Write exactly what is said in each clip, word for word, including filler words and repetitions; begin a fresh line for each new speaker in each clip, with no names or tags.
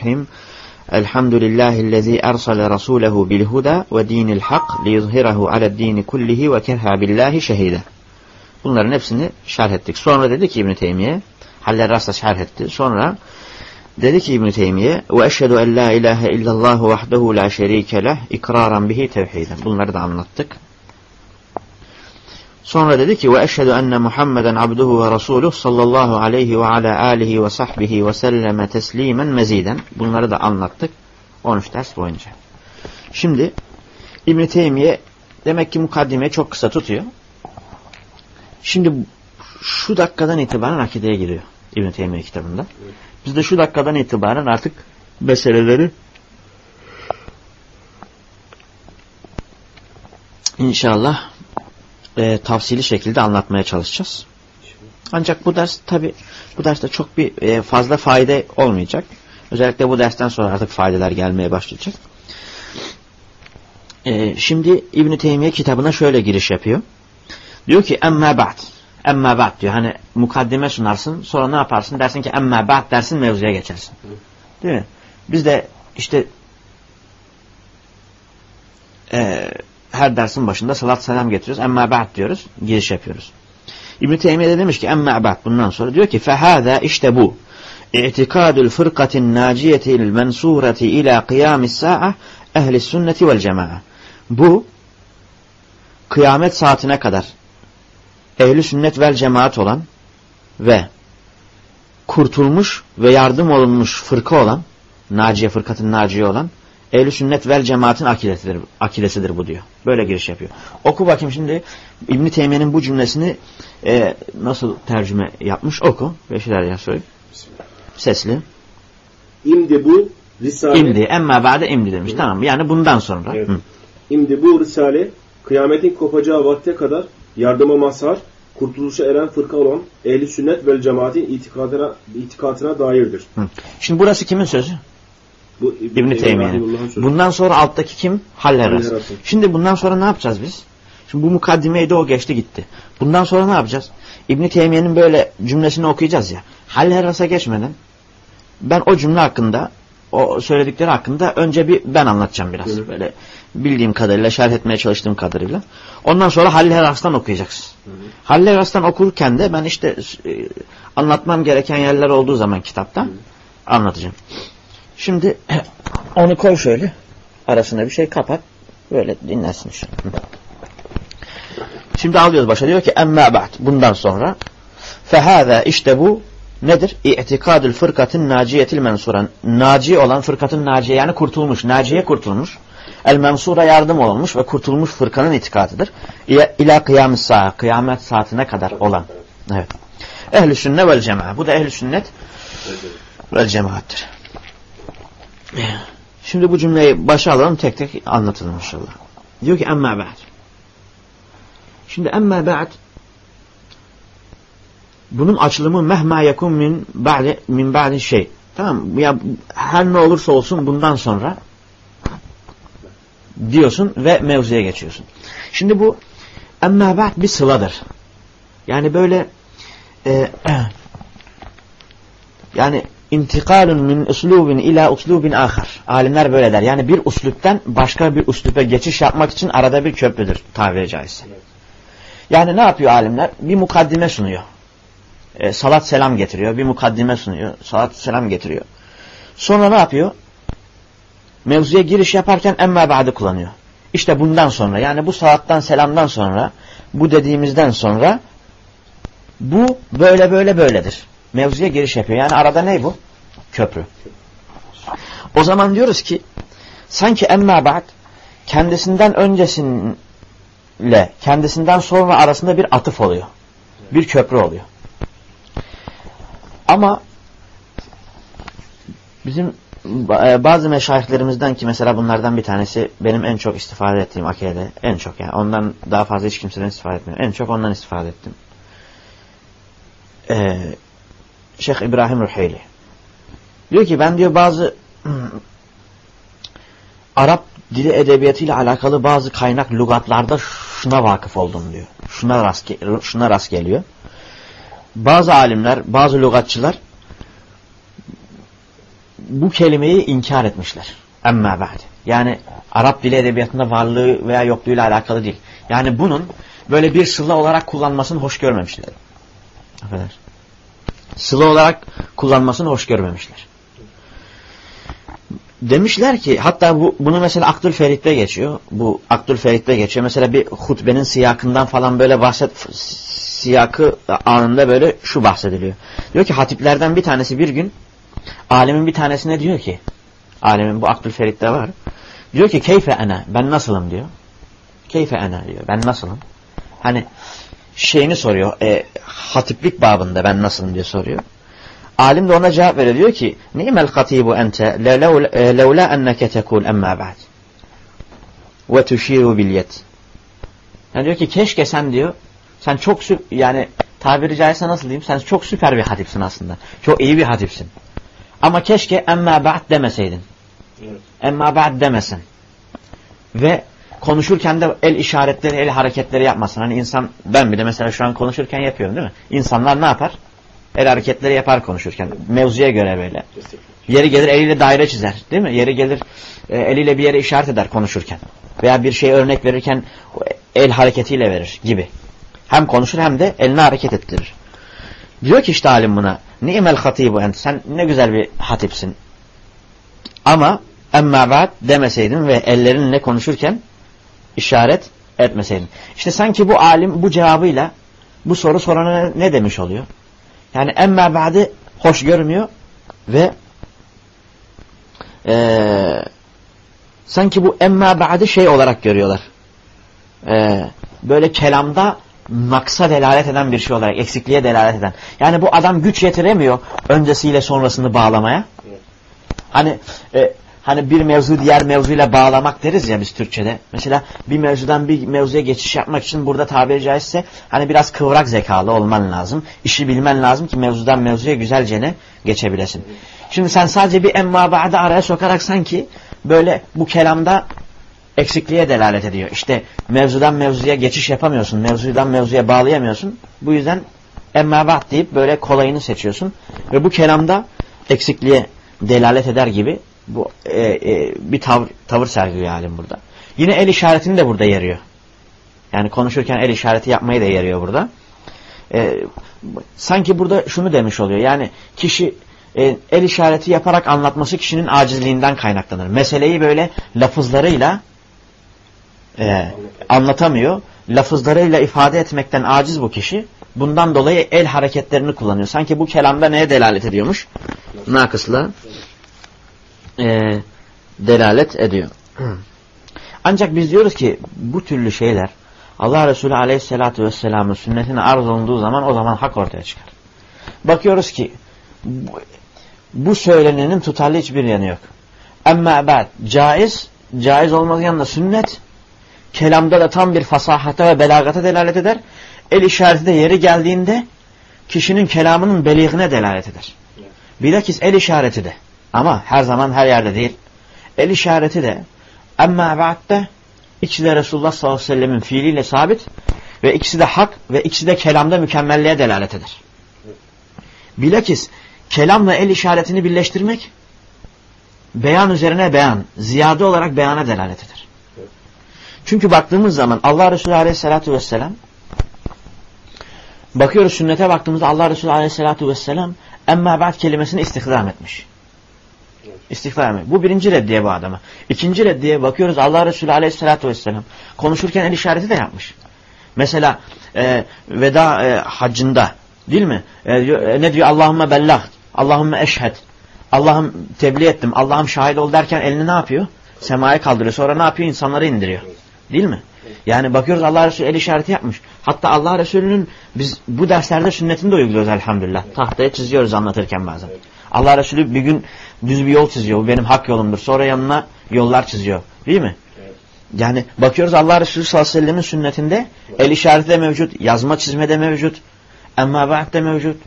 Bismillahirrahmanirrahim. Elhamdülillahillezî ersale rasûlehu bil huda ve dînil hak liyuzhirahu ale'd-dîni kullihi ve kerha billahi şehîde. Bunların hepsini şerh ettik. Sonra dedi ki İbn Teymiye, Haller Ras'ta şerh etti. Sonra dedi ki İbn Teymiye ve eşhedü en la ilahe illallah vahdehu la şerike leh ikraran bihi tevhiden. Bunları da anlattık. Sonra dedi ki ve eşhedü enne Muhammeden abduhu ve rasuluh sallallahu aleyhi ve ala alihi ve sahbihi ve selleme teslimen meziden. Bunları da anlattık on üç ders boyunca. Şimdi İbn Teymiye demek ki mukaddimeyi çok kısa tutuyor. Şimdi şu dakikadan itibaren akideye giriyor İbn Teymiye kitabında. Biz de şu dakikadan itibaren artık meseleleri inşallah e, tavsiyeli şekilde anlatmaya çalışacağız. Ancak bu ders tabi bu derste çok bir e, fazla fayda olmayacak. Özellikle bu dersten sonra artık faydalar gelmeye başlayacak. E, şimdi İbn Teymiye kitabına şöyle giriş yapıyor. Diyor ki emmâ ba'd. Emmâ ba'd diyor. Hani mukaddime sunarsın. Sonra ne yaparsın? Dersin ki emmâ ba'd dersin, mevzuya geçersin. Değil mi? Biz de işte e, her dersin başında salat selam getiriyoruz. Emmâ ba'd diyoruz. Giriş yapıyoruz. İbn-i Teymiye de demiş ki emmâ ba'd, bundan sonra diyor ki fehâzâ, işte bu i'tikâdül fırkatin nâciyetil mensûreti ilâ kıyâmis sâ'a ehlis sünneti vel cema'a. Bu kıyamet saatine kadar ehli sünnet vel cemaat olan ve kurtulmuş ve yardım olunmuş fırka olan, naciye, fırkatın naciye olan ehli sünnet vel cemaatin akidesidir, akidesidir bu diyor. Böyle giriş yapıyor. Oku bakayım şimdi İbn Teymiye'nin bu cümlesini e, nasıl tercüme yapmış, oku. Ve şeyler ya söyle. Sesli.
İmdi bu risale.
İmdi. Emmâ ba'de imdi demiş. Hı. Tamam. Yani bundan sonra.
Evet. İmdi bu risale kıyametin kopacağı vakte kadar yardıma mazhar, kurtuluşa eren fırka olan ehli sünnet vel cemaatin itikadına, itikadına dairdir.
Hı. Şimdi burası kimin sözü?
Bu
İbn Teymiye'nin. Bundan sonra alttaki kim? Haller Ras. Şimdi bundan sonra ne yapacağız biz? Şimdi bu mukaddimeyi de o geçti gitti. Bundan sonra ne yapacağız? İbn Teymiye'nin böyle cümlesini okuyacağız ya. Haller Ras'a geçmeden ben o cümle hakkında, o söyledikleri hakkında önce bir ben anlatacağım biraz. Hı. Böyle bildiğim kadarıyla, şerh etmeye çalıştığım kadarıyla. Ondan sonra Haller Ras'tan okuyacaksın. Haller Ras'tan okurken de ben işte e, anlatmam gereken yerler olduğu zaman kitapta Hı. anlatacağım. Şimdi onu koy şöyle. Arasına bir şey kapat. Böyle dinlersin şu. Şimdi alıyoruz başa. Diyor ki emmâ ba'd. Bundan sonra fehâzâ, işte bu nedir? İ'tikâdül fırkatın naciyetil mensuran. Naci olan fırkatın naciye, yani kurtulmuş. Naciye kurtulmuş. El mensura yardım olmuş ve kurtulmuş fırkanın itikatıdır. İlâ kıyamis sa'a. Kıyamet saatine kadar olan. Evet. Ehl-i sünnet vel cemaat. Bu da ehl-i sünnet vel cemaattir. Şimdi bu cümleyi başa alalım, tek tek anlatalım inşallah. Diyor ki emmâ ba'd. Şimdi emmâ ba'd, bunun açılımı mehmâ yekun min ba'di min ba'di şey. Tamam, ya her ne olursa olsun bundan sonra diyorsun ve mevzuya geçiyorsun. Şimdi bu emmâ ba'd bir sıladır. Yani böyle e, yani İntikalun min uslubin ila uslubin ahar. Alimler böyle der. Yani bir uslupten başka bir usluba geçiş yapmak için arada bir köprüdür tabiri caizse. Yani ne yapıyor alimler? Bir mukaddime sunuyor. E, salat selam getiriyor. Bir mukaddime sunuyor. Salat selam getiriyor. Sonra ne yapıyor? Mevzuya giriş yaparken emmâ ba'dı kullanıyor. İşte bundan sonra, yani bu salattan selamdan sonra, bu dediğimizden sonra bu böyle böyle böyledir. Mevzuya giriş yapıyor. Yani arada ne bu? Köprü. O zaman diyoruz ki sanki emmâ ba'd kendisinden öncesiyle kendisinden sonra arasında bir atıf oluyor. Bir köprü oluyor. Ama bizim bazı meşayihlerimizden ki mesela bunlardan bir tanesi benim en çok istifade ettiğim akide, en çok yani ondan daha fazla hiç kimseden istifade etmiyorum. En çok ondan istifade ettim. Eee Şeyh İbrahim Ruheyli diyor ki ben diyor bazı Arap dili edebiyatıyla alakalı bazı kaynak lügatlarda şuna vakıf oldum diyor. Şuna rast, şuna rast geliyor. Bazı alimler, bazı lügatçılar bu kelimeyi inkar etmişler. Emmâ ba'd. Yani Arap dili edebiyatında varlığı veya yokluğuyla alakalı değil. Yani bunun böyle bir sıla olarak kullanmasını hoş görmemişler. Affedersin. Sıla olarak kullanmasını hoş görmemişler. Demişler ki hatta bu, bunu mesela Akdül Ferit'te geçiyor. Bu Akdül Ferit'te geçiyor. Mesela bir hutbenin siyakından falan böyle bahset, siyakı anında böyle şu bahsediliyor. Diyor ki hatiplerden bir tanesi bir gün alemin bir tanesine diyor ki, alemin bu Akdül Ferit'te var. Diyor ki keyfe ana, ben nasılım diyor. Keyfe ana diyor, ben nasılım. Hani şeyini soruyor, e, hatiplik babında ben nasılım diye soruyor. Alim de ona cevap veriyor, diyor ki ni'mel hatibu ente levla enneke tekul emma ba'd ve tuşiru bil yed. Yani diyor ki keşke sen diyor, sen çok yani tabiri caizse nasıl diyeyim, sen çok süper bir hatipsin aslında. Çok iyi bir hatipsin. Ama keşke emma ba'd demeseydin. Evet. Emma ba'd demesin. Ve konuşurken de el işaretleri, el hareketleri yapmasın. Hani insan, ben bile mesela şu an konuşurken yapıyorum değil mi? İnsanlar ne yapar? El hareketleri yapar konuşurken. Mevzuya göre böyle. Yeri gelir eliyle daire çizer. Değil mi? Yeri gelir e, eliyle bir yere işaret eder konuşurken. Veya bir şey örnek verirken el hareketiyle verir gibi. Hem konuşur hem de elini hareket ettirir. Diyor ki işte alim buna. Ni'mel hatibu ent. Sen ne güzel bir hatipsin. Ama emma ba'd demeseydin ve ellerinle konuşurken işaret etmeseydin. İşte sanki bu alim bu cevabıyla bu soru sorana ne demiş oluyor? Yani emma ba'dı hoş görmüyor ve ee, sanki bu emma ba'dı şey olarak görüyorlar. E, böyle kelamda naksa delalet eden bir şey olarak, eksikliğe delalet eden. Yani bu adam güç yetiremiyor öncesiyle sonrasını bağlamaya. Hani e, hani bir mevzu diğer mevzuyla bağlamak deriz ya biz Türkçe'de. Mesela bir mevzudan bir mevzuya geçiş yapmak için burada tabiri caizse hani biraz kıvrak zekalı olman lazım. İşi bilmen lazım ki mevzudan mevzuya güzelce geçebilesin. Şimdi sen sadece bir emma ba'da araya sokarak sanki böyle bu kelamda eksikliğe delalet ediyor. İşte mevzudan mevzuya geçiş yapamıyorsun. Mevzudan mevzuya bağlayamıyorsun. Bu yüzden emma ba'd deyip böyle kolayını seçiyorsun. Ve bu kelamda eksikliğe delalet eder gibi bu e, e, bir tavır, tavır sergiliyor alim burada. Yine el işaretini de burada yarıyor. Yani konuşurken el işareti yapmayı da yarıyor burada. E, sanki burada şunu demiş oluyor. Yani kişi e, el işareti yaparak anlatması kişinin acizliğinden kaynaklanır. Meseleyi böyle lafızlarıyla e, anlatamıyor. Lafızlarıyla ifade etmekten aciz bu kişi. Bundan dolayı el hareketlerini kullanıyor. Sanki bu kelamda neye delalet ediyormuş? Nakısla e, delalet ediyor. Ancak biz diyoruz ki bu türlü şeyler Allah Resulü Aleyhisselatü Vesselam'ın sünnetine arz olunduğu zaman o zaman hak ortaya çıkar. Bakıyoruz ki bu, bu söylenenin tutarlı hiçbir yanı yok. Amma ba'd caiz, caiz olmaz yanında sünnet, kelamda da tam bir fasahata ve belagata delalet eder. El işareti de yeri geldiğinde kişinin kelamının beliğine delalet eder. Bilakis el işareti de, ama her zaman her yerde değil. El işareti de amma ba'd'de ikisi de Resulullah sallallahu aleyhi ve sellemin fiiliyle sabit ve ikisi de hak ve ikisi de kelamda mükemmelliğe delalet eder. Bilakis kelamla el işaretini birleştirmek beyan üzerine beyan, ziyade olarak beyana delalet eder. Çünkü baktığımız zaman Allah Resulü aleyhissalatu vesselam, bakıyoruz sünnete baktığımızda Allah Resulü aleyhissalatu vesselam emma ba'd kelimesini istihdam etmiş. İstihdam etmiş. Bu birinci reddiye bu adama. İkinci reddiye bakıyoruz Allah Resulü aleyhissalatu vesselam konuşurken el işareti de yapmış. Mesela e, veda e, haccında değil mi? E, ne diyor? Allahümme bellah, Allahümme eşhed, Allah'ım tebliğ ettim, Allah'ım şahit ol derken elini ne yapıyor? Semaya kaldırıyor. Sonra ne yapıyor? İnsanları indiriyor. Değil mi? Yani bakıyoruz Allah Resulü el işareti yapmış. Hatta Allah Resulü'nün biz bu derslerde sünnetini de uyguluyoruz elhamdülillah. Tahtaya çiziyoruz anlatırken bazen. Allah Resulü bir gün düz bir yol çiziyor. Bu benim hak yolumdur. Sonra yanına yollar çiziyor. Değil mi? Yani bakıyoruz Allah Resulü sallallahu aleyhi ve sellem'in sünnetinde el işareti de mevcut. Yazma çizme de mevcut. Emma ba'd de mevcut.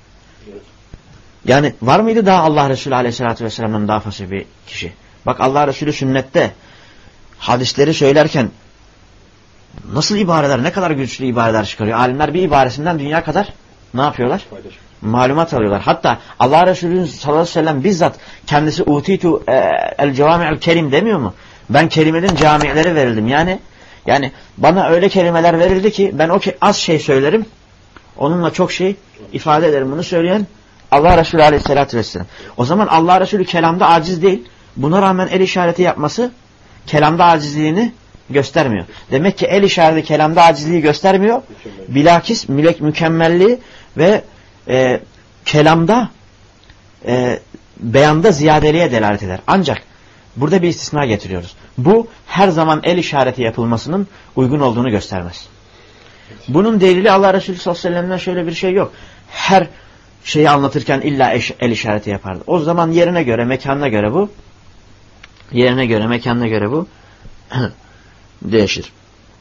Yani var mıydı daha Allah Resulü aleyhissalatü vesselam'dan daha fasih bir kişi? Bak Allah Resulü sünnette hadisleri söylerken nasıl ibareler, ne kadar güçlü ibareler çıkarıyor. Alimler bir ibaresinden dünya kadar ne yapıyorlar? malumat alıyorlar. Hatta Allah Resulü sallallahu aleyhi ve sellem bizzat kendisi utitu el cevami'ül kerim demiyor mu? Ben kelimenin camileri verildim. Yani yani bana öyle kelimeler verildi ki ben o az şey söylerim. Onunla çok şey ifade ederim. Bunu söyleyen Allah Resulü aleyhissalatü vesselam. O zaman Allah Resulü kelamda aciz değil. Buna rağmen el işareti yapması kelamda acizliğini göstermiyor. Demek ki el işareti kelamda acizliği göstermiyor. Bilakis mükemmelliği ve e, kelamda e, beyanda ziyadeliğe delalet eder. Ancak burada bir istisna getiriyoruz. Bu her zaman el işareti yapılmasının uygun olduğunu göstermez. Bunun delili Allah Resulü sallallahu aleyhi ve sellem'den şöyle bir şey yok. Her şeyi anlatırken illa el işareti yapardı. O zaman yerine göre, mekanına göre bu yerine göre, mekanına göre bu değişir.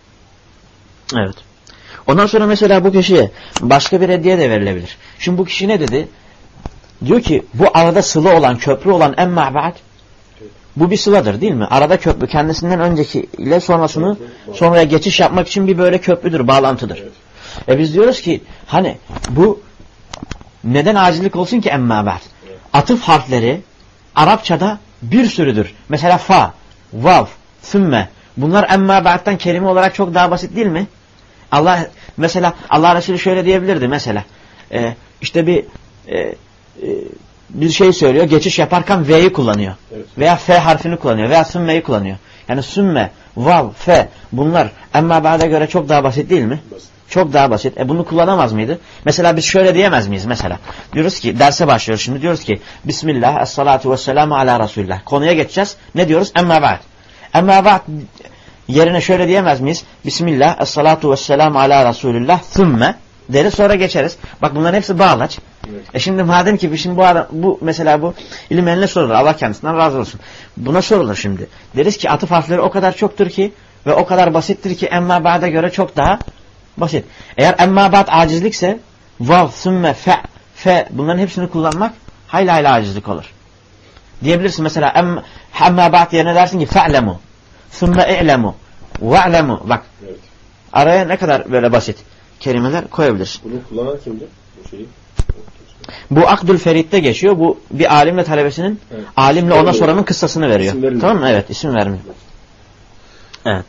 Evet. Ondan sonra mesela bu kişiye başka bir hediye de verilebilir. Şimdi bu kişi ne dedi? Diyor ki bu arada sıla olan, köprü olan emmâ ba'd, bu bir sıladır değil mi? Arada köprü kendisinden önceki ile sonrasını sonraya geçiş yapmak için bir böyle köprüdür, bağlantıdır. E biz diyoruz ki hani bu neden acillik olsun ki emmâ ba'd? Atıf harfleri Arapçada bir sürüdür. Mesela fa, vav, sümme. Bunlar emmâ ba'd'dan kelime olarak çok daha basit değil mi? Allah mesela Allah Resulü şöyle diyebilirdi mesela. E, işte bir e, e, bir şey söylüyor. Geçiş yaparken V'yi kullanıyor. Evet. Veya F harfini kullanıyor. Veya sümmeyi kullanıyor. Yani sümme, vav, F bunlar emmâ ba'd'a göre çok daha basit değil mi? Basit. Çok daha basit. E bunu kullanamaz mıydı? Mesela biz şöyle diyemez miyiz mesela? Diyoruz ki derse başlıyoruz şimdi. Diyoruz ki Bismillah, es-salatu vesselamu ala Resulullah. Konuya geçeceğiz. Ne diyoruz? Emmâ ba'd. Emmâ ba'd yerine şöyle diyemez miyiz? Bismillah, es-salatu vesselamu ala Resulullah, thümme deriz sonra geçeriz. Bak bunların hepsi bağlaç. Evet. E şimdi madem ki şimdi bu, adam, bu mesela bu ilim eline sorulur. Allah kendisinden razı olsun. Buna sorulur şimdi. Deriz ki atıf harfleri o kadar çoktur ki ve o kadar basittir ki emmâ ba'd'a göre çok daha basit. Eğer emmâ ba'd acizlikse vav, sümme, fe, fe bunların hepsini kullanmak hayli hayli acizlik olur. Diyebilirsin mesela emmâ ba'd yerine dersin ki fe'lemu, sümme i'lemu, ve'lemu. Bak evet. Araya ne kadar böyle basit kelimeler koyabilirsin.
Bunu kullanan kimdir? Bu şeyi.
Bu Akdül Ferit'te geçiyor. Bu bir alimle talebesinin evet. alimle ona soranın kıssasını veriyor. Tamam mı? Evet, isim vermiyor. Evet.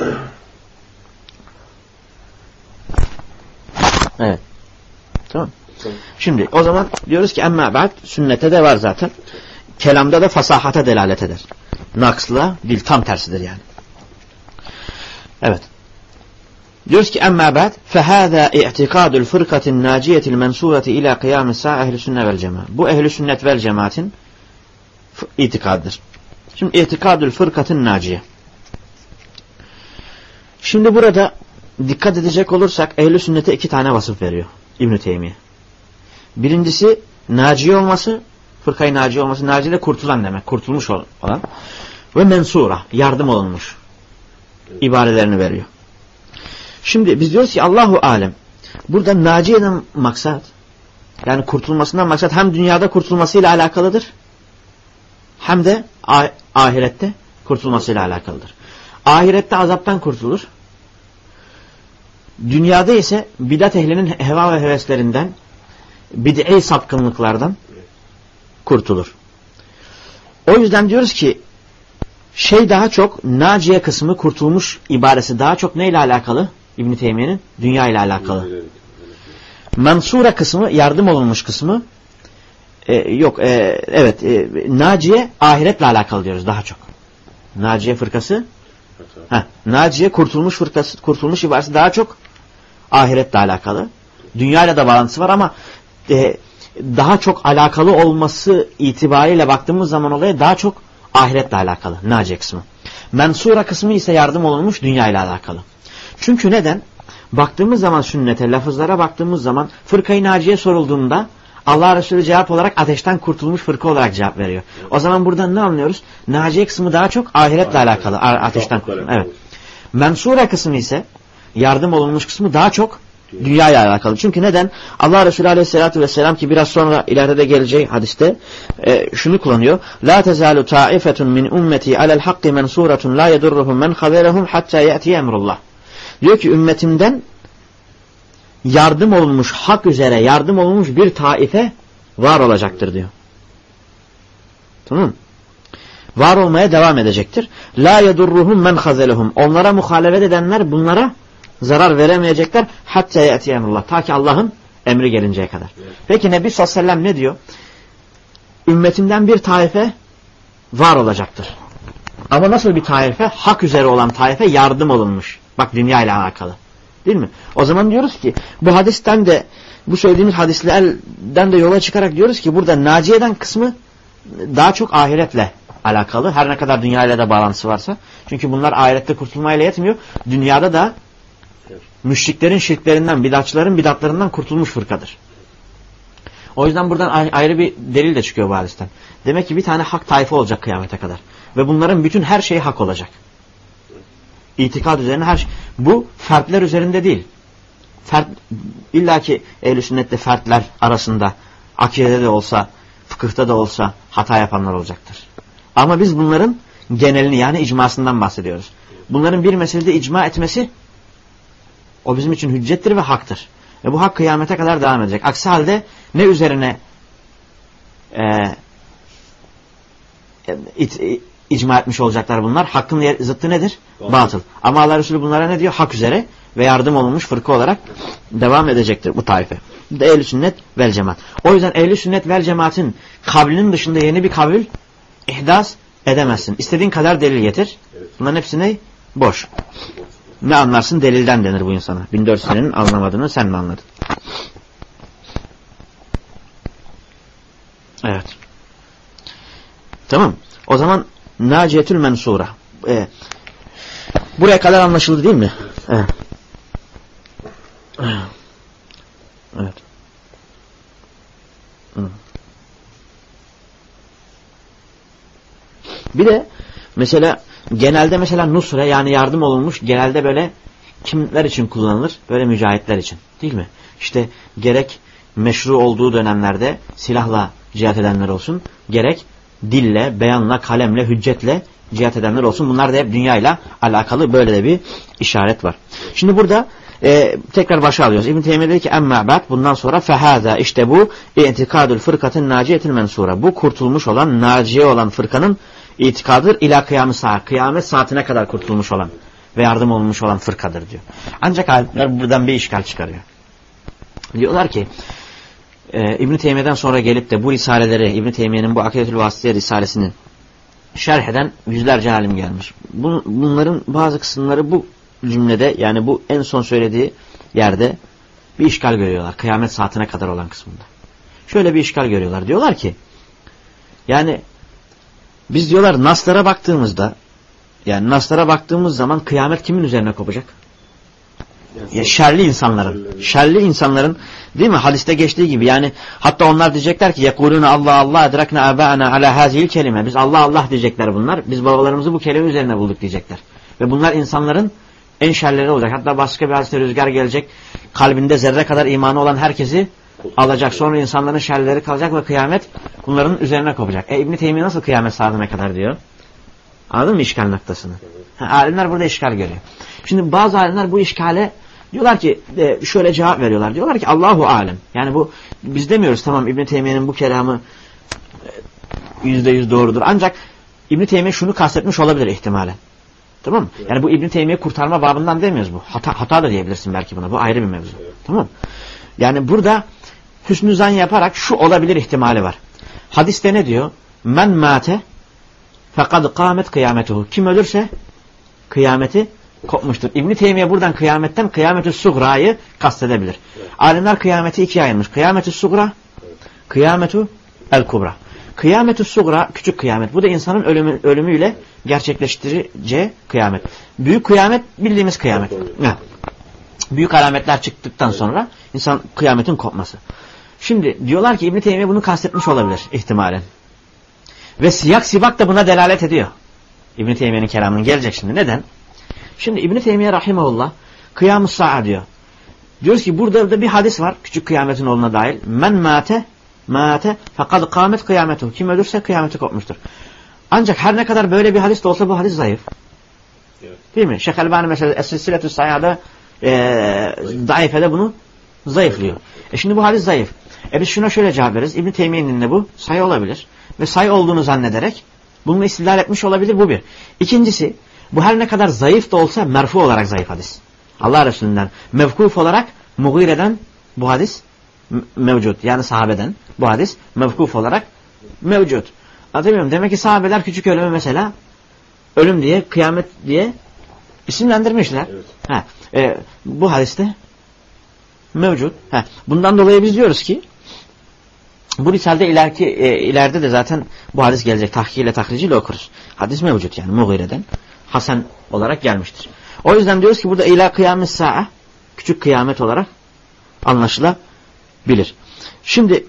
Evet. Tamam. Şimdi o zaman diyoruz ki emmâ ba'd sünnete de var zaten. Kelamda da fasahata delalet eder. Naksla dil tam tersidir yani. Evet. Diyoruz ki emmâ ba'd fehâzâ i'tikâdul fırkatin nâciyetil mensûreti ilâ kıyâmis sâ ehl-i sünnet vel cemaat. Bu ehl-i sünnet vel cemaatin itikadıdır. Şimdi i'tikâdul fırkatin nâciye. Şimdi burada dikkat edecek olursak ehl-i sünnete iki tane vasıf veriyor İbn-i Teymiye. Birincisi naciye olması, fırkayı naciye olması, naciye de kurtulan demek, kurtulmuş olan ve mensura, yardım olunmuş ibarelerini veriyor. Şimdi biz diyoruz ki Allahu alem. Burada naciyeden maksat, yani kurtulmasından maksat hem dünyada kurtulmasıyla alakalıdır, hem de ah ahirette kurtulmasıyla alakalıdır. Ahirette azaptan kurtulur. Dünyada ise bidat ehlinin heva ve heveslerinden, bid'i sapkınlıklardan kurtulur. O yüzden diyoruz ki şey daha çok naciye kısmı, kurtulmuş ibaresi daha çok neyle alakalı? İbn-i Teymiye'nin dünya ile alakalı. Mansura kısmı, yardım olunmuş kısmı e, yok e, evet e, naciye ahiretle alakalı diyoruz daha çok. Naciye fırkası heh, naciye kurtulmuş fırkası, kurtulmuş ibaresi daha çok ahiretle alakalı. Dünya ile de bağlantısı var ama e, daha çok alakalı olması itibariyle baktığımız zaman olaya daha çok ahiretle alakalı naciye kısmı. Mensura kısmı ise yardım olunmuş dünya ile alakalı. Çünkü neden? Baktığımız zaman sünnete, lafızlara baktığımız zaman fırkayı naciye sorulduğunda Allah Resulü cevap olarak ateşten kurtulmuş fırka olarak cevap veriyor. O zaman buradan ne anlıyoruz? Naciye kısmı daha çok ahiretle alakalı. Ateşten kurtulmuş. Evet. Mensura kısmı ise yardım olunmuş kısmı daha çok dünya ile alakalı. Çünkü neden? Allah Resulü Aleyhisselatü Vesselam ki biraz sonra ileride de geleceği hadiste e, şunu kullanıyor. La tezalu ta'ifetun min ummeti alel hakki mensuratun la yedurruhum men haberahum hatta ya'ti emrullah. Diyor ki ümmetimden yardım olunmuş, hak üzere yardım olunmuş bir taife var olacaktır diyor. Tamam mı? Var olmaya devam edecektir. La yedurruhum men hazelehum. Onlara muhalefet edenler bunlara zarar veremeyecekler. Hatta yetiyenullah. Ta ki Allah'ın emri gelinceye kadar. Peki Nebi sallallahu aleyhi ve sellem ne diyor? Ümmetimden bir taife var olacaktır. Ama nasıl bir taife? Hak üzere olan taife yardım olunmuş. Bak dünya ile alakalı. Değil mi? O zaman diyoruz ki bu hadisten de bu söylediğimiz hadislerden de yola çıkarak diyoruz ki burada naci eden kısmı daha çok ahiretle alakalı. Her ne kadar dünya ile de bağlantısı varsa. Çünkü bunlar ahirette kurtulmayla yetmiyor. Dünyada da müşriklerin şirklerinden, bidatçıların bidatlarından kurtulmuş fırkadır. O yüzden buradan ayrı bir delil de çıkıyor bu hadisten. Demek ki bir tane hak tayfa olacak kıyamete kadar. Ve bunların bütün her şeyi hak olacak. İtikad üzerine her şey. Bu fertler üzerinde değil. Fert, illaki ehl-i sünnette fertler arasında akidede de olsa, fıkıhta da olsa hata yapanlar olacaktır. Ama biz bunların genelini yani icmasından bahsediyoruz. Bunların bir meselede icma etmesi o bizim için hüccettir ve haktır. Ve bu hak kıyamete kadar devam edecek. Aksi halde ne üzerine e, it, icma etmiş olacaklar bunlar? Hakkın zıttı nedir? Batıl. Batıl. Ama Allah Resulü bunlara ne diyor? Hak üzere ve yardım olunmuş fırka olarak devam edecektir bu taife. Bu da ehl-i sünnet vel cemaat. O yüzden ehl-i sünnet vel cemaatin kavlinin dışında yeni bir kavil ihdas edemezsin. İstediğin kadar delil getir. Bunların hepsi ne? Boş. Ne anlarsın? Delilden denir bu insana. bin dört yüz senenin anlamadığını sen mi anladın? Evet. Tamam. O zaman Naciyetül Mensura. Ee, buraya kadar anlaşıldı değil mi? Evet. Evet. Bir de mesela genelde mesela nusre yani yardım olunmuş genelde böyle kimler için kullanılır? Böyle mücahitler için. Değil mi? İşte gerek meşru olduğu dönemlerde silahla cihat edenler olsun, gerek dille, beyanla, kalemle, hüccetle cihat edenler olsun. Bunlar da hep dünyayla alakalı böyle de bir işaret var. Şimdi burada e, tekrar başa alıyoruz. İbn Teymiye dedi ki emmâ ba'd bundan sonra fehâzâ işte bu i'tikâdül fırkatın nâciyetil mensûra. Bu kurtulmuş olan, naciye olan fırkanın itikadır ila kıyam-ı saat. Kıyamet saatine kadar kurtulmuş olan ve yardım olmuş olan fırkadır diyor. Ancak alimler buradan bir işgal çıkarıyor. Diyorlar ki e, İbn Teymiye'den sonra gelip de bu risaleleri İbn Teymiye'nin bu Akidetül Vasıtiye risalesini şerh eden yüzlerce alim gelmiş. Bun, bunların bazı kısımları bu cümlede yani bu en son söylediği yerde bir işgal görüyorlar. Kıyamet saatine kadar olan kısmında. Şöyle bir işgal görüyorlar. Diyorlar ki yani biz diyorlar naslara baktığımızda yani naslara baktığımız zaman kıyamet kimin üzerine kopacak? Ya şerli insanların. Şerli insanların değil mi? Hadiste geçtiği gibi yani hatta onlar diyecekler ki yekuluna Allah Allah edrakna abana ala hazil kelime. Biz Allah Allah diyecekler bunlar. Biz babalarımızı bu kelime üzerine bulduk diyecekler. Ve bunlar insanların en şerleri olacak. Hatta başka bir hadiste rüzgar gelecek. Kalbinde zerre kadar imanı olan herkesi alacak. Sonra insanların şerleri kalacak ve kıyamet bunların üzerine kopacak. E İbn Teymiye nasıl kıyamet saatine kadar diyor? Anladın mı işgal noktasını? Ha, alimler burada işgal görüyor. Şimdi bazı alimler bu işgale diyorlar ki şöyle cevap veriyorlar. Diyorlar ki Allahu alem. Yani bu biz demiyoruz tamam İbn Teymiye'nin bu kelamı yüzde yüz doğrudur. Ancak İbn Teymiye şunu kastetmiş olabilir ihtimalen. Tamam mı? Yani bu İbn Teymiye kurtarma babından demiyoruz bu. Hata, hata da diyebilirsin belki buna. Bu ayrı bir mevzu. Tamam mı? Yani burada hüsnü zan yaparak şu olabilir ihtimali var. Hadiste ne diyor? Men mate fekad kâmet kıyametuhu. Kim ölürse kıyameti kopmuştur. İbn Teymiye buradan kıyametten kıyamet-ü sugra'yı kastedebilir. Evet. Alimler kıyameti ikiye ayırmış. Kıyamet-ü sugra, evet. Kıyamet-ü el kubra. Kıyamet-ü sugra küçük kıyamet. Bu da insanın ölümü, ölümüyle gerçekleştireceği kıyamet. Büyük kıyamet bildiğimiz kıyamet. Evet. Büyük alametler çıktıktan sonra insan kıyametin kopması. Şimdi diyorlar ki İbn Teymiye bunu kastetmiş olabilir ihtimalen. Ve siyak sibak da buna delalet ediyor. İbn Teymiye'nin kelamının gelecek şimdi. Neden? Şimdi İbn Teymiye rahimehullah kıyam-ı sa'a diyor. Diyoruz ki burada da bir hadis var küçük kıyametin olduğuna dair. Men mate mate fekad kâmet kıyametuhu. Kim ölürse kıyameti kopmuştur. Ancak her ne kadar böyle bir hadis de olsa bu hadis zayıf. Evet. Değil mi? Şeyh Elbani mesela Es-Silsiletü Sahiha'da e, Daife'de bunu Zayıflıyor. E şimdi bu hadis zayıf. E biz şuna şöyle cevap veririz. İbn-i Teymiye'nin de bu sayı olabilir. Ve sayı olduğunu zannederek bununla istidlal etmiş olabilir. Bu bir. İkincisi, bu her ne kadar zayıf da olsa merfu olarak zayıf hadis. Allah Resulü'nden mevkuf olarak Mugire'den bu hadis mevcut. Yani sahabeden bu hadis mevkuf olarak mevcut. Anlatabiliyor muyum? Demek ki sahabeler küçük ölümü mesela ölüm diye, kıyamet diye isimlendirmişler. Evet. Ha, e, bu hadiste mevcut. Ha, bundan dolayı biz diyoruz ki bu risalede ileriki, e, ileride de zaten bu hadis gelecek. Tahkiyle tahriciyle okuruz. Hadis mevcut yani Mugire'den Hasan olarak gelmiştir. O yüzden diyoruz ki burada ila kıyamet sa'a küçük kıyamet olarak anlaşılabilir. Şimdi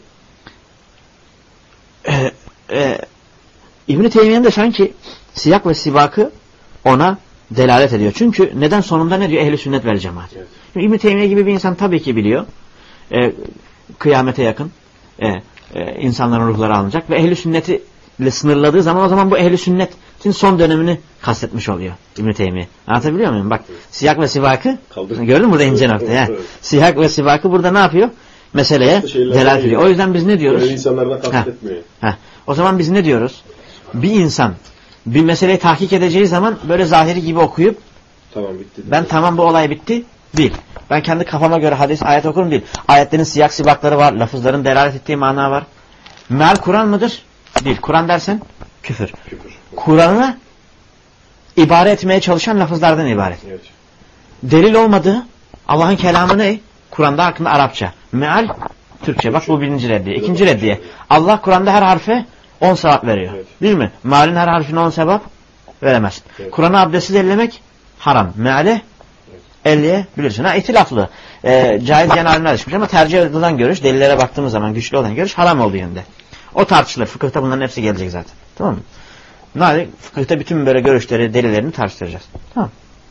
e, e, İbn-i Teymiye'nin de sanki siyak ve sibakı ona delalet ediyor. Çünkü neden sonunda ne diyor? Ehl-i sünnet vel cemaat. Evet. İbn-i Teymiye gibi bir insan tabii ki biliyor. E, kıyamete yakın e, e, insanların ruhları alınacak ve ehl-i sünneti ile sınırladığı zaman o zaman bu ehl-i sünnetin son dönemini kastetmiş oluyor İbn-i Teymiye. Anlatabiliyor muyum? Bak evet. Siyak ve sibakı Kaldır. Gördün mü burada ince nokta. Evet, evet. Siyak ve sibakı burada ne yapıyor? Meseleye delalet ediyor. O yüzden biz ne diyoruz?
İnsanlardan kastetmiyor.
Ha. Ha. O zaman biz ne diyoruz? Bir insan bir meseleyi tahkik edeceği zaman böyle zahiri gibi okuyup
tamam bitti.
Ben değil. Tamam bu olay bitti değil. Ben kendi kafama göre hadis ayet okurum değil. Ayetlerin siyak sibakları var. Lafızların delalet ettiği mana var. Meal Kur'an mıdır? Değil. Kur'an dersen küfür. küfür. Kur'an'ı ibare etmeye çalışan lafızlardan ibaret. Evet. Delil olmadığı Allah'ın kelamı ne? Kur'an'da hakkında Arapça. Meal Türkçe. Bak bu birinci reddiye. İkinci reddiye. Allah Kur'an'da her harfe on sevap veriyor. Evet. Değil mi? Mealin her harfine on sevap veremez. Evet. Kur'an'ı abdestsiz ellemek haram. Meale evet. elleyebilirsin. Ha itilaflı. Ee, caiz genel alimler düşmüş ama tercih edilen görüş, delillere baktığımız zaman güçlü olan görüş haram olduğu yönde. O tartışılır. Fıkıhta bunların hepsi gelecek zaten. Tamam mı? Ne fıkıhta bütün böyle görüşleri, delillerini tartıştıracağız. Tamam.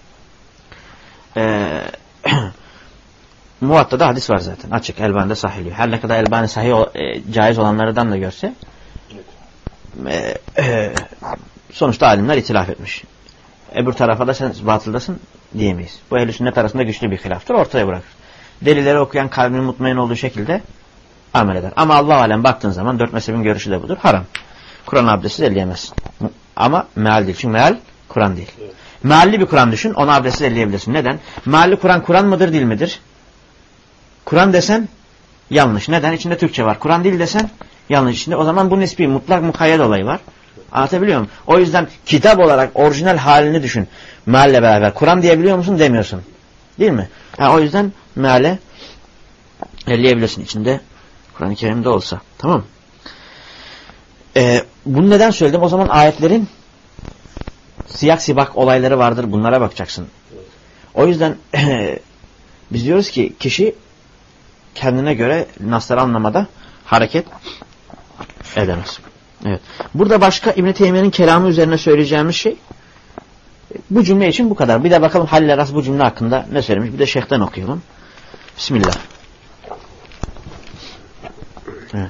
Ee, Muvatta'da hadis var zaten. Açık. Elbani'de sahih. Her ne kadar Elbani sahih e, caiz olanlardan da görse e, e, sonuçta alimler itilaf etmiş. Öbür tarafa da sen batıldasın diyemeyiz. Bu ehl-i sünnet arasında güçlü bir hilaftır. Ortaya bırakır. Delilleri okuyan kalbinin mutmain olduğu şekilde amel eder. Ama Allah alem baktığın zaman dört mezhebin görüşü de budur. Haram. Kur'an abdestsiz elleyemezsin. Ama meal değil. Çünkü meal Kur'an değil. Evet. Mealli bir Kur'an düşün. Onu abdestsiz elleyebilirsin. Neden? Mealli Kur'an Kur'an mıdır değil midir? Kur'an desen yanlış. Neden? İçinde Türkçe var. Kur'an değil desen yanlış. İçinde. O zaman bu nispi mutlak mukayyet olayı var. Anlatabiliyor muyum? O yüzden kitap olarak orijinal halini düşün. Mealle beraber. Kur'an diyebiliyor musun? Demiyorsun. Değil mi? Yani o yüzden meale elleyebilirsin. İçinde Kur'an-ı Kerim'de olsa. Tamam mı? Ee, bunu neden söyledim? O zaman ayetlerin siyak sibak olayları vardır. Bunlara bakacaksın. O yüzden biz diyoruz ki kişi kendine göre nasları anlamada hareket edemez. Evet. Burada başka İbn-i Teymiye'nin kelamı üzerine söyleyeceğimiz şey bu cümle için bu kadar. Bir de bakalım Halil Aras bu cümle hakkında ne söylemiş. Bir de şeyhten okuyalım. Bismillah. Evet.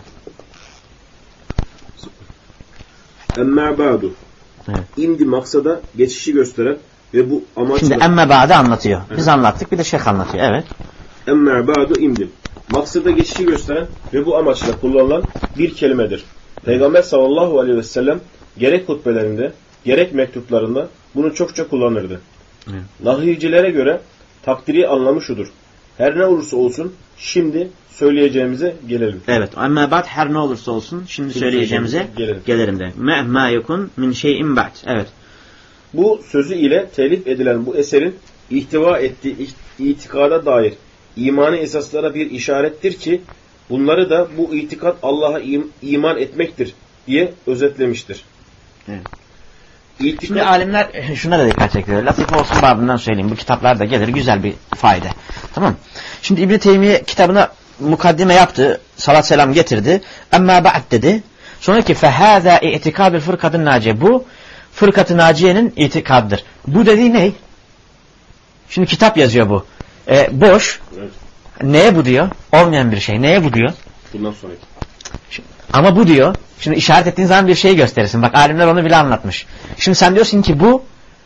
Emmâ ba'du. Evet. İmdi maksada geçişi gösteren ve bu amaçla...
Şimdi emme ba'de anlatıyor. Evet. Biz anlattık bir de şeyh anlatıyor. Evet.
Emmâ ba'du imdim. Maksada geçişi gösteren ve bu amaçla kullanılan bir kelimedir. Peygamber sallallahu aleyhi ve sellem gerek hutbelerinde gerek mektuplarında bunu çokça kullanırdı. Evet. Nahiycilere göre takdiri anlamı şudur. Her ne olursa olsun şimdi söyleyeceğimize gelelim.
Evet. Amma ba'd her ne olursa olsun şimdi, şimdi söyleyeceğimize gelelim. gelelim de. Ma yekun min şey'in ba'd. Evet.
Bu sözü ile telif edilen bu eserin ihtiva ettiği itikada dair imani esaslara bir işarettir ki bunları da bu itikat Allah'a im iman etmektir diye özetlemiştir.
Evet. İtikat... Şimdi alimler şuna da dikkat çekiyor. Latife olsun babından söyleyeyim. Bu kitaplarda gelir güzel bir fayda. Tamam. Şimdi İbn-i Teymiye kitabına mukaddime yaptı. Salat selam getirdi. Amma ba'd dedi. Sonraki fehâzâ i'tikâbil fırkatın naciye. Bu fırkat-ı naciyenin itikadıdır. Bu dediği ne? Şimdi kitap yazıyor bu. E, boş. Evet. Neye bu diyor? Olmayan bir şey. Neye bu diyor?
Bundan sonraki.
Şimdi, ama bu diyor. Şimdi işaret ettiğin zaman bir şey gösterirsin. Bak alimler onu bile anlatmış. Şimdi sen diyorsun ki bu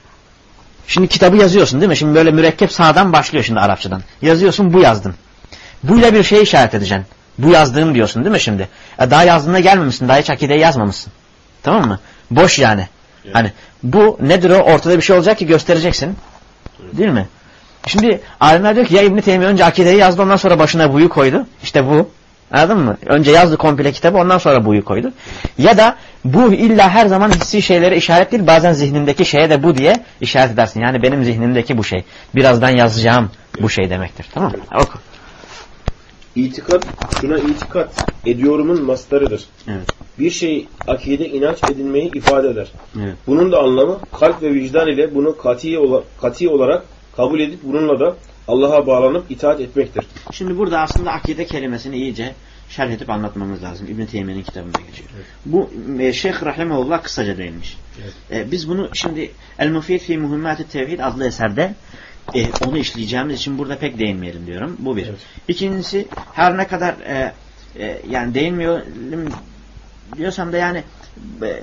şimdi kitabı yazıyorsun değil mi? Şimdi böyle mürekkep sağdan başlıyor şimdi Arapçadan. Yazıyorsun bu yazdın. Buyla bir şey işaret edeceksin. Bu yazdığın diyorsun değil mi şimdi? E daha yazdığına gelmemişsin. Daha hiç akideyi yazmamışsın. Tamam mı? Boş yani. Evet. Hani bu nedir o? Ortada bir şey olacak ki göstereceksin. Evet. Değil mi? Şimdi alimler diyor ki ya İbn-i Teymiye önce akideyi yazdı, ondan sonra başına buyu koydu. İşte bu. Anladın mı? Önce yazdı komple kitabı, ondan sonra buyu koydu. Ya da bu illa her zaman hissi şeylere işaret değil. Bazen zihnindeki şeye de bu diye işaret edersin. Yani benim zihnimdeki bu şey. Birazdan yazacağım bu şey demektir. Tamam mı? Oku.
İtikat, şuna itikat ediyorumun mastarıdır.
Evet.
Bir şey akide inanç edinmeyi ifade eder.
Evet.
Bunun da anlamı kalp ve vicdan ile bunu kati, ola, kati olarak kabul edip bununla da Allah'a bağlanıp itaat etmektir.
Şimdi burada aslında akide kelimesini iyice şerh edip anlatmamız lazım. İbn-i Teymiye'nin kitabında geçiyor. Evet. Bu e, Şeyh Rahimahullah kısaca değinmiş. Evet. E, biz bunu şimdi El-Mufid fi Muhimmat-i Tevhid adlı eserde e, onu işleyeceğimiz için burada pek değinmeyelim diyorum. Bu bir. Evet. İkincisi her ne kadar e, e, yani değinmeyelim diyorsam da yani e, e,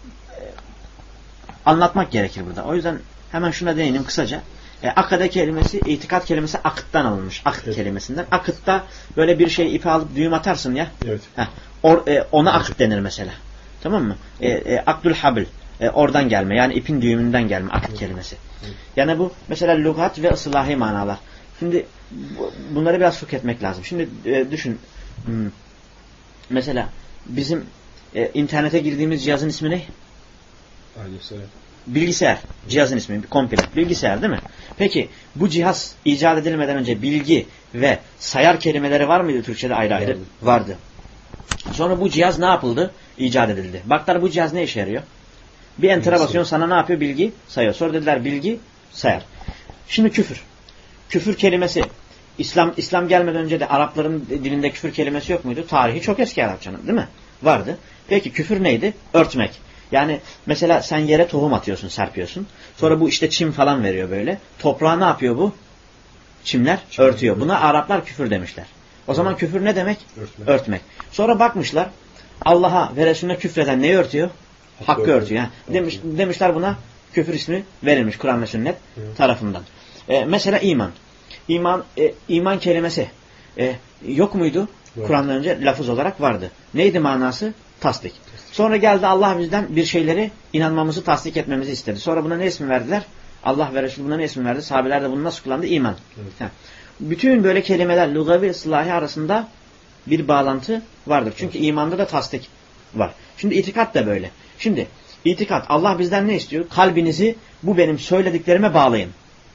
anlatmak gerekir burada. O yüzden hemen şuna değineyim kısaca. E, akade kelimesi, itikat kelimesi akıttan alınmış. Akıt evet. kelimesinden. Akıtta böyle bir şey ipe alıp düğüm atarsın ya. Evet. Heh, or, e, ona evet. akıt denir mesela. Tamam mı? E, e, Akdül Habil. E, oradan gelme. Yani ipin düğümünden gelme. Akıt evet. kelimesi. Evet. Yani bu mesela lügat ve ıslahi manalar. Şimdi bu, bunları biraz fıkh etmek lazım. Şimdi e, düşün. Hmm, mesela bizim e, internete girdiğimiz cihazın ismi ne?
Aleyhisselam.
Bilgisayar. Cihazın ismi komple. Bilgisayar değil mi? Peki bu cihaz icat edilmeden önce bilgi ve sayar kelimeleri var mıydı Türkçe'de ayrı ayrı? Vardı. Vardı. Sonra bu cihaz ne yapıldı? İcat edildi. Baklar bu cihaz ne işe yarıyor? Bir enter'a basıyorsun, sana ne yapıyor? Bilgi sayıyor. Sonra dediler bilgi sayar. Şimdi küfür. Küfür kelimesi İslam İslam gelmeden önce de Arapların dilinde küfür kelimesi yok muydu? Tarihi çok eski Arapçanın değil mi? Vardı. Peki küfür neydi? Örtmek. Yani mesela sen yere tohum atıyorsun, serpiyorsun. Sonra bu işte çim falan veriyor böyle. Toprağa ne yapıyor bu? Çimler Çim örtüyor. Buna Araplar küfür demişler. O zaman evet. küfür ne demek? Örtmek. Örtmek. Sonra bakmışlar Allah'a ve Resulüne küfreden neyi örtüyor? Hakkı, Hakkı örtüyor. örtüyor. Demiş, demişler buna küfür ismi verilmiş Kur'an ve sünnet evet. tarafından. Ee, mesela iman. İman, e, iman kelimesi e, yok muydu? Evet. Kur'an'dan önce lafız olarak vardı. Neydi manası? Tasdik. Sonra geldi Allah bizden bir şeyleri inanmamızı, tasdik etmemizi istedi. Sonra buna ne ismi verdiler? Allah ve Resulü buna ne ismi verdi? Sahabeler de bunu nasıl kullandı? İman. Evet. Bütün böyle kelimeler lugavi ıslahi arasında bir bağlantı vardır. Çünkü evet. imanda da tasdik var. Şimdi itikat da böyle. Şimdi itikat Allah bizden ne istiyor? Kalbinizi bu benim söylediklerime bağlayın.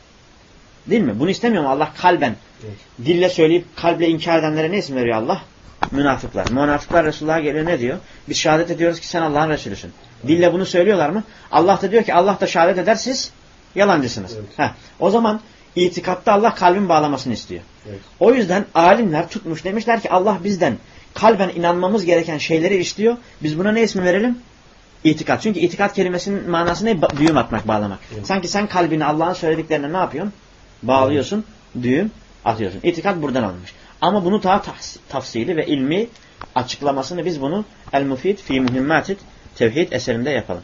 Değil mi? Bunu istemiyor mu Allah kalben? Evet. Dille söyleyip kalple inkar edenlere ne isim veriyor Allah? Münafıklar. Münafıklar Resulullah'a geliyor ne diyor? Biz şehadet ediyoruz ki sen Allah'ın Resulüsün. Dille bunu söylüyorlar mı? Allah da diyor ki Allah da şehadet eder siz yalancısınız. Evet. Heh. O zaman itikatta Allah kalbin bağlamasını istiyor. Evet. O yüzden alimler tutmuş demişler ki Allah bizden kalben inanmamız gereken şeyleri istiyor. Biz buna ne ismi verelim? İtikat. Çünkü itikat kelimesinin manası ne? Düğüm atmak, bağlamak. Evet. Sanki sen kalbini Allah'ın söylediklerine ne yapıyorsun? Bağlıyorsun, evet. düğüm atıyorsun. İtikat buradan alınmış. Ama bunu daha tafsili ve ilmi açıklamasını biz bunu El-Mufid fi Muhimmat-i Tevhid eserinde yapalım.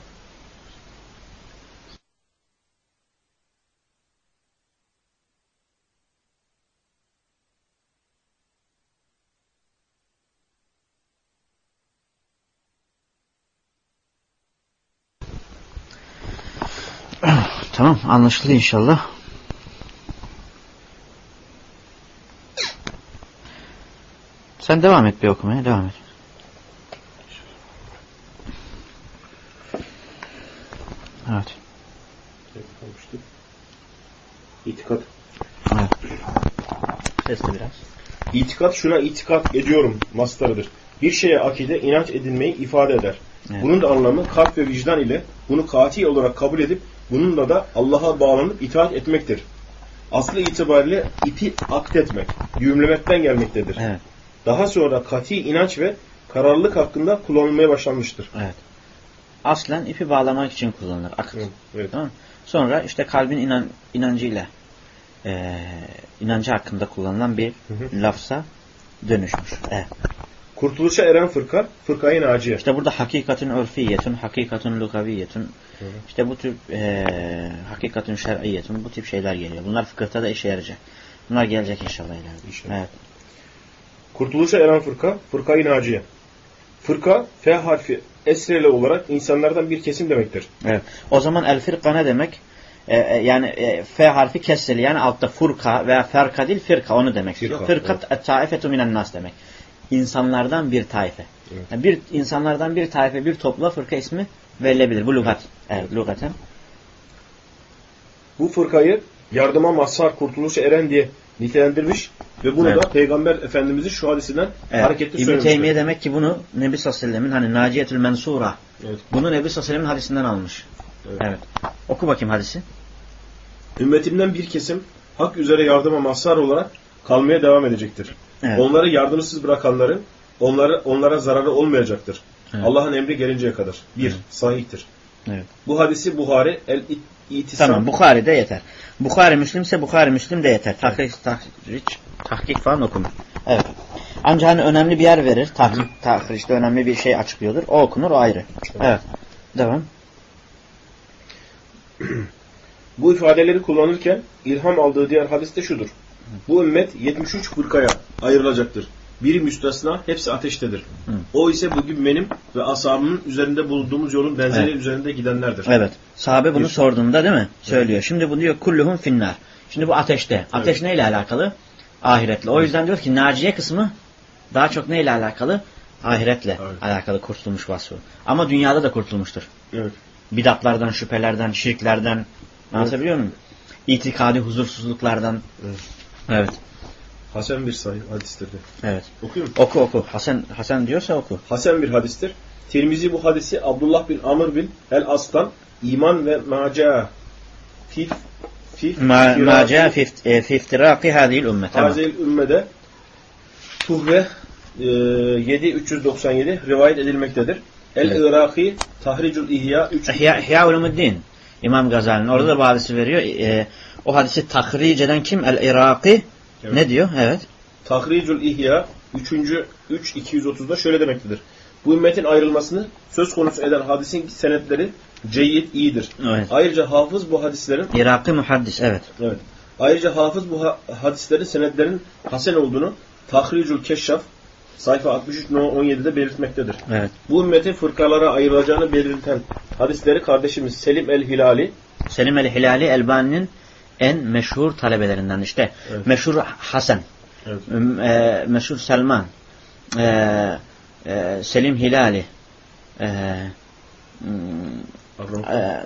Tamam, anlaşıldı inşallah. Sen devam et bir okumaya, devam et. Evet.
İtikat.
Evet. Sesli biraz.
İtikat şuna itikat ediyorum mastarıdır. Bir şeye akide inanç edilmeyi ifade eder. Evet. Bunun da anlamı kalp ve vicdan ile bunu kati olarak kabul edip bununla da Allah'a bağlanıp itaat etmektir. Aslı itibariyle ipi akdetmek, düğümlemekten gelmektedir. Evet. Daha sonra kati inanç ve kararlılık hakkında kullanılmaya başlanmıştır. Evet.
Aslen ipi bağlamak için kullanılır. Akıt. Evet, evet. Tamam. Sonra işte kalbin inan, inancıyla e, inancı hakkında kullanılan bir hı hı. lafza dönüşmüş. Evet.
Kurtuluşa eren fırka, fırkayı naciye.
İşte burada hakikatun örfiyetun, hakikatun lugaviyetun, işte bu tür e, hakikatun şer'iyetun, bu tip şeyler geliyor. Bunlar fıkıhta da işe yarayacak. Bunlar gelecek inşallah ileride. İnşallah. Evet.
Kurtuluşa eren fırka, fırkayı naciye. Fırka, F harfi esreli olarak insanlardan bir kesim demektir.
Evet. O zaman el firka ne demek? Ee, yani e, F harfi kesreli, yani altta furka veya ferka değil, firka, onu demek istiyor. Fırkat evet. Et-taifetu minen nas demek. İnsanlardan bir taife. Evet. Yani bir insanlardan bir taife, bir topluluğa fırka ismi verilebilir. Bu lügat. Evet, evet lügaten.
Bu fırkayı yardıma mazhar, kurtuluşa eren diye nitelendirmiş ve bunu evet. da Peygamber Efendimiz'in şu hadisinden evet. hareketli söylemiştir.
İbn-i Teymiye demek ki bunu Nebi sallallahu aleyhi ve sellem'in hani Naciyetül Mensura. Evet. Bunu Nebi sallallahu aleyhi ve sellem'in hadisinden almış. Evet. evet. Oku bakayım hadisi.
Ümmetimden bir kesim hak üzere yardıma mazhar olarak kalmaya devam edecektir. Evet. Onları yardımsız bırakanların onları onlara zararı olmayacaktır. Evet. Allah'ın emri gelinceye kadar. Bir, evet. sahihtir. Evet. Bu hadisi Buhari el-İtisam.
Tamam, Bukhari de yeter. Bukhari Müslim ise Bukhari Müslim de yeter. Tahkik, tahkik, tahkik falan okunur. Evet. Ancak hani önemli bir yer verir. Tahkik, tahrişte önemli bir şey açıklıyordur. O okunur, o ayrı. Evet. evet. Devam.
Bu ifadeleri kullanırken ilham aldığı diğer hadis de şudur. Bu ümmet yetmiş üç fırkaya ayrılacaktır. Biri müstesna, hepsi ateştedir. Hı. O ise bugün benim ve ashabımın üzerinde bulunduğumuz yolun benzeri evet. üzerinde gidenlerdir.
Evet. Sahabe bunu bir. sorduğunda değil mi? Söylüyor. Evet. Şimdi bu diyor kulluhum finnar. Şimdi bu ateşte. Ateş evet. neyle alakalı? Ahiretle. O yüzden diyor ki naciye kısmı daha çok neyle alakalı? Ahiretle evet. alakalı kurtulmuş vasfı. Ama dünyada da kurtulmuştur. Evet. Bidatlardan, şüphelerden, şirklerden, anlatabiliyor muyum? İtikadi huzursuzluklardan. Evet. evet.
Hasan bir sahih hadistir de.
Evet.
Okuyayım mı?
Oku oku. Hasan Hasan diyorsa oku.
Hasan bir hadistir. Tirmizi bu hadisi Abdullah bin Amr bin el-As'tan iman ve maca fif fif
maca fi iftiraqi hadhihi ümmet.
Hadhihi ümmede Tuhve yedi üç yüz doksan yedi rivayet edilmektedir. El-Iraki Tahricul İhya üç
İhya İhya Ulumuddin. İmam Gazali'nin orada da bu hadisi veriyor. E, o hadisi tahric eden kim? El-Iraki evet. ne diyor? Evet.
Tahricul İhya üçüncü üç iki yüz otuzda şöyle demektedir. Bu ümmetin ayrılmasını söz konusu eden hadisin senetleri ceyyid, iyidir. Evet. Ayrıca hafız bu hadislerin
Iraki muhaddis, evet.
Evet. Ayrıca hafız bu ha hadislerin senetlerin hasen olduğunu Tahricul Keşşaf sayfa altmış üç on yedi'de belirtmektedir.
Evet.
Bu ümmetin fırkalara ayrılacağını belirten hadisleri kardeşimiz Selim el-Hilali
Selim el-Hilali Elbani'nin en meşhur talebelerinden işte. Evet. Meşhur Hasan, evet. e, meşhur Selman, e, e, Selim Hilali, e, e, e,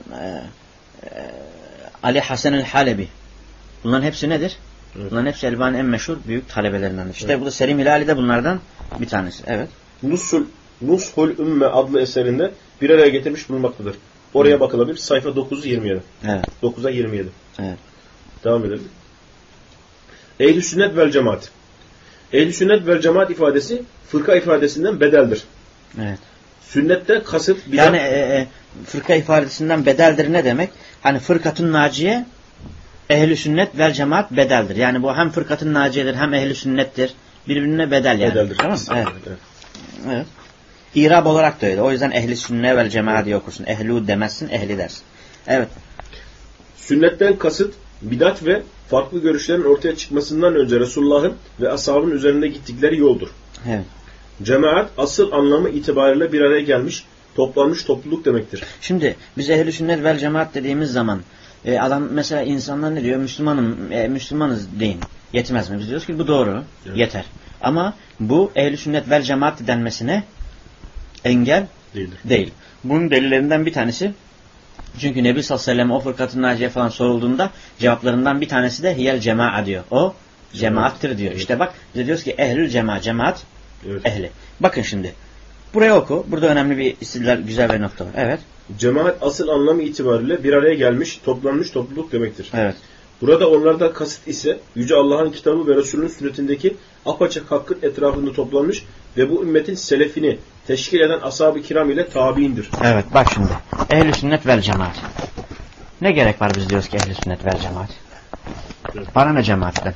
Ali Hasan el-Halebi. Bunların hepsi nedir? Evet. Bunların hepsi Elbani'nin en meşhur büyük talebelerindendir. İşte evet. bu da Selim Hilali de bunlardan bir tanesi. Evet.
Nusul, Nushul Ümme adlı eserinde bir araya getirmiş bulunmaktadır. Oraya Hı. bakılabilir. Sayfa dokuz yirmi yedi.
Evet.
dokuza yirmi yedi.
Evet.
Devam edelim. Ehl-i sünnet vel cemaat. Ehl-i sünnet vel cemaat ifadesi fırka ifadesinden bedeldir.
Evet.
Sünnette kasıt
yani e, e, fırka ifadesinden bedeldir ne demek? Hani fırkatun naciye ehl-i sünnet vel cemaat bedeldir. Yani bu hem fırkatun naciyedir hem ehl-i sünnettir. Birbirine bedel yani. Bedeldir. Tamam mı? Evet. Evet. evet. İrab olarak da öyle. O yüzden ehl-i sünnet vel cemaat diye okursun. Ehlu demezsin, ehli dersin. Evet.
Sünnetten kasıt bidat ve farklı görüşlerin ortaya çıkmasından önce Resulullah'ın ve ashabın üzerinde gittikleri yoldur.
Evet.
Cemaat asıl anlamı itibariyle bir araya gelmiş, toplanmış topluluk demektir.
Şimdi biz ehl-i sünnet vel cemaat dediğimiz zaman e, adam mesela insanlar ne diyor? Müslümanım, e, Müslümanız deyin. Yetmez mi? Biz diyoruz ki bu doğru. Evet. Yeter. Ama bu ehl-i sünnet vel cemaat denmesine engel Değildir. değil. Bunun delillerinden bir tanesi çünkü Nebi sallallahu aleyhi ve sellem o fırkatın naciye falan sorulduğunda cevaplarından bir tanesi de hiyel cema'a diyor. O cemaattir diyor. Evet. İşte bak biz diyoruz ki ehlül cemaat, cemaat evet. ehli. Bakın şimdi. Buraya oku. Burada önemli bir istidlal, güzel bir nokta var. Evet.
Cemaat asıl anlamı itibariyle bir araya gelmiş, toplanmış topluluk demektir.
Evet.
Burada onlardan kasıt ise Yüce Allah'ın kitabı ve Resulünün sünnetindeki apaçık hakkın etrafında toplanmış ve bu ümmetin selefini teşkil eden ashab-ı kiram ile tabiindir.
Evet bak şimdi. Ehl-i sünnet vel cemaat. Ne gerek var biz diyoruz ki ehl-i sünnet vel cemaat? Evet. Bana ne cemaatten?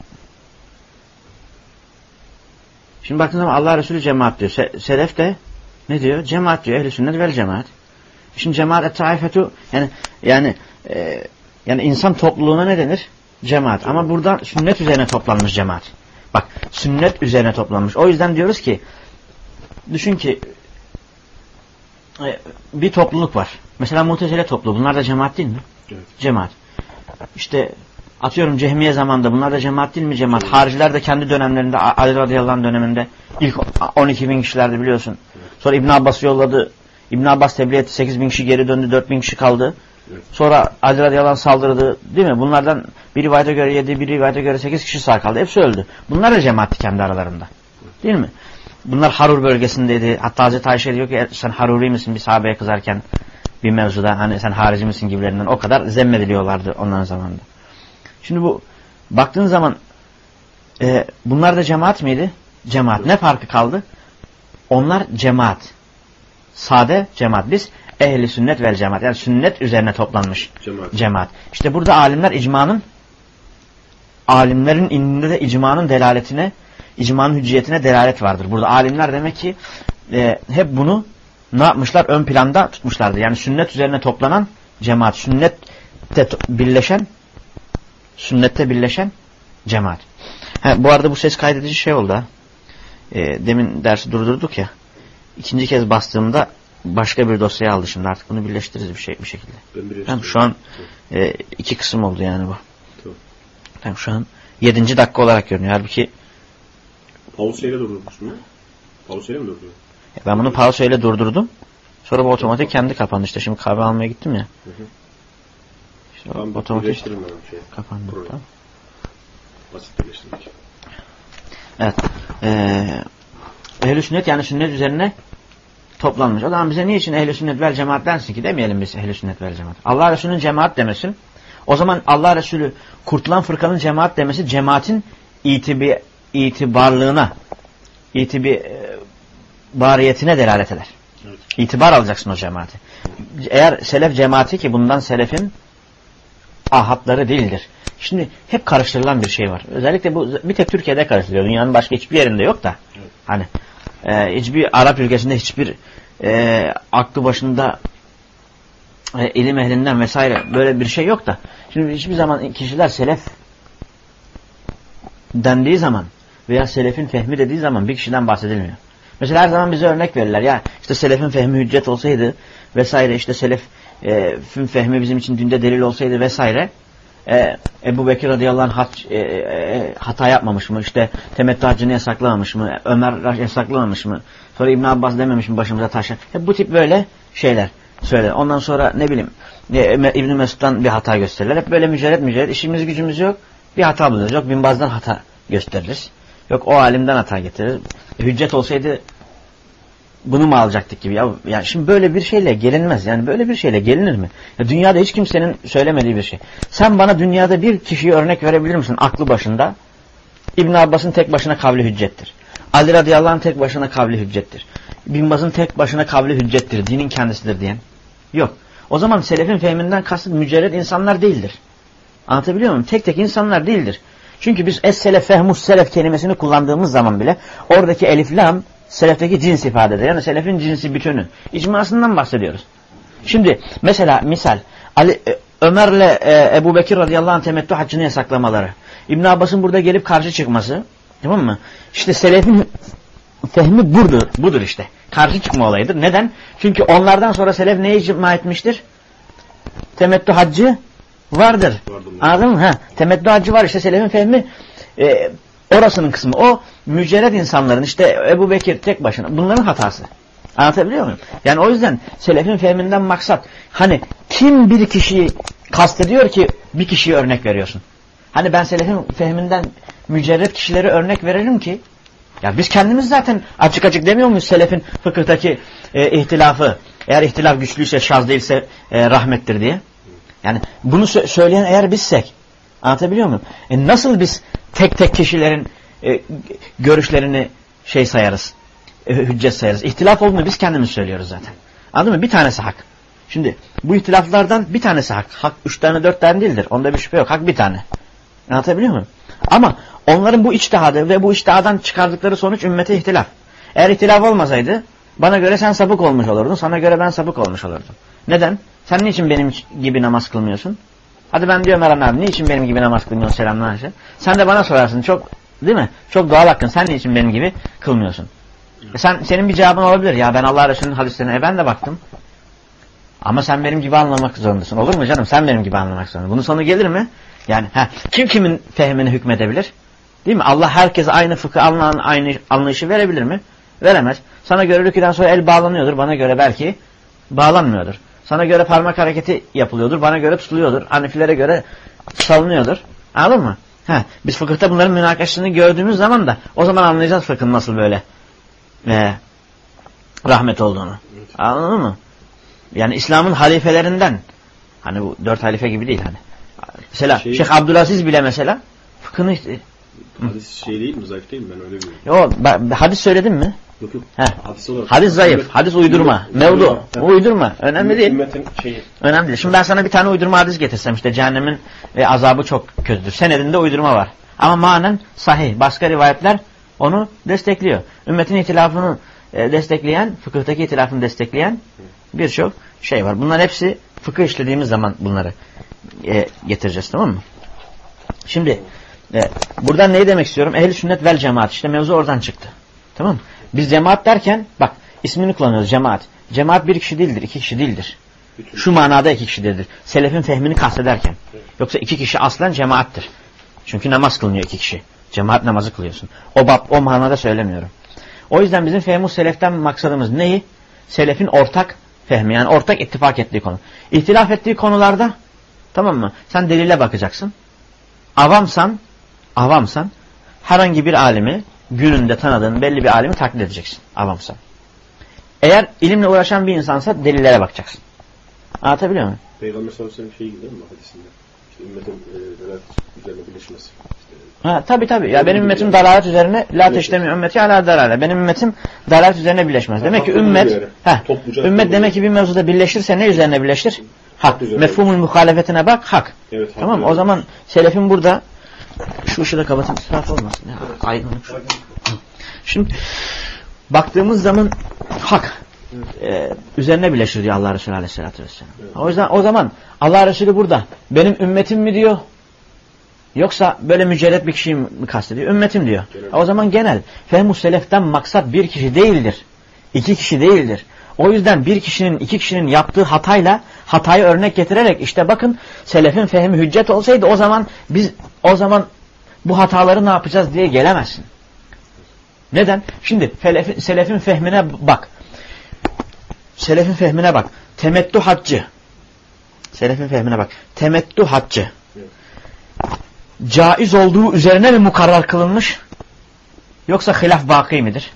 Şimdi baktığınız zaman Allah Resulü cemaat diyor. Se Selef de ne diyor? Cemaat diyor. Ehl-i sünnet vel cemaat. Şimdi cemaat et-taifetu yani yani e, yani insan topluluğuna ne denir? Cemaat. Ama burada sünnet üzerine toplanmış cemaat. Bak sünnet üzerine toplanmış. O yüzden diyoruz ki düşün ki bir topluluk var. Mesela Mu'tezile topluluğu. Bunlar da cemaat değil mi?
Evet.
Cemaat. İşte atıyorum Cehmiye zamanında bunlar da cemaat değil mi? Cemaat. Hariciler de kendi dönemlerinde Ali radıyallahu anh döneminde ilk on iki bin kişilerdi biliyorsun. Sonra İbn Abbas'ı yolladı. İbn Abbas tebliğ etti. sekiz bin kişi geri döndü. dört bin kişi kaldı. Evet. Sonra Ali radıyallahu anh saldırdı. Değil mi? Bunlardan bir rivayete göre yedi, bir rivayete göre sekiz kişi sağ kaldı. Hepsi öldü. Bunlar da cemaatti kendi aralarında. Değil mi? Bunlar Harur bölgesindeydi. Hatta Hazreti Ayşe diyor ki sen Haruri misin bir sahabeye kızarken bir mevzuda hani sen harici misin gibilerinden o kadar zemmediliyorlardı onların zamanında. Şimdi bu baktığın zaman e, bunlar da cemaat miydi? Cemaat. Ne farkı kaldı? Onlar cemaat. Sade cemaat. Biz ehli sünnet vel cemaat. Yani sünnet üzerine toplanmış cemaat. cemaat. İşte burada alimler icmanın alimlerin indinde de icmanın delaletine icmanın hücciyetine delalet vardır. Burada alimler demek ki e, hep bunu ne yapmışlar? Ön planda tutmuşlardı. Yani sünnet üzerine toplanan cemaat. Sünnette birleşen sünnette birleşen cemaat. Ha, bu arada bu ses kaydedici şey oldu ha. E, demin dersi durdurduk ya. İkinci kez bastığımda başka bir dosyaya aldı şimdi. Artık bunu birleştiririz bir şey bir şekilde. Tamam, şu an e, iki kısım oldu yani bu. Tamam. Tamam, şu an yedinci dakika olarak görünüyor. Halbuki
Pause ile durdurmuş mu? Pause ile mi durdurdu?
Ben bunu pause ile durdurdum. Sonra bu otomatik kendi kapandı. İşte şimdi kahve almaya gittim ya. Hı hı. İşte tamam, otomatik şey. kapandı. Tamam.
Basit birleştirdik.
Evet. Ee, ehl-i sünnet yani sünnet üzerine toplanmış. O zaman bize niçin ehl-i sünnet vel cemaat densin ki? Demeyelim biz ehl-i sünnet vel cemaat. Allah Resulü'nün cemaat demesin. O zaman Allah Resulü kurtulan fırkanın cemaat demesi cemaatin itibi, itibarlığına itibariyetine delalet eder. Evet. İtibar alacaksın o cemaati. Eğer selef cemaati ki bundan selefin ahatları değildir. Şimdi hep karıştırılan bir şey var. Özellikle bu bir tek Türkiye'de karıştırılıyor. Dünyanın başka hiçbir yerinde yok da. Evet. Hani e, hiçbir Arap ülkesinde hiçbir e, aklı başında e, ilim ehlinden vesaire böyle bir şey yok da. Şimdi hiçbir zaman kişiler selef dendiği zaman veya selefin fehmi dediği zaman bir kişiden bahsedilmiyor. Mesela her zaman bize örnek verirler. Ya işte selefin fehmi hüccet olsaydı vesaire, işte selefin fehmi bizim için dinde delil olsaydı vesaire. E, Ebu Bekir radıyallahu anh hat, e, e, hata yapmamış mı? İşte temettü haccını yasaklamamış mı? Ömer yasaklamamış mı? Sonra İbn Abbas dememiş mi başımıza taşa? Hep bu tip böyle şeyler söyler. Ondan sonra ne bileyim e, İbn Mesud'dan bir hata gösterirler. Hep böyle mücerret mücerret. İşimiz gücümüz yok. Bir hata buluruz. Yok Bin Baz'dan hata gösteririz. Yok o alimden hata getirir. Hüccet olsaydı bunu mu alacaktık gibi. Ya, yani şimdi böyle bir şeyle gelinmez. Yani böyle bir şeyle gelinir mi? Ya dünyada hiç kimsenin söylemediği bir şey. Sen bana dünyada bir kişiyi örnek verebilir misin aklı başında? İbn Abbas'ın tek başına kavli hüccettir. Ali radıyallahu anh tek başına kavli hüccettir. Bin Baz'ın tek başına kavli hüccettir. Dinin kendisidir diyen. Yok. O zaman selefin fehminden kasıt mücerred insanlar değildir. Anlatabiliyor muyum? Tek tek insanlar değildir. Çünkü biz es-selef fehmus selef kelimesini kullandığımız zaman bile oradaki elif lam selefteki cins ifade eder. Yani selefin cinsi bütünü. İcmasından bahsediyoruz. Şimdi mesela misal Ali, Ömer'le e, Ebu Bekir radıyallahu anh temettü haccını yasaklamaları. İbn Abbas'ın burada gelip karşı çıkması. Tamam mı? İşte selefin fehmi budur, budur işte. Karşı çıkma olayıdır. Neden? Çünkü onlardan sonra selef neyi icma etmiştir? Temettü haccı vardır. Anladın mı? Ha, temettü haccı var. İşte selefin fehmi e, orasının kısmı. O mücerred insanların işte Ebu Bekir tek başına. Bunların hatası. Anlatabiliyor muyum? Yani o yüzden selefin fehminden maksat hani kim bir kişiyi kastediyor ki bir kişiye örnek veriyorsun. Hani ben selefin fehminden mücerred kişileri örnek verelim ki ya biz kendimiz zaten açık açık demiyor muyuz selefin fıkıhtaki e, ihtilafı eğer ihtilaf güçlüyse şaz değilse e, rahmettir diye. Yani bunu sö- söyleyen eğer bizsek anlatabiliyor muyum? E, nasıl biz tek tek kişilerin e, görüşlerini şey sayarız? E, hüccet sayarız. İhtilaf olduğunu biz kendimiz söylüyoruz zaten. Anladın mı? Bir tanesi hak. Şimdi bu ihtilaflardan bir tanesi hak. Hak üç tane dört tane değildir. Onda bir şüphe yok. Hak bir tane. Anlatabiliyor muyum? Ama onların bu içtihadı ve bu içtihadan çıkardıkları sonuç ümmete ihtilaf. Eğer ihtilaf olmasaydı bana göre sen sapık olmuş olurdun. Sana göre ben sapık olmuş olurdum. Neden? Sen niçin benim gibi namaz kılmıyorsun? Hadi ben diyorum Eren abi niçin benim gibi namaz kılmıyorsun selamlar. Sen de bana sorarsın çok Değil mi? Çok doğal hakkın. Sen niçin benim gibi kılmıyorsun? E sen senin bir cevabın olabilir. Ya ben Allah Resulü'nün hadislerine e ben de baktım. Ama sen benim gibi anlamak zorundasın. Olur mu canım? Sen benim gibi anlamak zorundasın. Bunun sonu gelir mi? Yani heh, kim kimin fehmini hükmedebilir? Değil mi? Allah herkese aynı fıkıh anlayan aynı anlayışı verebilir mi? Veremez. Sana göre rüküden sonra el bağlanıyordur. Bana göre belki bağlanmıyordur. Sana göre parmak hareketi yapılıyordur. Bana göre tutuluyordur. Hanefilere göre salınıyordur. Anladın mı? Heh, biz fıkıhta bunların münakaşasını gördüğümüz zaman da o zaman anlayacağız fıkhın nasıl böyle e, rahmet olduğunu. Anladın mı? Yani İslam'ın halifelerinden, hani bu dört halife gibi değil hani. Mesela şey, Şeyh Abdülaziz bile mesela fıkhını...
Hadis şey değil mi? Zayıf değil mi? Ben öyle biliyorum.
Yok, ben, hadis söyledim mi?
Yok yok.
Heh.
Hadis olarak.
Hadis zayıf, ümmet, hadis uydurma, ümmet, mevdu. Heh. Uydurma. Önemli ümmet, değil.
Ümmetin şeyi.
Önemli değil. Şimdi ben sana bir tane uydurma hadis getirsem işte cehennemin e, azabı çok kötüdür. Senedinde uydurma var. Ama manen sahih. Başka rivayetler onu destekliyor. Ümmetin ihtilafını e, destekleyen, fıkıhtaki ihtilafını destekleyen birçok şey var. Bunlar hepsi fıkıh işlediğimiz zaman bunları e, getireceğiz, tamam mı? Şimdi e, buradan neyi demek istiyorum? Ehl-i sünnet vel cemaat. İşte mevzu oradan çıktı. Tamam mı? Biz cemaat derken bak ismini kullanıyoruz, cemaat. Cemaat bir kişi değildir, iki kişi değildir. Şu manada iki kişidir. Selefin fehmini kastederken. Yoksa iki kişi aslen cemaattir. Çünkü namaz kılınıyor iki kişi. Cemaat namazı kılıyorsun. O bab, o manada söylemiyorum. O yüzden bizim fehmus seleften maksadımız neyi? Selefin ortak fehmi, yani ortak ittifak ettiği konu. İhtilaf ettiği konularda, tamam mı? Sen delile bakacaksın. Avamsan, avamsan herhangi bir alimi, gününde tanıdığın belli bir alimi taklit edeceksin. Avamsan. Eğer ilimle uğraşan bir insansa delillere bakacaksın. Anlatabiliyor muyum?
Peygamber sallallahu aleyhi ve sellem şey gibi mi hadisinde? İşte ümmetin e, dalalet üzerine birleşmesi. İşte,
ha, tabii tabii. Ya benim ümmetim dalalet üzerine la teştemi ümmeti ala dalale. Benim ümmetim dalalet üzerine birleşmez. Demek ki ümmet ha, ümmet demek ki bir mevzuda birleşirse ne üzerine birleşir? Hak. Mefhumul muhalefetine bak, hak.
Evet,
tamam mı? O zaman selefin burada şu ışığı da kapatın, israf olmasın. Ya, aydınlık şu. Şimdi baktığımız zaman hak e, üzerine birleşir diyor Allah Resulü Aleyhisselatü Vesselam. Evet. O yüzden o zaman Allah Resulü burada benim ümmetim mi diyor? Yoksa böyle mücerret bir kişiyi mi kastediyor? Ümmetim diyor. Evet. O zaman genel. Fehmus seleften maksat bir kişi değildir. İki kişi değildir. O yüzden bir kişinin, iki kişinin yaptığı hatayla hatayı örnek getirerek işte bakın selefin fehmi hüccet olsaydı o zaman biz o zaman bu hataları ne yapacağız diye gelemezsin. Neden? Şimdi selefin, selefin fehmine bak. Selefin fehmine bak. Temettü haccı. Selefin fehmine bak. Temettü haccı. Caiz olduğu üzerine mi mukarrar kılınmış? Yoksa hilaf baki midir?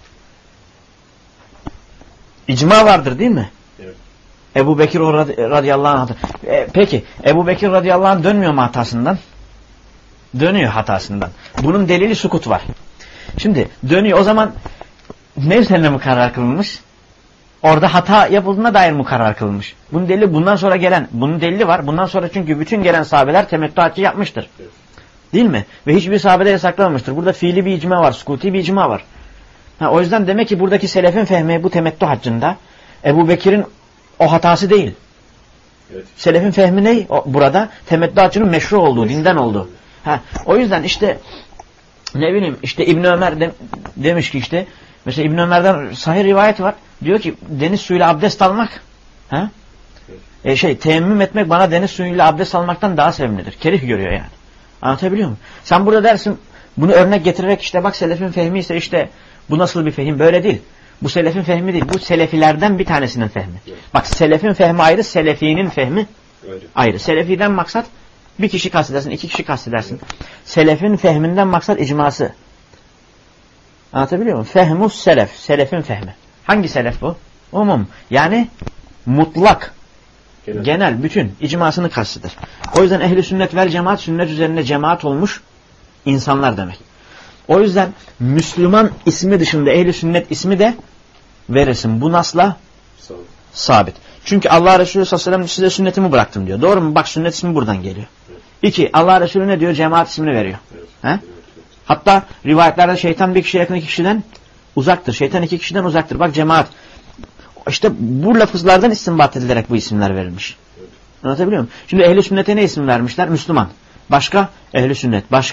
İcma vardır değil mi? Evet. Ebu Bekir radıyallahu anh. E, peki Ebu Bekir radıyallahu anh dönmüyor mu hatasından? Dönüyor hatasından. Bunun delili sukut var. Şimdi dönüyor. O zaman ne üzerine mukarrar kılınmış? Orada hata yapıldığına dair mukarrar kılınmış. Bunun delili bundan sonra gelen. Bunun delili var. Bundan sonra çünkü bütün gelen sahabeler temettü haccı yapmıştır. Evet. Değil mi? Ve hiçbir sahabede yasaklamamıştır. Burada fiili bir icma var. Sukuti bir icma var. Ha, o yüzden demek ki buradaki selefin fehmi bu temettü haccında Ebu Bekir'in o hatası değil. Evet. Selefin fehmi ne? O, burada temettü haccının meşru olduğu, meşru dinden olduğu. Ha, o yüzden işte ne bileyim işte İbn Ömer de, demiş ki işte mesela İbn Ömer'den sahih rivayet var. Diyor ki deniz suyuyla abdest almak ha? Evet. E şey teyemmüm etmek bana deniz suyuyla abdest almaktan daha sevimlidir. Kerih görüyor yani. Anlatabiliyor muyum? Sen burada dersin bunu örnek getirerek işte bak selefin fehmi ise işte bu nasıl bir fehim? Böyle değil. Bu selefin fehmi değil. Bu selefilerden bir tanesinin fehmi. Evet. Bak selefin fehmi ayrı, selefinin fehmi evet. ayrı. Selefiden maksat bir kişi kastedersin, iki kişi kastedersin. Evet. Selefin fehminden maksat icması. Anlatabiliyor muyum? Fehmus selef. Selefin fehmi. Hangi selef bu? Umum. Yani mutlak. Genel. Genel, bütün icmasını kasteder. O yüzden ehli sünnet vel cemaat sünnet üzerine cemaat olmuş insanlar demek. O yüzden Müslüman ismi dışında ehli sünnet ismi de verirsin. Bu nasla sabit. sabit. Çünkü Allah Resulü sallallahu aleyhi ve sellem size sünnetimi bıraktım diyor. Doğru mu? Bak sünnet ismi buradan geliyor. Evet. İki, Allah Resulü ne diyor? Cemaat ismini veriyor. Evet. He? Evet. Hatta rivayetlerde şeytan bir kişiye yakın iki kişiden uzaktır. Şeytan iki kişiden uzaktır. Bak cemaat. İşte bu lafızlardan istinbat edilerek bu isimler verilmiş. Evet. Anlatabiliyor muyum? Şimdi ehli sünnete ne isim vermişler? Müslüman. Başka? Ehli sünnet. Başka?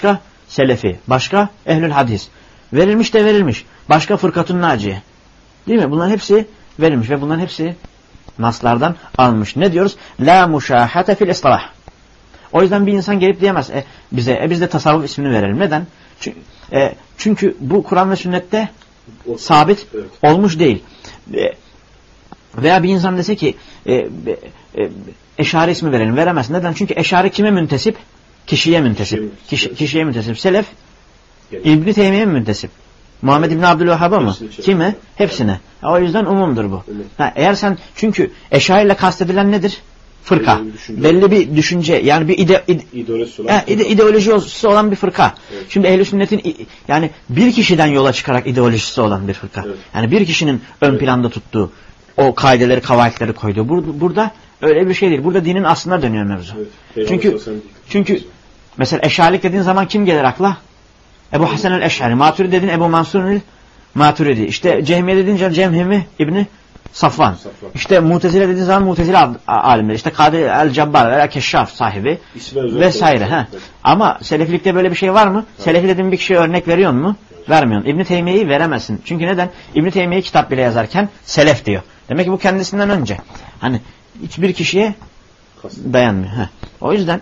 Selefi. Başka ehlül hadis. Verilmiş de verilmiş. Başka fırkatun naciye. Değil mi? Bunların hepsi verilmiş ve bunların hepsi naslardan alınmış. Ne diyoruz? La muşahate fil istilah. O yüzden bir insan gelip diyemez e, bize e, biz de tasavvuf ismini verelim. Neden? Çünkü, e, çünkü bu Kur'an ve sünnette o, sabit evet. olmuş değil. E, veya bir insan dese ki e, e, eşari ismi verelim. Veremez. Neden? Çünkü eşari kime müntesip? Kişiye müntesip. Kişi, kişiye müntesip. Selef İbn-i Teymiye mi müntesip? Muhammed İbn Abdülvehhab'a mı? Kime? Hepsine. O yüzden umumdur bu. Evet. Ha, eğer sen çünkü eşari ile kastedilen nedir? Fırka. Belli bir, belli bir düşünce yani bir ide, ide, ideolojisi, olan e, ide, ideolojisi olan bir fırka. Evet. Şimdi ehl-i sünnetin yani bir kişiden yola çıkarak ideolojisi olan bir fırka. Evet. Yani bir kişinin ön evet. planda tuttuğu o kaideleri, kavaitleri koyduğu. Burada, burada öyle bir şey değil. Burada dinin aslına dönüyor mevzu. Evet. Çünkü çünkü mesela eşarilik dediğin zaman kim gelir akla? Ebu Hasan el-Eş'ari. Maturidi dediğin Ebu Mansur el-Maturidi. İşte Cehmiye dediğince Cemhimi İbni Safvan. Safvan. İşte Mutezile dediğin zaman Mutezile alimleri. İşte Kadir el-Cabbar veya Keşşaf sahibi vesaire. Ha. Ama Selefilikte böyle bir şey var mı? Ha. Selefi dediğin bir kişiye örnek veriyor mu? Evet. Vermiyorsun. İbn-i Teymiye'yi veremezsin. Çünkü neden? İbn-i Teymiye kitap bile yazarken selef diyor. Demek ki bu kendisinden önce. Hani hiçbir kişiye dayanmıyor. Ha. O yüzden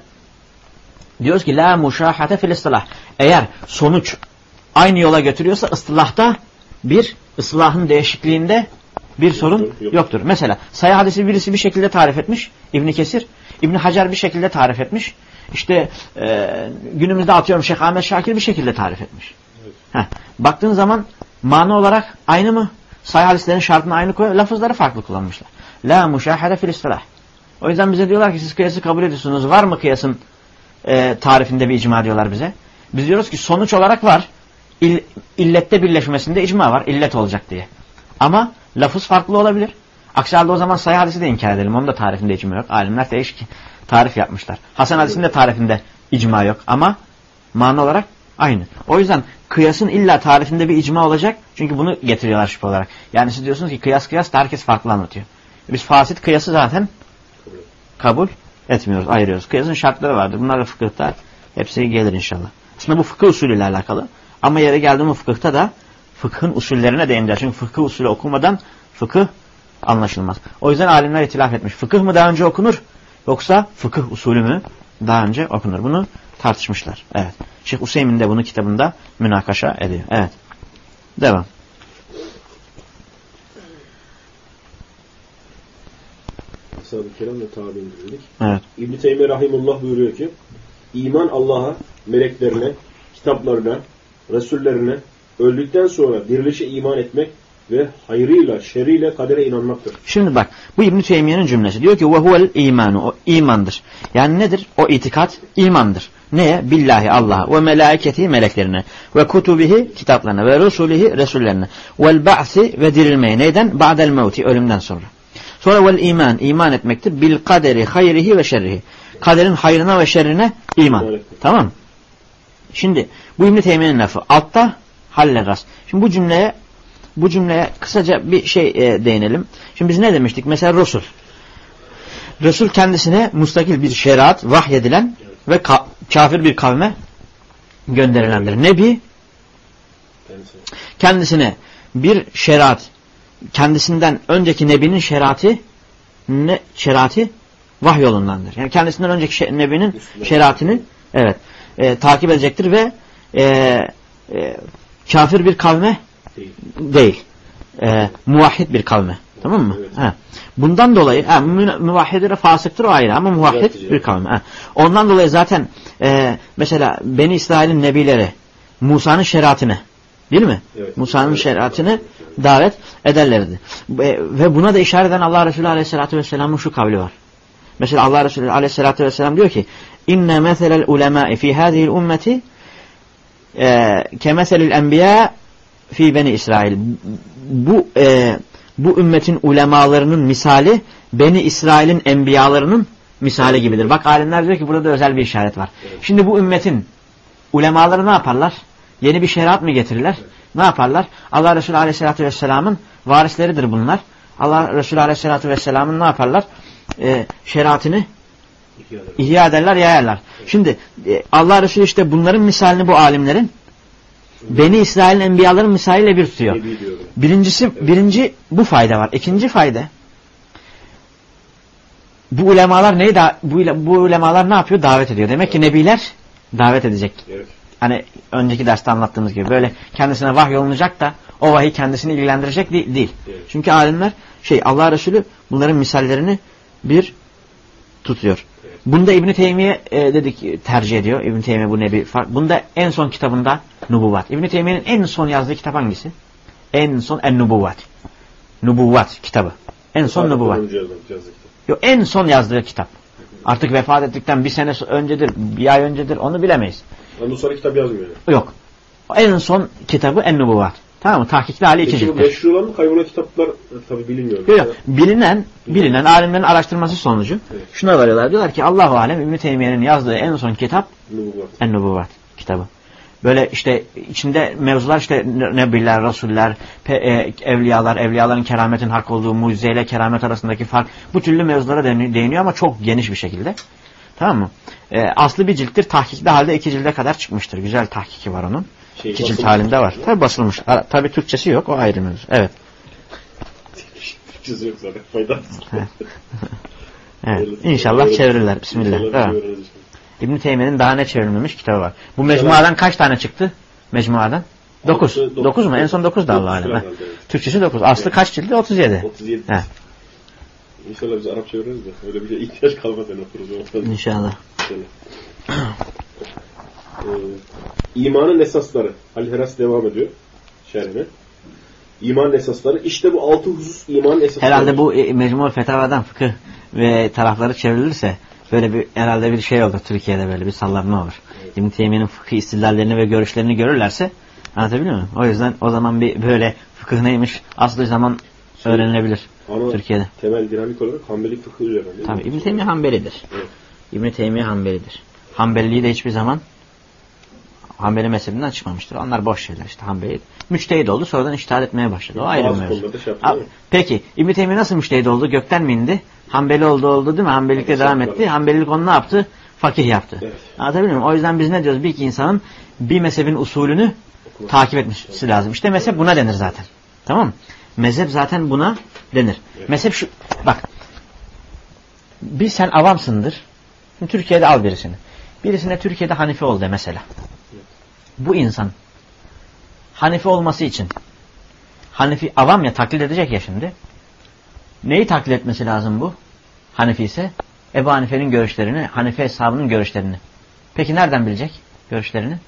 diyoruz ki la muşahate fil istilah. Eğer sonuç aynı yola götürüyorsa ıstılahta bir ıslahın değişikliğinde bir sorun yoktur. yoktur. Mesela sayı hadisi birisi bir şekilde tarif etmiş. İbn Kesir, İbn Hacer bir şekilde tarif etmiş. İşte e, günümüzde atıyorum Şeyh Ahmet Şakir bir şekilde tarif etmiş. Evet. Heh. Baktığın zaman mana olarak aynı mı? Sayı hadislerin şartını aynı koyuyor. Lafızları farklı kullanmışlar. La muşahate fil istilah. O yüzden bize diyorlar ki siz kıyası kabul ediyorsunuz. Var mı kıyasın e, tarifinde bir icma diyorlar bize. Biz diyoruz ki sonuç olarak var. İll, illette birleşmesinde icma var. İllet olacak diye. Ama lafız farklı olabilir. Aksi halde o zaman sayı hadisi de inkar edelim. Onun da tarifinde icma yok. Alimler değişik tarif yapmışlar. Hasan hadisinin de tarifinde icma yok. Ama mana olarak aynı. O yüzden kıyasın illa tarifinde bir icma olacak. Çünkü bunu getiriyorlar şüphe olarak. Yani siz diyorsunuz ki kıyas kıyas da herkes farklı anlatıyor. Biz fasit kıyası zaten kabul etmiyoruz, ayırıyoruz. Kıyasın şartları vardır. Bunlar da fıkıhta hepsi gelir inşallah. Aslında bu fıkıh usulüyle alakalı. Ama yere geldiğim fıkıhta da fıkhın usullerine değineceğiz. Çünkü fıkıh usulü okumadan fıkıh anlaşılmaz. O yüzden alimler itilaf etmiş. Fıkıh mı daha önce okunur yoksa fıkıh usulü mü daha önce okunur? Bunu tartışmışlar. Evet. Şeyh Hüseyin de bunu kitabında münakaşa ediyor. Evet. Devam.
Ashab-ı Kiram ve tabi'in dedik.
Evet.
İbn-i Teymiye Rahimullah buyuruyor ki iman Allah'a, meleklerine, kitaplarına, Resullerine, öldükten sonra dirilişe iman etmek ve hayrıyla, şerriyle kadere inanmaktır.
Şimdi bak, bu İbn-i Teymiye'nin cümlesi. Diyor ki ve huvel imanu, o imandır. Yani nedir? O itikat imandır. Neye? Billahi Allah'a ve melaiketi meleklerine ve kutubihi kitaplarına ve rusulihi resullerine vel ba'si ve dirilmeye. Neyden? Ba'del mevti, ölümden sonra. Sonra vel iman, iman etmektir. Bil kaderi hayrihi ve şerrihi. Kaderin hayrına ve şerrine iman. Evet. Tamam mı? Şimdi bu İbn-i Teymiye'nin lafı. Altta halle rast. Şimdi bu cümleye bu cümleye kısaca bir şey e, değinelim. Şimdi biz ne demiştik? Mesela Resul. Resul kendisine mustakil bir şeriat vahyedilen evet. ve ka kafir bir kavme gönderilendir. Nebi kendisine bir şeriat, kendisinden önceki nebinin şeriatı ne şeriatı vahyolundandır. Yani kendisinden önceki şe nebinin şeriatını evet e, takip edecektir ve e, e, kafir bir kavme değil, değil. E, muvahhid bir kavme. Tamam mı? Evet. Ha. Bundan dolayı ha, muvahhidire fasıktır o ayrı ama muvahhid evet, bir kavme. Ha. Ondan dolayı zaten e, mesela Beni İsrail'in nebileri Musa'nın şeriatını değil mi? Evet. Musa'nın evet. şeriatını davet ederlerdi. E, ve buna da işaret eden Allah Resulü Aleyhisselatü Vesselam'ın şu kavli var. Mesela Allah Resulü Aleyhisselatü Vesselam diyor ki İnne meselel ulemâi fî hâzihil ümmeti kemeselil enbiya fî beni İsrail. Bu e, bu ümmetin ulemalarının misali Beni İsrail'in enbiyalarının misali gibidir. Bak alimler diyor ki burada özel bir işaret var. Evet. Şimdi bu ümmetin ulemaları ne yaparlar? Yeni bir şeriat mı getirirler? Evet. Ne yaparlar? Allah Resulü Aleyhisselatü Vesselam'ın varisleridir bunlar. Allah Resulü Aleyhisselatü Vesselam'ın ne yaparlar? E, şeriatını İhya ederler, yayarlar. Evet. Şimdi Allah Resulü işte bunların misalini bu alimlerin Beni İsrail'in enbiyaların misaliyle bir tutuyor. Birincisi, evet. birinci bu fayda var. İkinci fayda, bu ulemalar neyi da bu, bu ulemalar ne yapıyor? Davet ediyor. Demek ki nebiler davet edecek. Evet. Hani önceki derste anlattığımız gibi böyle kendisine vahiy olunacak da o vahiy kendisini ilgilendirecek değil. Evet. Çünkü alimler şey Allah Resulü bunların misallerini bir tutuyor. Evet. Bunda İbn Teymiye e, dedik tercih ediyor. İbn Teymiye bu nebi fark. Bunda en son kitabında Nubuvat. İbn Teymiye'nin en son yazdığı kitap hangisi? En son En-Nubuvat. Nubuvat kitabı. En son Nubuvat. Yok, en son yazdığı kitap. Artık vefat ettikten bir sene öncedir, bir ay öncedir, onu bilemeyiz.
Ondan sonra kitap yazmıyor.
Yok. En son kitabı En-Nubuvat. Tamam mı? Tahkikli hali iki cilttir.
Peki bu meşhur olan mı? Kaybolan kitaplar tabi bilinmiyor.
Yok yok. Bilinen, bilinen alimlerin araştırması sonucu evet. şuna varıyorlar. Diyorlar ki Allahu alem İbn Teymiye'nin yazdığı en son kitap En-Nubuvat kitabı. Böyle işte içinde mevzular işte nebiler, rasuller, e, evliyalar, evliyaların kerametin hak olduğu, mucizeyle keramet arasındaki fark, bu türlü mevzulara değiniyor ama çok geniş bir şekilde. Tamam mı? E, aslı bir cilttir, tahkikli halde iki cilde kadar çıkmıştır. Güzel tahkiki var onun. Şey, iki cilt halinde var. Tabi basılmış. Tabi Türkçesi yok, o ayrı mevzu. Evet.
Türkçesi yok zaten, faydasız.
Evet. İnşallah çevirirler. Bismillah. İbn Teymiye'nin daha ne çevrilmemiş kitabı var. Bu mecmuadan kaç tane çıktı? Mecmuadan? Dokuz. Dokuz mu? En son dokuz da Allah alem. Türkçesi dokuz. Aslı kaç cildi? Otuz yedi.
Otuz yedi. İnşallah biz Arap çeviririz de. Öyle bir şey ihtiyaç kalmaz yani okuruz.
İnşallah.
ee, imanın esasları. Halil Heras devam ediyor. Şerhine. İmanın esasları. İşte bu altı husus imanın esasları.
Herhalde bu Mecmu Fetava'dan fıkıh ve tarafları çevrilirse böyle bir herhalde bir şey olur Türkiye'de, böyle bir sallanma olur. Evet. İbn Teymiye'nin fıkıh istillallerini ve görüşlerini görürlerse, anlatabiliyor muyum? O yüzden o zaman bir böyle fıkıh neymiş aslı zaman şey, öğrenilebilir ama Türkiye'de.
Temel dinamik olarak Hanbeli fıkıh üzerinde.
Tabii İbn Teymiye Hanbelidir. Evet. İbn Teymiye Hanbelidir. Hanbeliliği de hiçbir zaman Hanbeli mezhebinden çıkmamıştır. Onlar boş şeyler işte Hanbeli. Müçtehid oldu, sonradan iştihad etmeye başladı. O ayrı bir mevzu. Şey Peki İbn Teymiye nasıl müçtehid oldu? Gökten mi indi? Hanbeli oldu oldu değil mi? Hanbelilikle evet, devam etti. Hanbelilik onu ne yaptı? Fakih yaptı. Evet. Anlatabiliyor muyum? O yüzden biz ne diyoruz? Bir iki insanın bir mezhebin usulünü Okuma. takip etmesi evet. lazım. İşte mezhep buna denir zaten. Tamam mı? Mezhep zaten buna denir. Evet. Mezhep şu. Bak. Bir sen avamsındır. Şimdi Türkiye'de al birisini. Birisine Türkiye'de Hanifi ol de mesela. Evet. Bu insan Hanifi olması için Hanifi avam ya, taklit edecek ya şimdi. Neyi taklit etmesi lazım bu? Hanifi ise Ebu Hanife'nin görüşlerini, Hanife hesabının görüşlerini. Peki nereden bilecek görüşlerini?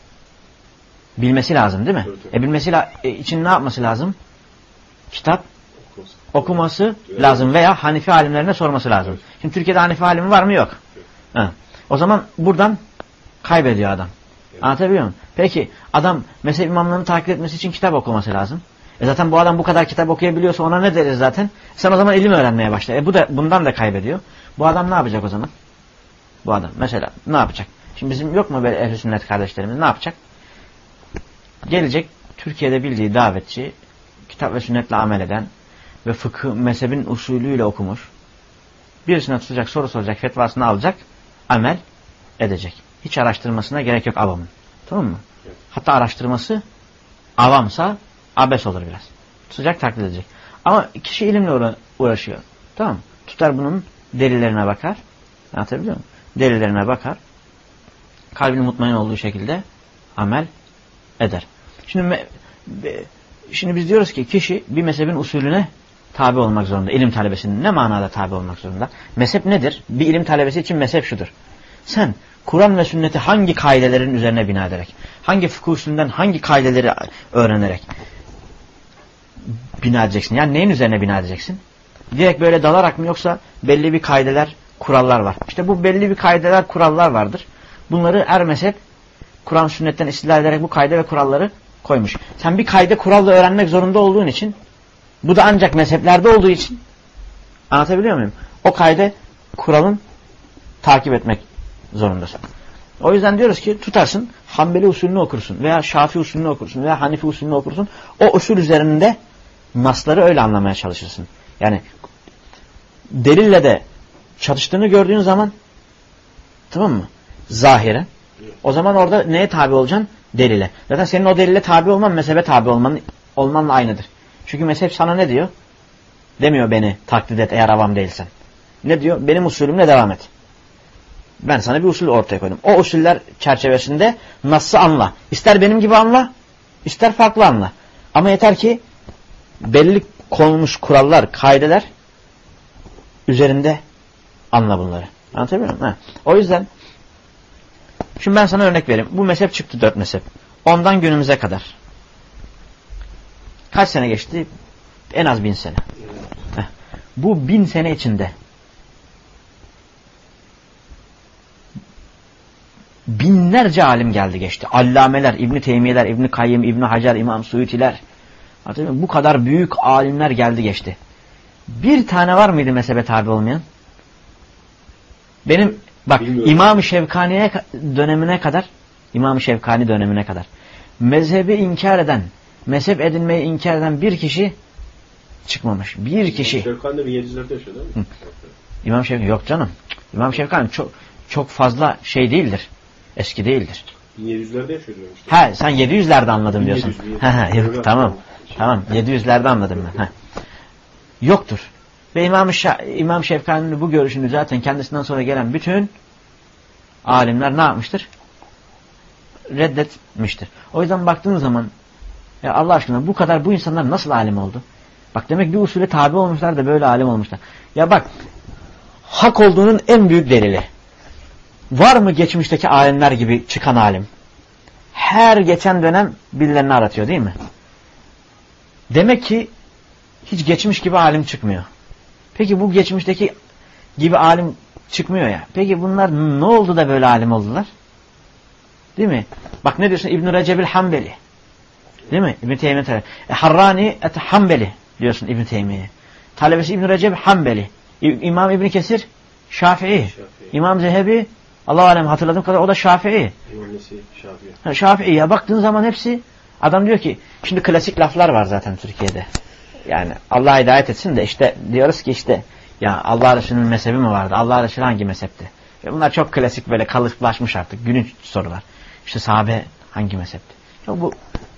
Bilmesi lazım değil mi? Evet, evet. E bilmesi la e, için ne yapması lazım? Kitap okuması, okuması evet. lazım veya Hanifi alimlerine sorması lazım. Evet. Şimdi Türkiye'de Hanifi alimi var mı? Yok. Evet. Ha. O zaman buradan kaybediyor adam. Evet. Anlatabiliyor muyum? Peki adam mezhep imamlarını takip etmesi için kitap okuması lazım. E zaten bu adam bu kadar kitap okuyabiliyorsa ona ne deriz zaten? Sen o zaman ilim öğrenmeye başla. E bu da bundan da kaybediyor. Bu adam ne yapacak o zaman? Bu adam mesela ne yapacak? Şimdi bizim yok mu böyle ehl-i sünnet kardeşlerimiz, ne yapacak? Gelecek Türkiye'de bildiği davetçi, kitap ve sünnetle amel eden ve fıkıh mezhebin usulüyle okumuş. Birisine tutacak, soru soracak, fetvasını alacak, amel edecek. Hiç araştırmasına gerek yok avamın. Tamam mı? Hatta araştırması avamsa abes olur biraz. Tutacak, taklit edecek. Ama kişi ilimle uğraşıyor. Tamam mı? Tutar bunun delillerine bakar. Anlatabiliyor muyum? Delillerine bakar. Kalbinin mutmain olduğu şekilde amel eder. Şimdi şimdi biz diyoruz ki kişi bir mezhebin usulüne tabi olmak zorunda. İlim talebesinin ne manada tabi olmak zorunda? Mezhep nedir? Bir ilim talebesi için mezhep şudur. Sen Kur'an ve sünneti hangi kaidelerin üzerine bina ederek, hangi fıkıh usulünden hangi kaideleri öğrenerek bina edeceksin? Yani neyin üzerine bina edeceksin? Direkt böyle dalarak mı, yoksa belli bir kaideler, kurallar var. İşte bu belli bir kaideler, kurallar vardır. Bunları her mezhep Kur'an sünnetten istidlal ederek bu kaide ve kuralları koymuş. Sen bir kaide kuralla öğrenmek zorunda olduğun için, bu da ancak mezheplerde olduğu için, anlatabiliyor muyum? O kaide kuralın takip etmek zorundasın. O yüzden diyoruz ki tutarsın, Hanbeli usulünü okursun veya Şafii usulünü okursun veya Hanifi usulünü okursun. O usul üzerinde nasları öyle anlamaya çalışırsın. Yani delille de çatıştığını gördüğün zaman Tamam mı? Zahire. O zaman orada neye tabi olacaksın? Delile. Zaten senin o delile tabi olman mezhebe tabi olman, olmanla aynıdır. Çünkü mezhep sana ne diyor? Demiyor beni taklit et eğer avam değilsen. Ne diyor? Benim usulümle devam et. Ben sana bir usul ortaya koydum. O usuller çerçevesinde nasıl anla. İster benim gibi anla, ister farklı anla. Ama yeter ki belli konulmuş kurallar, kaideler üzerinde anla bunları. Anlatabiliyor muyum? Ha. O yüzden şimdi ben sana örnek vereyim. Bu mezhep çıktı, dört mezhep. Ondan günümüze kadar. Kaç sene geçti? En az bin sene. Heh. Bu bin sene içinde binlerce alim geldi geçti. Allameler, İbn-i Teymiyeler, İbn-i Kayyim, İbn-i Hacer, İmam Suyutiler. Bu kadar büyük alimler geldi geçti. Bir tane var mıydı mezhebe tabi olmayan? Benim bak İmam-ı Şevkani'ye dönemine kadar İmam-ı Şevkani dönemine kadar mezhebi inkar eden, mezhep edinmeyi inkar eden bir kişi çıkmamış. Bir kişi.
İmam Şevkani bin yedi yüzlerde yaşıyor değil mi?
İmam Şevkani yok canım. İmam Şevkani çok çok fazla şey değildir. Eski değildir.
bin yedi yüzlerde yaşıyor diyorum işte.
Ha sen yedi yüzlerde anladım diyorsun.
bin yedi yüz,
Ha ha yok tamam. Tamam yedi yüzlerde anladım ben. Ha. Yoktur. Ve İmam, Şa İmam Şevkani'nin bu görüşünü zaten kendisinden sonra gelen bütün alimler ne yapmıştır? Reddetmiştir. O yüzden baktığın zaman ya Allah aşkına bu kadar bu insanlar nasıl alim oldu? Bak demek bir usule tabi olmuşlar da böyle alim olmuşlar. Ya bak hak olduğunun en büyük delili. Var mı geçmişteki alimler gibi çıkan alim? Her geçen dönem birilerini aratıyor değil mi? Demek ki hiç geçmiş gibi alim çıkmıyor. Peki bu geçmişteki gibi alim çıkmıyor ya. Peki bunlar ne oldu da böyle alim oldular? Değil mi? Bak ne diyorsun? İbn-i Recep'il Hanbeli. Değil mi? İbn-i Teymiye talebesi. E, Harrani et Hanbeli diyorsun İbn-i Teymiye'ye. Talebesi İbn-i Recep Hanbeli. İmam İbn Kesir Şafii. Şafii. İmam Zehebi Allah alem hatırladığım kadar o da Şafii.
İmam Nesi Şafii.
Ha, Şafii. Ya baktığın zaman hepsi adam diyor ki şimdi klasik laflar var zaten Türkiye'de. Yani Allah hidayet etsin de işte diyoruz ki işte ya Allah Resulü'nün mezhebi mi vardı? Allah Resulü hangi mezhepti? Ve bunlar çok klasik böyle kalıplaşmış artık günün sorular. İşte sahabe hangi mezhepti? Ya bu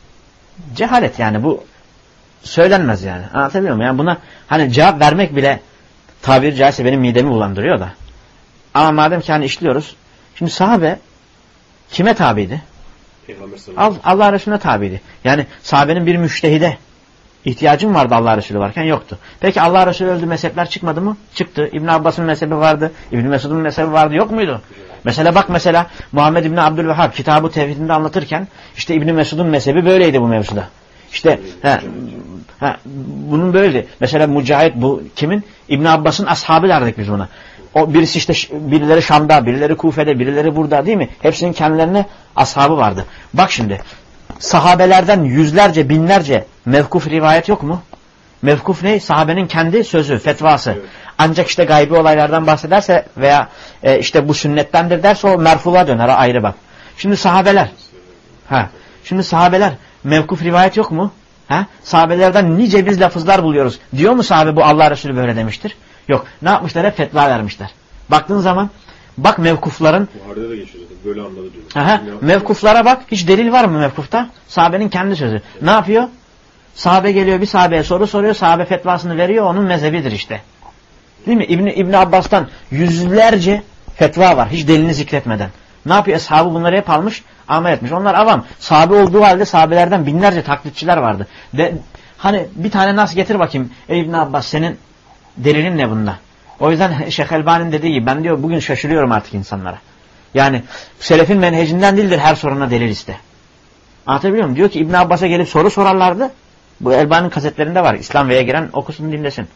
cehalet yani bu söylenmez yani. Anlatabiliyor muyum? Yani buna hani cevap vermek bile tabiri caizse benim midemi bulandırıyor da. Ama madem ki hani işliyoruz. Şimdi sahabe kime tabiydi?
Peygamber sallallahu aleyhi ve sellem.
Allah Resulüne tabiydi. Yani sahabenin bir müştehide ihtiyacım vardı Allah Resulü varken yoktu. Peki Allah Resulü öldü mezhepler çıkmadı mı? Çıktı. İbn Abbas'ın mezhebi vardı. İbn Mesud'un mezhebi vardı. Yok muydu? Mesela bak mesela Muhammed İbn Abdülvehhab Kitab-ı Tevhid'inde anlatırken işte İbn Mesud'un mezhebi böyleydi bu mevzuda. İşte he, he, bunun böyleydi. Mesela Mücahit bu kimin? İbn Abbas'ın ashabı derdik biz buna. O birisi işte birileri Şam'da, birileri Kufe'de, birileri burada değil mi? Hepsinin kendilerine ashabı vardı. Bak şimdi sahabelerden yüzlerce, binlerce mevkuf rivayet yok mu? Mevkuf ne? Sahabenin kendi sözü, fetvası. Evet. Ancak işte gaybi olaylardan bahsederse veya e, işte bu sünnettendir derse o merfuğa döner ayrı bak. Şimdi sahabeler. Ha. Şimdi sahabeler mevkuf rivayet yok mu? Ha? Sahabelerden nice biz lafızlar buluyoruz. Diyor mu sahabe bu Allah Resulü böyle demiştir? Yok. Ne yapmışlar? Hep fetva vermişler. Baktığın zaman bak mevkufların
Buhari'de de geçiyor zaten. Böyle anladı diyor.
Aha, mevkuflara bak. Hiç delil var mı mevkufta? Sahabenin kendi sözü. Evet. Ne yapıyor? Sahabe geliyor bir sahabeye soru soruyor. Sahabe fetvasını veriyor. Onun mezhebidir işte. Değil mi? İbn İbn Abbas'tan yüzlerce fetva var. Hiç delilini zikretmeden. Ne yapıyor? Sahabe bunları hep almış, amel etmiş. Onlar avam. Sahabe olduğu halde sahabelerden binlerce taklitçiler vardı. De, hani bir tane nas getir bakayım. Ey İbn Abbas senin delilin ne bunda? O yüzden Şeyh Elbani'nin dediği gibi ben diyor bugün şaşırıyorum artık insanlara. Yani selefin menhecinden değildir her soruna delil iste. Anlatabiliyor muyum? Diyor ki İbn Abbas'a gelip soru sorarlardı. Bu Elbani'nin kasetlerinde var. İslam V'ye giren okusun dinlesin.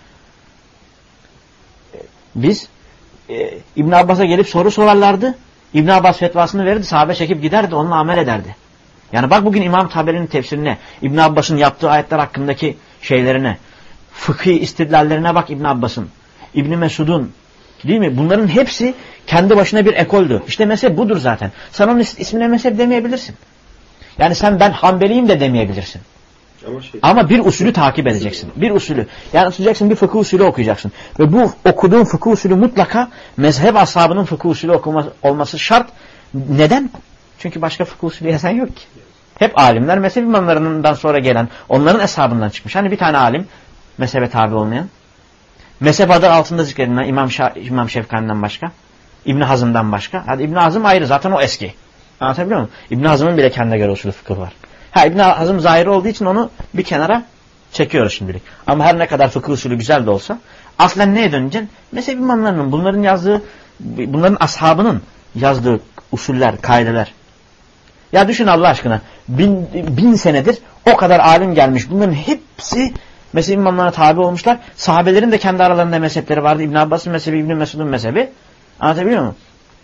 Biz e, İbn Abbas'a gelip soru sorarlardı. İbn Abbas fetvasını verirdi. Sahabe çekip giderdi. Onunla amel ederdi. Yani bak bugün İmam Taberi'nin tefsirine, İbn Abbas'ın yaptığı ayetler hakkındaki şeylerine, fıkhi istidlallerine bak İbn Abbas'ın, İbn Mesud'un, değil mi? Bunların hepsi kendi başına bir ekoldü. İşte mezhep budur zaten. Sen onun ismine mezhep demeyebilirsin. Yani sen ben Hanbeliyim de demeyebilirsin.
Ama, şey,
Ama bir usulü takip edeceksin. Bir usulü. Yani tutacaksın bir fıkıh usulü okuyacaksın. Ve bu okuduğun fıkıh usulü mutlaka mezhep ashabının fıkıh usulü okuma, olması şart. Neden? Çünkü başka fıkıh usulü yazan yok ki. Hep alimler mezhep imamlarından sonra gelen, onların hesabından çıkmış. Hani bir tane alim, mezhebe tabi olmayan, mezhep adı altında zikredilen İmam, Şa İmam Şevkani'den başka, İbn Hazım'dan başka. Hadi İbn Hazım ayrı, zaten o eski. Anlatabiliyor muyum? İbn Hazım'ın bile kendine göre usulü fıkıh var. Ha, İbn Hazım zahiri olduğu için onu bir kenara çekiyoruz şimdilik. Ama her ne kadar fıkıh usulü güzel de olsa, aslen neye döneceksin? Mezhep imamlarının, bunların yazdığı, bunların ashabının yazdığı usuller, kaideler. Ya düşün Allah aşkına, bin, bin senedir o kadar alim gelmiş. Bunların hepsi mezhep imamlarına tabi olmuşlar. Sahabelerin de kendi aralarında mezhepleri vardı. İbn Abbas'ın mezhebi, İbn Mesud'un mezhebi. Anlatabiliyor muyum?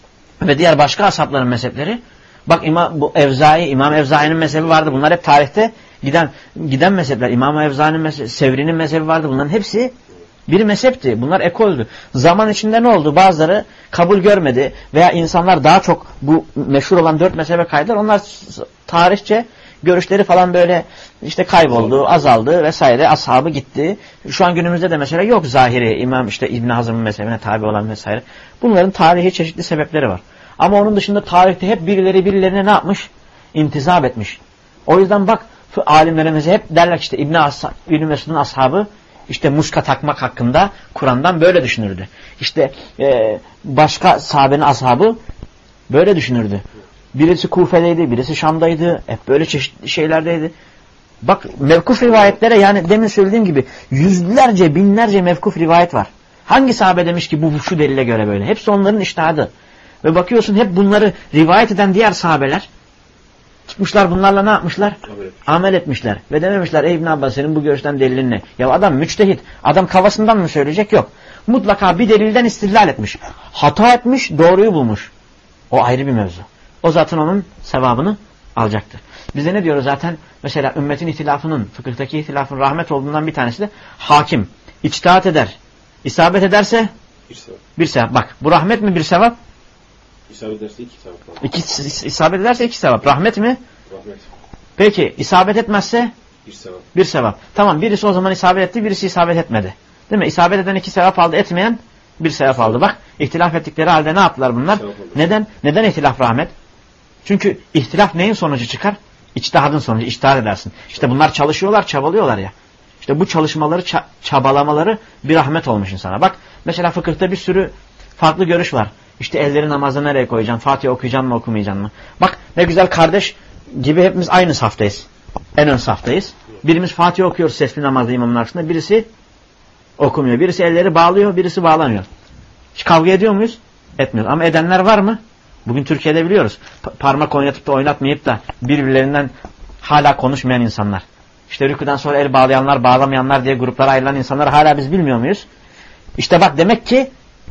Ve diğer başka ashabların mezhepleri. Bak İmam, bu Evzai, İmam Evzai'nin mezhebi vardı. Bunlar hep tarihte giden giden mezhepler. İmam Evzai'nin mezhebi, Sevri'nin mezhebi vardı. Bunların hepsi bir mezhepti. Bunlar ekoldü. Zaman içinde ne oldu? Bazıları kabul görmedi veya insanlar daha çok bu meşhur olan dört mezhebe kaydılar. Onlar tarihçe görüşleri falan böyle işte kayboldu, azaldı vesaire. Ashabı gitti. Şu an günümüzde de mesela yok zahiri, İmam işte İbn Hazm'ın mezhebine tabi olan vesaire. Bunların tarihi çeşitli sebepleri var. Ama onun dışında tarihte hep birileri birilerine ne yapmış? İntizap etmiş. O yüzden bak alimlerimiz hep derler işte İbn İbn Mesud'un ashabı işte muska takmak hakkında Kur'an'dan böyle düşünürdü. İşte e, başka sahabenin ashabı böyle düşünürdü. Birisi Kufe'deydi, birisi Şam'daydı. Hep böyle çeşitli şeylerdeydi. Bak mevkuf rivayetlere, yani demin söylediğim gibi yüzlerce, binlerce mevkuf rivayet var. Hangi sahabe demiş ki bu şu delile göre böyle? Hepsi onların içtihadı. Ve bakıyorsun hep bunları rivayet eden diğer sahabeler tutmuşlar, bunlarla ne yapmışlar? Evet. Amel etmişler. Ve dememişler ey İbn Abbas senin bu görüşten delilin ne? Ya adam müçtehit. Adam kafasından mı söyleyecek? Yok. Mutlaka bir delilden istidlal etmiş. Hata etmiş, doğruyu bulmuş. O ayrı bir mevzu. O zaten onun sevabını alacaktır. Biz de ne diyoruz zaten? Mesela ümmetin ihtilafının, fıkıhtaki ihtilafın rahmet olduğundan bir tanesi de hakim. İçtihat eder. İsabet ederse bir sevap. Bir sevap. Bak bu rahmet mi bir sevap?
İsabet ederse iki sevap.
İki, isabet ederse iki sevap. Rahmet mi?
Rahmet.
Peki isabet etmezse?
Bir sevap.
Bir sevap. Tamam, birisi o zaman isabet etti, birisi isabet etmedi. Değil mi? İsabet eden iki sevap aldı, etmeyen bir sevap aldı. Bak ihtilaf ettikleri halde ne yaptılar bunlar? Neden? Neden ihtilaf rahmet? Çünkü ihtilaf neyin sonucu çıkar? İçtihadın sonucu. İçtihad edersin. İşte bunlar çalışıyorlar, çabalıyorlar ya. İşte bu çalışmaları, ça çabalamaları bir rahmet olmuş insana. Bak mesela fıkıhta bir sürü farklı görüş var. İşte elleri namazda nereye koyacaksın? Fatiha okuyacaksın mı, okumayacaksın mı? Bak ne güzel kardeş gibi hepimiz aynı saftayız. En ön saftayız. Birimiz Fatiha okuyoruz sesli namazda imamın arasında. Birisi okumuyor. Birisi elleri bağlıyor, birisi bağlamıyor. Hiç kavga ediyor muyuz? Etmiyoruz. Ama edenler var mı? Bugün Türkiye'de biliyoruz. Pa parmak oynatıp da oynatmayıp da birbirlerinden hala konuşmayan insanlar. İşte rüküden sonra el bağlayanlar, bağlamayanlar diye gruplara ayrılan insanlar hala biz bilmiyor muyuz? İşte bak demek ki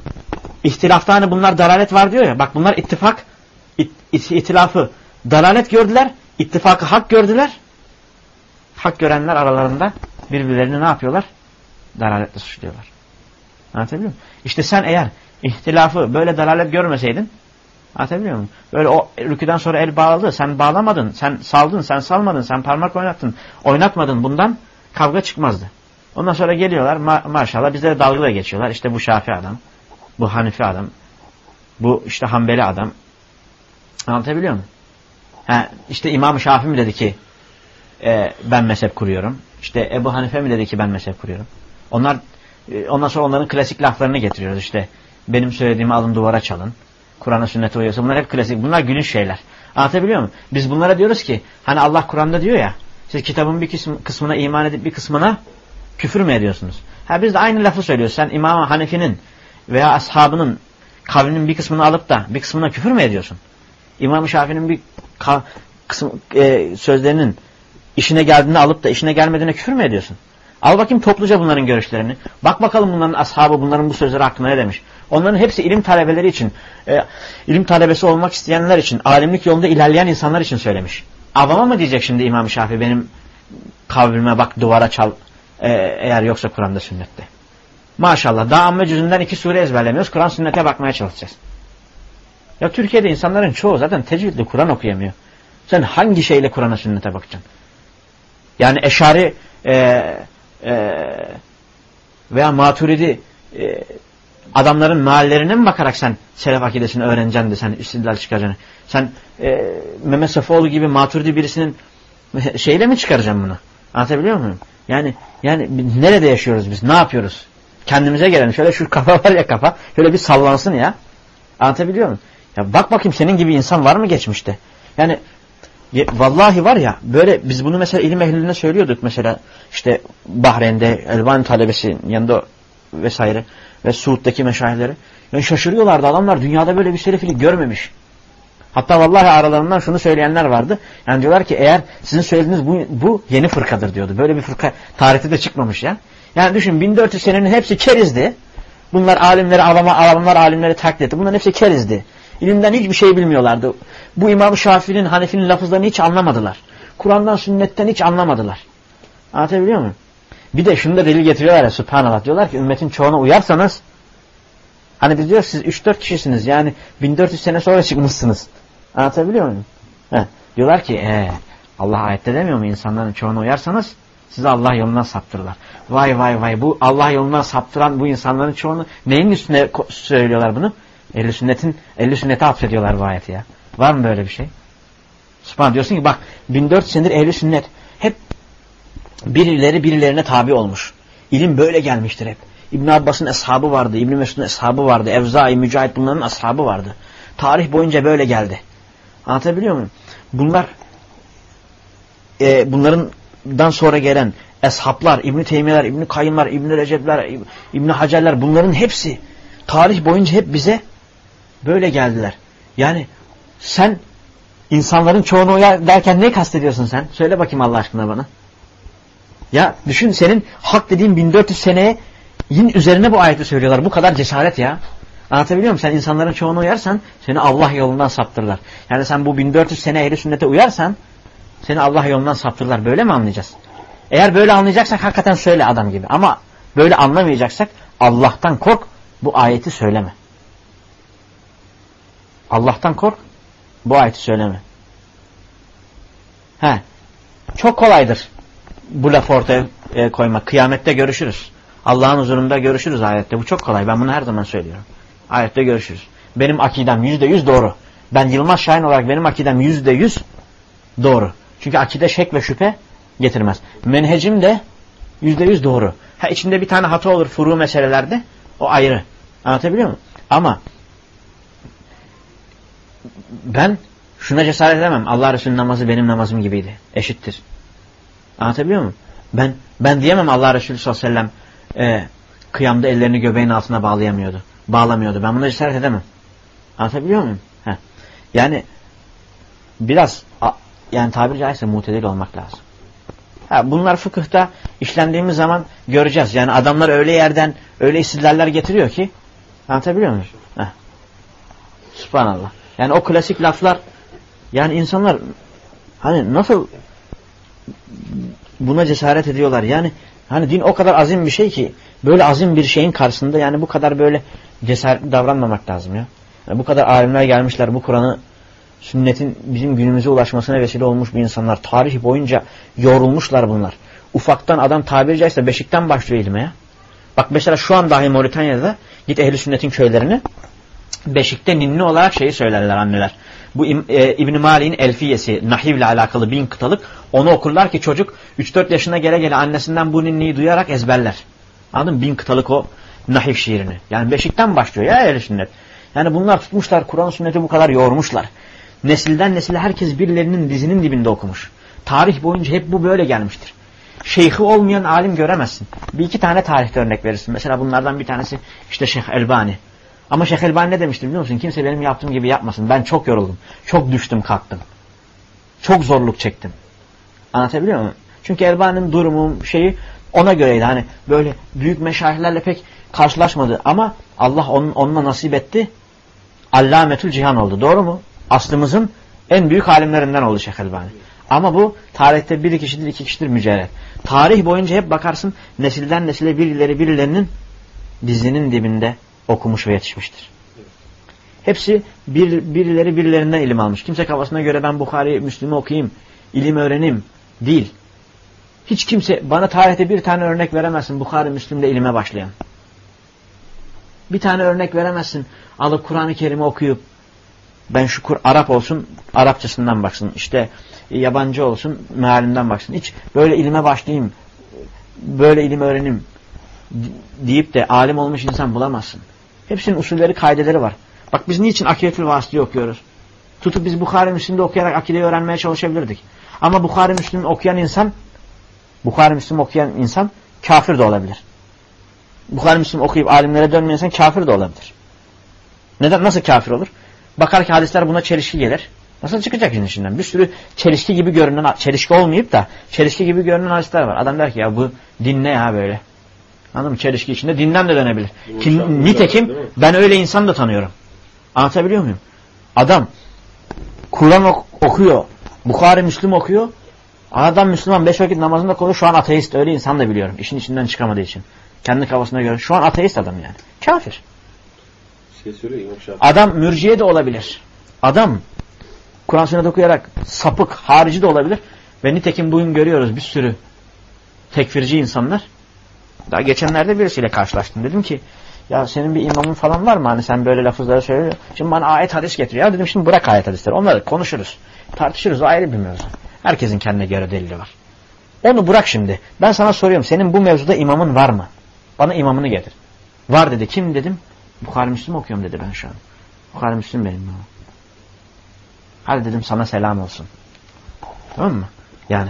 ihtilafta hani bunlar dalalet var diyor ya. Bak bunlar ittifak, it, it, itilafı dalalet gördüler, ittifakı hak gördüler. Hak görenler aralarında birbirlerini ne yapıyorlar? Dalaletle suçluyorlar. Anlatabiliyor muyum? İşte sen eğer ihtilafı böyle dalalet görmeseydin, anlatabiliyor muyum? Böyle o rüküden sonra el bağladı, sen bağlamadın, sen saldın, sen salmadın, sen parmak oynattın, oynatmadın, bundan kavga çıkmazdı. Ondan sonra geliyorlar ma maşallah bize de dalga geçiyorlar. İşte bu Şafii adam, bu Hanifi adam, bu işte Hanbeli adam. Anlatabiliyor muyum? Ha, işte İmam Şafii mi dedi ki e, ben mezhep kuruyorum. İşte Ebu Hanife mi dedi ki ben mezhep kuruyorum. Onlar e, ondan sonra onların klasik laflarını getiriyoruz. İşte benim söylediğimi alın duvara çalın. Kur'an'a sünnete uyuyorsa bunlar hep klasik. Bunlar gülünç şeyler. Anlatabiliyor muyum? Biz bunlara diyoruz ki hani Allah Kur'an'da diyor ya siz kitabın bir kısmına iman edip bir kısmına küfür mü ediyorsunuz? Ha biz de aynı lafı söylüyoruz. Sen İmam Hanefi'nin veya ashabının kavlinin bir kısmını alıp da bir kısmına küfür mü ediyorsun? İmam Şafii'nin bir kısım, e, sözlerinin işine geldiğini alıp da işine gelmediğine küfür mü ediyorsun? Al bakayım topluca bunların görüşlerini. Bak bakalım bunların ashabı bunların bu sözleri hakkında ne demiş. Onların hepsi ilim talebeleri için, e, ilim talebesi olmak isteyenler için, alimlik yolunda ilerleyen insanlar için söylemiş. Avama mı diyecek şimdi İmam Şafii benim kavlime bak duvara çal e, eğer yoksa Kur'an'da sünnette. Maşallah daha amme cüzünden iki sure ezberlemiyoruz. Kur'an sünnete bakmaya çalışacağız. Ya Türkiye'de insanların çoğu zaten tecvidli Kur'an okuyamıyor. Sen hangi şeyle Kur'an'a sünnete bakacaksın? Yani Eşari e, e, veya Maturidi e, adamların meallerine mi bakarak sen selef akidesini öğreneceksin de sen istidlal çıkaracaksın? Sen e, Mehmet Safıoğlu gibi Maturidi birisinin şeyle mi çıkaracaksın bunu? Anlatabiliyor muyum? Yani yani nerede yaşıyoruz biz? Ne yapıyoruz? Kendimize gelelim. Şöyle şu kafa var ya kafa. Şöyle bir sallansın ya. Anlatabiliyor muyum? Ya bak bakayım senin gibi insan var mı geçmişte? Yani vallahi var ya böyle biz bunu mesela ilim ehline söylüyorduk mesela işte Bahreyn'de Elvan talebesi yanında vesaire ve Suud'daki meşayihleri. Yani şaşırıyorlardı adamlar dünyada böyle bir selefilik görmemiş. Hatta vallahi aralarından şunu söyleyenler vardı. Yani diyorlar ki eğer sizin söylediğiniz bu, bu yeni fırkadır diyordu. Böyle bir fırka tarihte de çıkmamış ya. Yani düşün bin dört yüz senenin hepsi kerizdi. Bunlar alimleri alama, alamlar alimleri taklit etti. Bunların hepsi kerizdi. İlimden hiçbir şey bilmiyorlardı. Bu İmam Şafii'nin, Hanefi'nin lafızlarını hiç anlamadılar. Kur'an'dan, sünnetten hiç anlamadılar. Anlatabiliyor muyum? Bir de şunu da delil getiriyorlar ya subhanallah. Diyorlar ki ümmetin çoğuna uyarsanız hani biz diyoruz siz üç dört kişisiniz. Yani bin dört yüz sene sonra çıkmışsınız. Anlatabiliyor muyum? Heh. Diyorlar ki ee, Allah ayette demiyor mu insanların çoğuna uyarsanız sizi Allah yolundan saptırırlar. Vay vay vay bu Allah yolundan saptıran bu insanların çoğunu neyin üstüne söylüyorlar bunu? Ehl-i sünnetin, ehl-i sünnete hapsediyorlar bu ayeti ya. Var mı böyle bir şey? Subhan diyorsun ki bak bin dört yüz senedir ehl-i sünnet hep birileri birilerine tabi olmuş. İlim böyle gelmiştir hep. İbn Abbas'ın ashabı vardı, İbn Mesud'un ashabı vardı, Evzai, Mücahit bunların ashabı vardı. Tarih boyunca böyle geldi. Anlatabiliyor muyum? Bunlar e, bunlardan sonra gelen eshaplar, İbn Teymiyeler, İbn Kayyımlar, İbn Recepler, İbn Hacerler bunların hepsi tarih boyunca hep bize böyle geldiler. Yani sen insanların çoğunu uyar derken ne kastediyorsun sen? Söyle bakayım Allah aşkına bana. Ya düşün senin hak dediğin bin dört yüz seneye yin üzerine bu ayeti söylüyorlar. Bu kadar cesaret ya. Anlatabiliyor muyum? Sen insanların çoğunu uyarsan seni Allah yolundan saptırırlar. Yani sen bu bin dört yüz sene ehl-i sünnete uyarsan seni Allah yolundan saptırırlar. Böyle mi anlayacağız? Eğer böyle anlayacaksak hakikaten söyle adam gibi. Ama böyle anlamayacaksak Allah'tan kork bu ayeti söyleme. Allah'tan kork bu ayeti söyleme. He. Çok kolaydır bu lafı ortaya e, koymak. Kıyamette görüşürüz. Allah'ın huzurunda görüşürüz ayette. Bu çok kolay. Ben bunu her zaman söylüyorum. Ayette görüşürüz. Benim akidem yüzde yüz doğru. Ben Yılmaz Şahin olarak benim akidem yüzde yüz doğru. Çünkü akide şek ve şüphe getirmez. Menhecim de yüzde yüz doğru. Ha içinde bir tane hata olur furu meselelerde. O ayrı. Anlatabiliyor muyum? Ama ben şuna cesaret edemem. Allah Resulü'nün namazı benim namazım gibiydi. Eşittir. Anlatabiliyor muyum? Ben ben diyemem Allah Resulü sallallahu aleyhi ve sellem e, kıyamda ellerini göbeğin altına bağlayamıyordu. Bağlamıyordu. Ben buna cesaret edemem. Anlatabiliyor muyum? Heh. Yani biraz yani tabiri caizse mutedil olmak lazım. Ha, bunlar fıkıhta işlendiğimiz zaman göreceğiz. Yani adamlar öyle yerden öyle istidlaller getiriyor ki anlatabiliyor muyum? Heh. Subhanallah. Yani o klasik laflar yani insanlar hani nasıl buna cesaret ediyorlar. Yani hani din o kadar azim bir şey ki böyle azim bir şeyin karşısında yani bu kadar böyle cesaretli davranmamak lazım ya. Yani bu kadar alimler gelmişler bu Kur'an'ı sünnetin bizim günümüze ulaşmasına vesile olmuş bir insanlar. Tarih boyunca yorulmuşlar bunlar. Ufaktan adam tabiri caizse beşikten başlıyor ilme ya. Bak mesela şu an dahi Moritanya'da git ehl-i sünnetin köylerini beşikte ninni olarak şeyi söylerler anneler. Bu e, İbn-i Mali'nin Elfiyesi Nahiv'le alakalı bin kıtalık onu okurlar ki çocuk üç dört yaşına gele gele annesinden bu ninniyi duyarak ezberler. Anladın mı? Bin kıtalık o Nahiv şiirini. Yani beşikten başlıyor ya ehl-i sünnet. Yani bunlar tutmuşlar Kur'an sünneti bu kadar yoğurmuşlar. Nesilden nesile herkes birilerinin dizinin dibinde okumuş. Tarih boyunca hep bu böyle gelmiştir. Şeyhi olmayan alim göremezsin. Bir iki tane tarihte örnek verirsin. Mesela bunlardan bir tanesi işte Şeyh Elbani. Ama Şeyh Elbani ne demiştir biliyor musun? Kimse benim yaptığım gibi yapmasın. Ben çok yoruldum. Çok düştüm kalktım. Çok zorluk çektim. Anlatabiliyor muyum? Çünkü Elbani'nin durumu şeyi ona göreydi. Hani böyle büyük meşayihlerle pek karşılaşmadı. Ama Allah onun, onunla nasip etti. Allametül cihan oldu. Doğru mu? Aslımızın en büyük alimlerinden oldu Şeyh Elbani. Ama bu tarihte bir kişidir, iki kişidir mücerred. Tarih boyunca hep bakarsın nesilden nesile birileri birilerinin dizinin dibinde okumuş ve yetişmiştir. Hepsi bir, birileri birilerinden ilim almış. Kimse kafasına göre ben Bukhari, Müslim'i okuyayım, ilim öğreneyim değil. Hiç kimse bana tarihte bir tane örnek veremezsin Bukhari Müslim'de ilime başlayan. Bir tane örnek veremezsin. Alıp Kur'an-ı Kerim'i okuyup ben şu Kur Arap olsun Arapçasından baksın. İşte yabancı olsun mealinden baksın. Hiç böyle ilime başlayayım. Böyle ilim öğrenim deyip de alim olmuş insan bulamazsın. Hepsinin usulleri, kaideleri var. Bak biz niçin Akidetül Vasıta'yı okuyoruz? Tutup biz Bukhari Müslim'de okuyarak akideyi öğrenmeye çalışabilirdik. Ama Bukhari Müslim okuyan insan Bukhari Müslim okuyan insan kafir de olabilir. Bukhari Müslim okuyup alimlere dönmeyen insan kafir de olabilir. Neden? Nasıl kafir olur? Bakar ki hadisler buna çelişki gelir. Nasıl çıkacak işin içinden? Bir sürü çelişki gibi görünen, çelişki olmayıp da çelişki gibi görünen hadisler var. Adam der ki ya bu din ne ya böyle? Anladın mı? Çelişki içinde dinden de dönebilir. Ki, nitekim ben öyle insan da tanıyorum. Anlatabiliyor muyum? Adam Kur'an ok okuyor. Bukhari Müslim okuyor. Adam Müslüman beş vakit namazında kılıyor. Şu an ateist. Öyle insan da biliyorum. İşin içinden çıkamadığı için. Kendi kafasına göre. Şu an ateist adam yani. Kafir.
Şey söyleyeyim,
adam mürciye de olabilir. Adam Kur'an sünnet okuyarak sapık, harici de olabilir. Ve nitekim bugün görüyoruz bir sürü tekfirci insanlar. Daha geçenlerde birisiyle karşılaştım. Dedim ki ya senin bir imamın falan var mı? Hani sen böyle lafızları söylüyor. Şimdi bana ayet hadis getiriyor. Ya dedim şimdi bırak ayet hadisleri. Onları konuşuruz. Tartışırız. O ayrı bir mevzu. Herkesin kendine göre delili var. Onu bırak şimdi. Ben sana soruyorum. Senin bu mevzuda imamın var mı? Bana imamını getir. Var dedi. Kim dedim? Bukhari Müslim okuyorum dedi ben şu an. Bukhari Müslim benim imamım. Hadi dedim sana selam olsun. Tamam mı? Yani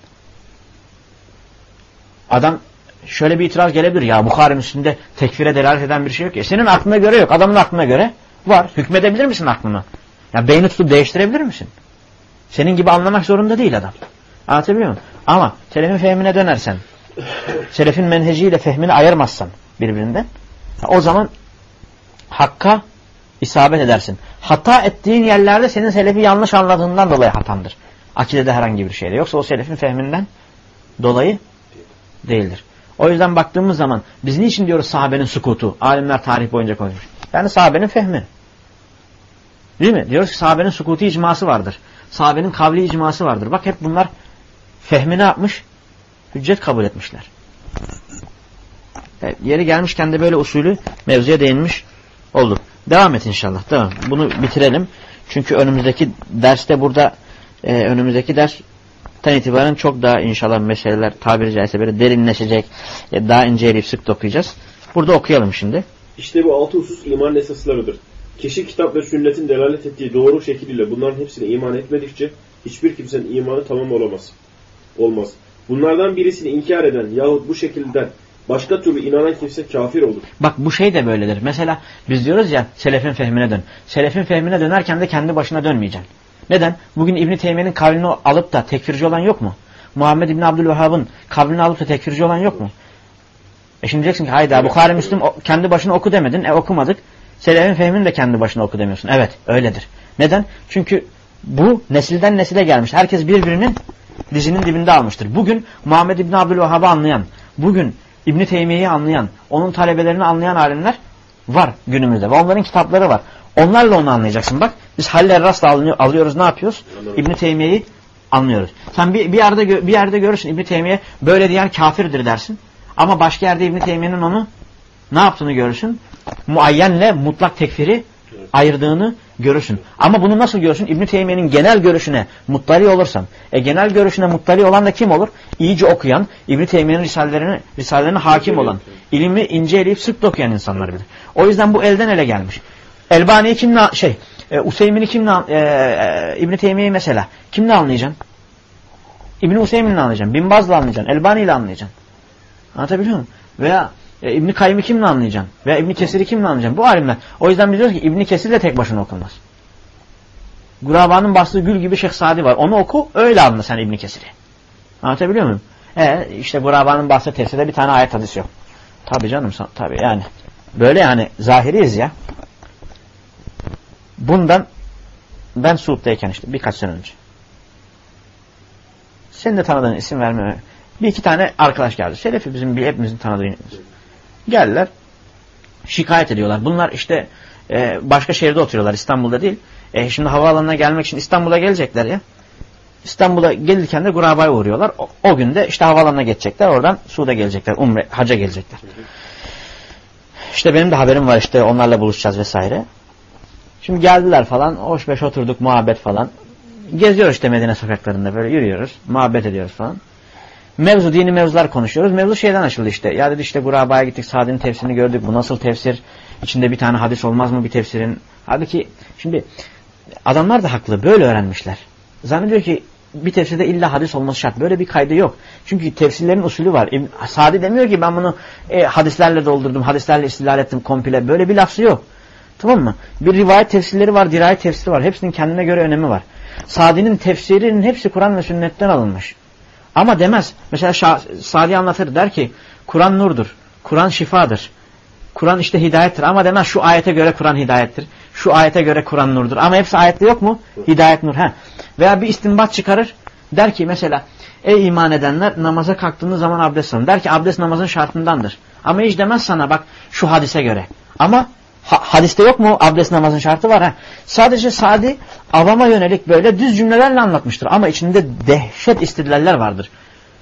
adam şöyle bir itiraz gelebilir. Ya Bukhari Müslim'de tekfire delalet eden bir şey yok ya. Senin aklına göre yok. Adamın aklına göre var. Hükmedebilir misin aklını? Ya beyni tutup değiştirebilir misin? Senin gibi anlamak zorunda değil adam. Anlatabiliyor muyum? Ama selefin fehmine dönersen, selefin menheciyle fehmini ayırmazsan birbirinden, o zaman hakka isabet edersin. Hata ettiğin yerlerde senin selefi yanlış anladığından dolayı hatandır. Akidede herhangi bir şeyde. Yoksa o selefin fehminden dolayı değildir. O yüzden baktığımız zaman biz niçin diyoruz sahabenin sukutu? Alimler tarih boyunca konuşmuş. Yani sahabenin fehmi. Değil mi? Diyoruz ki sahabenin sukutu icması vardır. Sahabenin kavli icması vardır. Bak hep bunlar fehmi ne yapmış? Hüccet kabul etmişler. Evet, yeri gelmişken de böyle usulü mevzuya değinmiş olduk. Devam et inşallah. Tamam. Bunu bitirelim. Çünkü önümüzdeki derste burada e, önümüzdeki dersten itibaren çok daha inşallah meseleler tabiri caizse böyle derinleşecek. E, daha inceleyip sık dokuyacağız. Burada okuyalım şimdi.
İşte bu altı husus imanın esaslarıdır. Kişi kitap ve sünnetin delalet ettiği doğru şekliyle bunların hepsine iman etmedikçe hiçbir kimsenin imanı tamam olamaz. Olmaz. Bunlardan birisini inkar eden yahut bu şekilden başka türlü inanan kimse kafir olur.
Bak bu şey de böyledir. Mesela biz diyoruz ya selefin fehmine dön. Selefin fehmine dönerken de kendi başına dönmeyeceksin. Neden? Bugün İbn-i Teymiye'nin kavlini alıp da tekfirci olan yok mu? Muhammed İbn Abdülvehhab'ın kavlini alıp da tekfirci olan yok mu? E şimdi diyeceksin ki hayda Bukhari Müslim kendi başına oku demedin. E okumadık. Selefin fehmini de kendi başına oku demiyorsun. Evet öyledir. Neden? Çünkü bu nesilden nesile gelmiş. Herkes birbirinin dizinin dibinde almıştır. Bugün Muhammed İbn Abdülvehhab'ı anlayan, bugün İbn-i Teymiye'yi anlayan, onun talebelerini anlayan alimler var günümüzde. Ve onların kitapları var. Onlarla onu anlayacaksın. Bak biz Halil Ras'la alıyoruz. Ne yapıyoruz? İbn-i Teymiye'yi anlıyoruz. Sen bir, bir yerde bir yerde görürsün İbn-i Teymiye böyle diyen kafirdir dersin. Ama başka yerde İbn-i Teymiye'nin onu ne yaptığını görürsün? Muayyenle mutlak tekfiri ayırdığını görürsün. Ama bunu nasıl görürsün? İbn-i Teymiye'nin genel görüşüne muttali olursan. E genel görüşüne muttali olan da kim olur? İyice okuyan, İbn-i Teymiye'nin risalelerine, risalelerine hakim olan, ilmi inceleyip sık dokuyan insanlar bilir. O yüzden bu elden ele gelmiş. Elbani'yi kimle şey, e, Useymin'i kimle e, e, İbn-i Teymiye'yi mesela kimle anlayacaksın? İbn-i Useymin'le anlayacaksın. Bin Baz'la anlayacaksın. Elbani'yle anlayacaksın. Anlatabiliyor muyum? Veya e, İbn-i Kayyım'ı kimle anlayacaksın? Veya İbn-i Kesir'i kimle anlayacaksın? Bu alimler. O yüzden biz diyoruz ki İbn-i Kesir de tek başına okunmaz. Guraba'nın bastığı gül gibi Şeyh Sadi var. Onu oku, öyle anla sen İbn-i Kesir'i. Anlatabiliyor muyum? E, işte Guraba'nın bastığı tefsirde bir tane ayet hadisi yok. Tabii canım, tabii yani. Böyle yani zahiriyiz ya. Bundan ben Suud'dayken işte birkaç sene önce. Senin de tanıdığın isim vermeme. Bir iki tane arkadaş geldi. Selefi bizim bir hepimizin tanıdığı. Geldiler. Şikayet ediyorlar. Bunlar işte e, başka şehirde oturuyorlar. İstanbul'da değil. E, şimdi havaalanına gelmek için İstanbul'a gelecekler ya. İstanbul'a gelirken de Guraba'ya uğruyorlar. O, o gün de işte havalanına geçecekler. Oradan Suud'a gelecekler. Umre, hacca gelecekler. İşte benim de haberim var, işte onlarla buluşacağız vesaire. Şimdi geldiler falan. Hoş beş oturduk, muhabbet falan. Geziyoruz işte Medine sokaklarında, böyle yürüyoruz. Muhabbet ediyoruz falan. Mevzu, dini mevzular konuşuyoruz. Mevzu şeyden açıldı işte. Ya dedi işte Guraba'ya gittik, Sa'd'in tefsirini gördük. Bu nasıl tefsir? İçinde bir tane hadis olmaz mı bir tefsirin? Halbuki şimdi adamlar da haklı. Böyle öğrenmişler. Zannediyor ki bir tefsirde illa hadis olması şart. Böyle bir kaydı yok. Çünkü tefsirlerin usulü var. Sa'di demiyor ki ben bunu e, hadislerle doldurdum, hadislerle istilal ettim komple. Böyle bir lafzı yok. Tamam mı? Bir rivayet tefsirleri var, dirayet tefsiri var. Hepsinin kendine göre önemi var. Sa'di'nin tefsirinin hepsi Kur'an ve sünnetten alınmış. Ama demez. Mesela Sa'di anlatır, der ki Kur'an nurdur, Kur'an şifadır, Kur'an işte hidayettir. Ama demez şu ayete göre Kur'an hidayettir, şu ayete göre Kur'an nurdur. Ama hepsi ayette yok mu? Hidayet nur. He. Veya bir istinbat çıkarır. Der ki mesela ey iman edenler, namaza kalktığınız zaman abdest alın. Der ki abdest namazın şartındandır. Ama hiç demez sana bak şu hadise göre. Ama ha, hadiste yok mu abdest namazın şartı var. He. Sadece Sa'di avama yönelik böyle düz cümlelerle anlatmıştır. Ama içinde dehşet istidlaller vardır.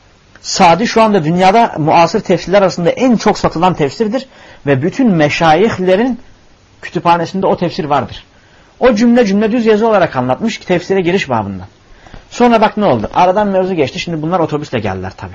Sa'di şu anda dünyada muasır tefsirler arasında en çok satılan tefsirdir. Ve bütün meşayihlerin kütüphanesinde o tefsir vardır. O cümle cümle düz yazı olarak anlatmış ki tefsire giriş babından. Sonra bak ne oldu? Aradan mevzu geçti. Şimdi bunlar otobüsle geldiler tabi.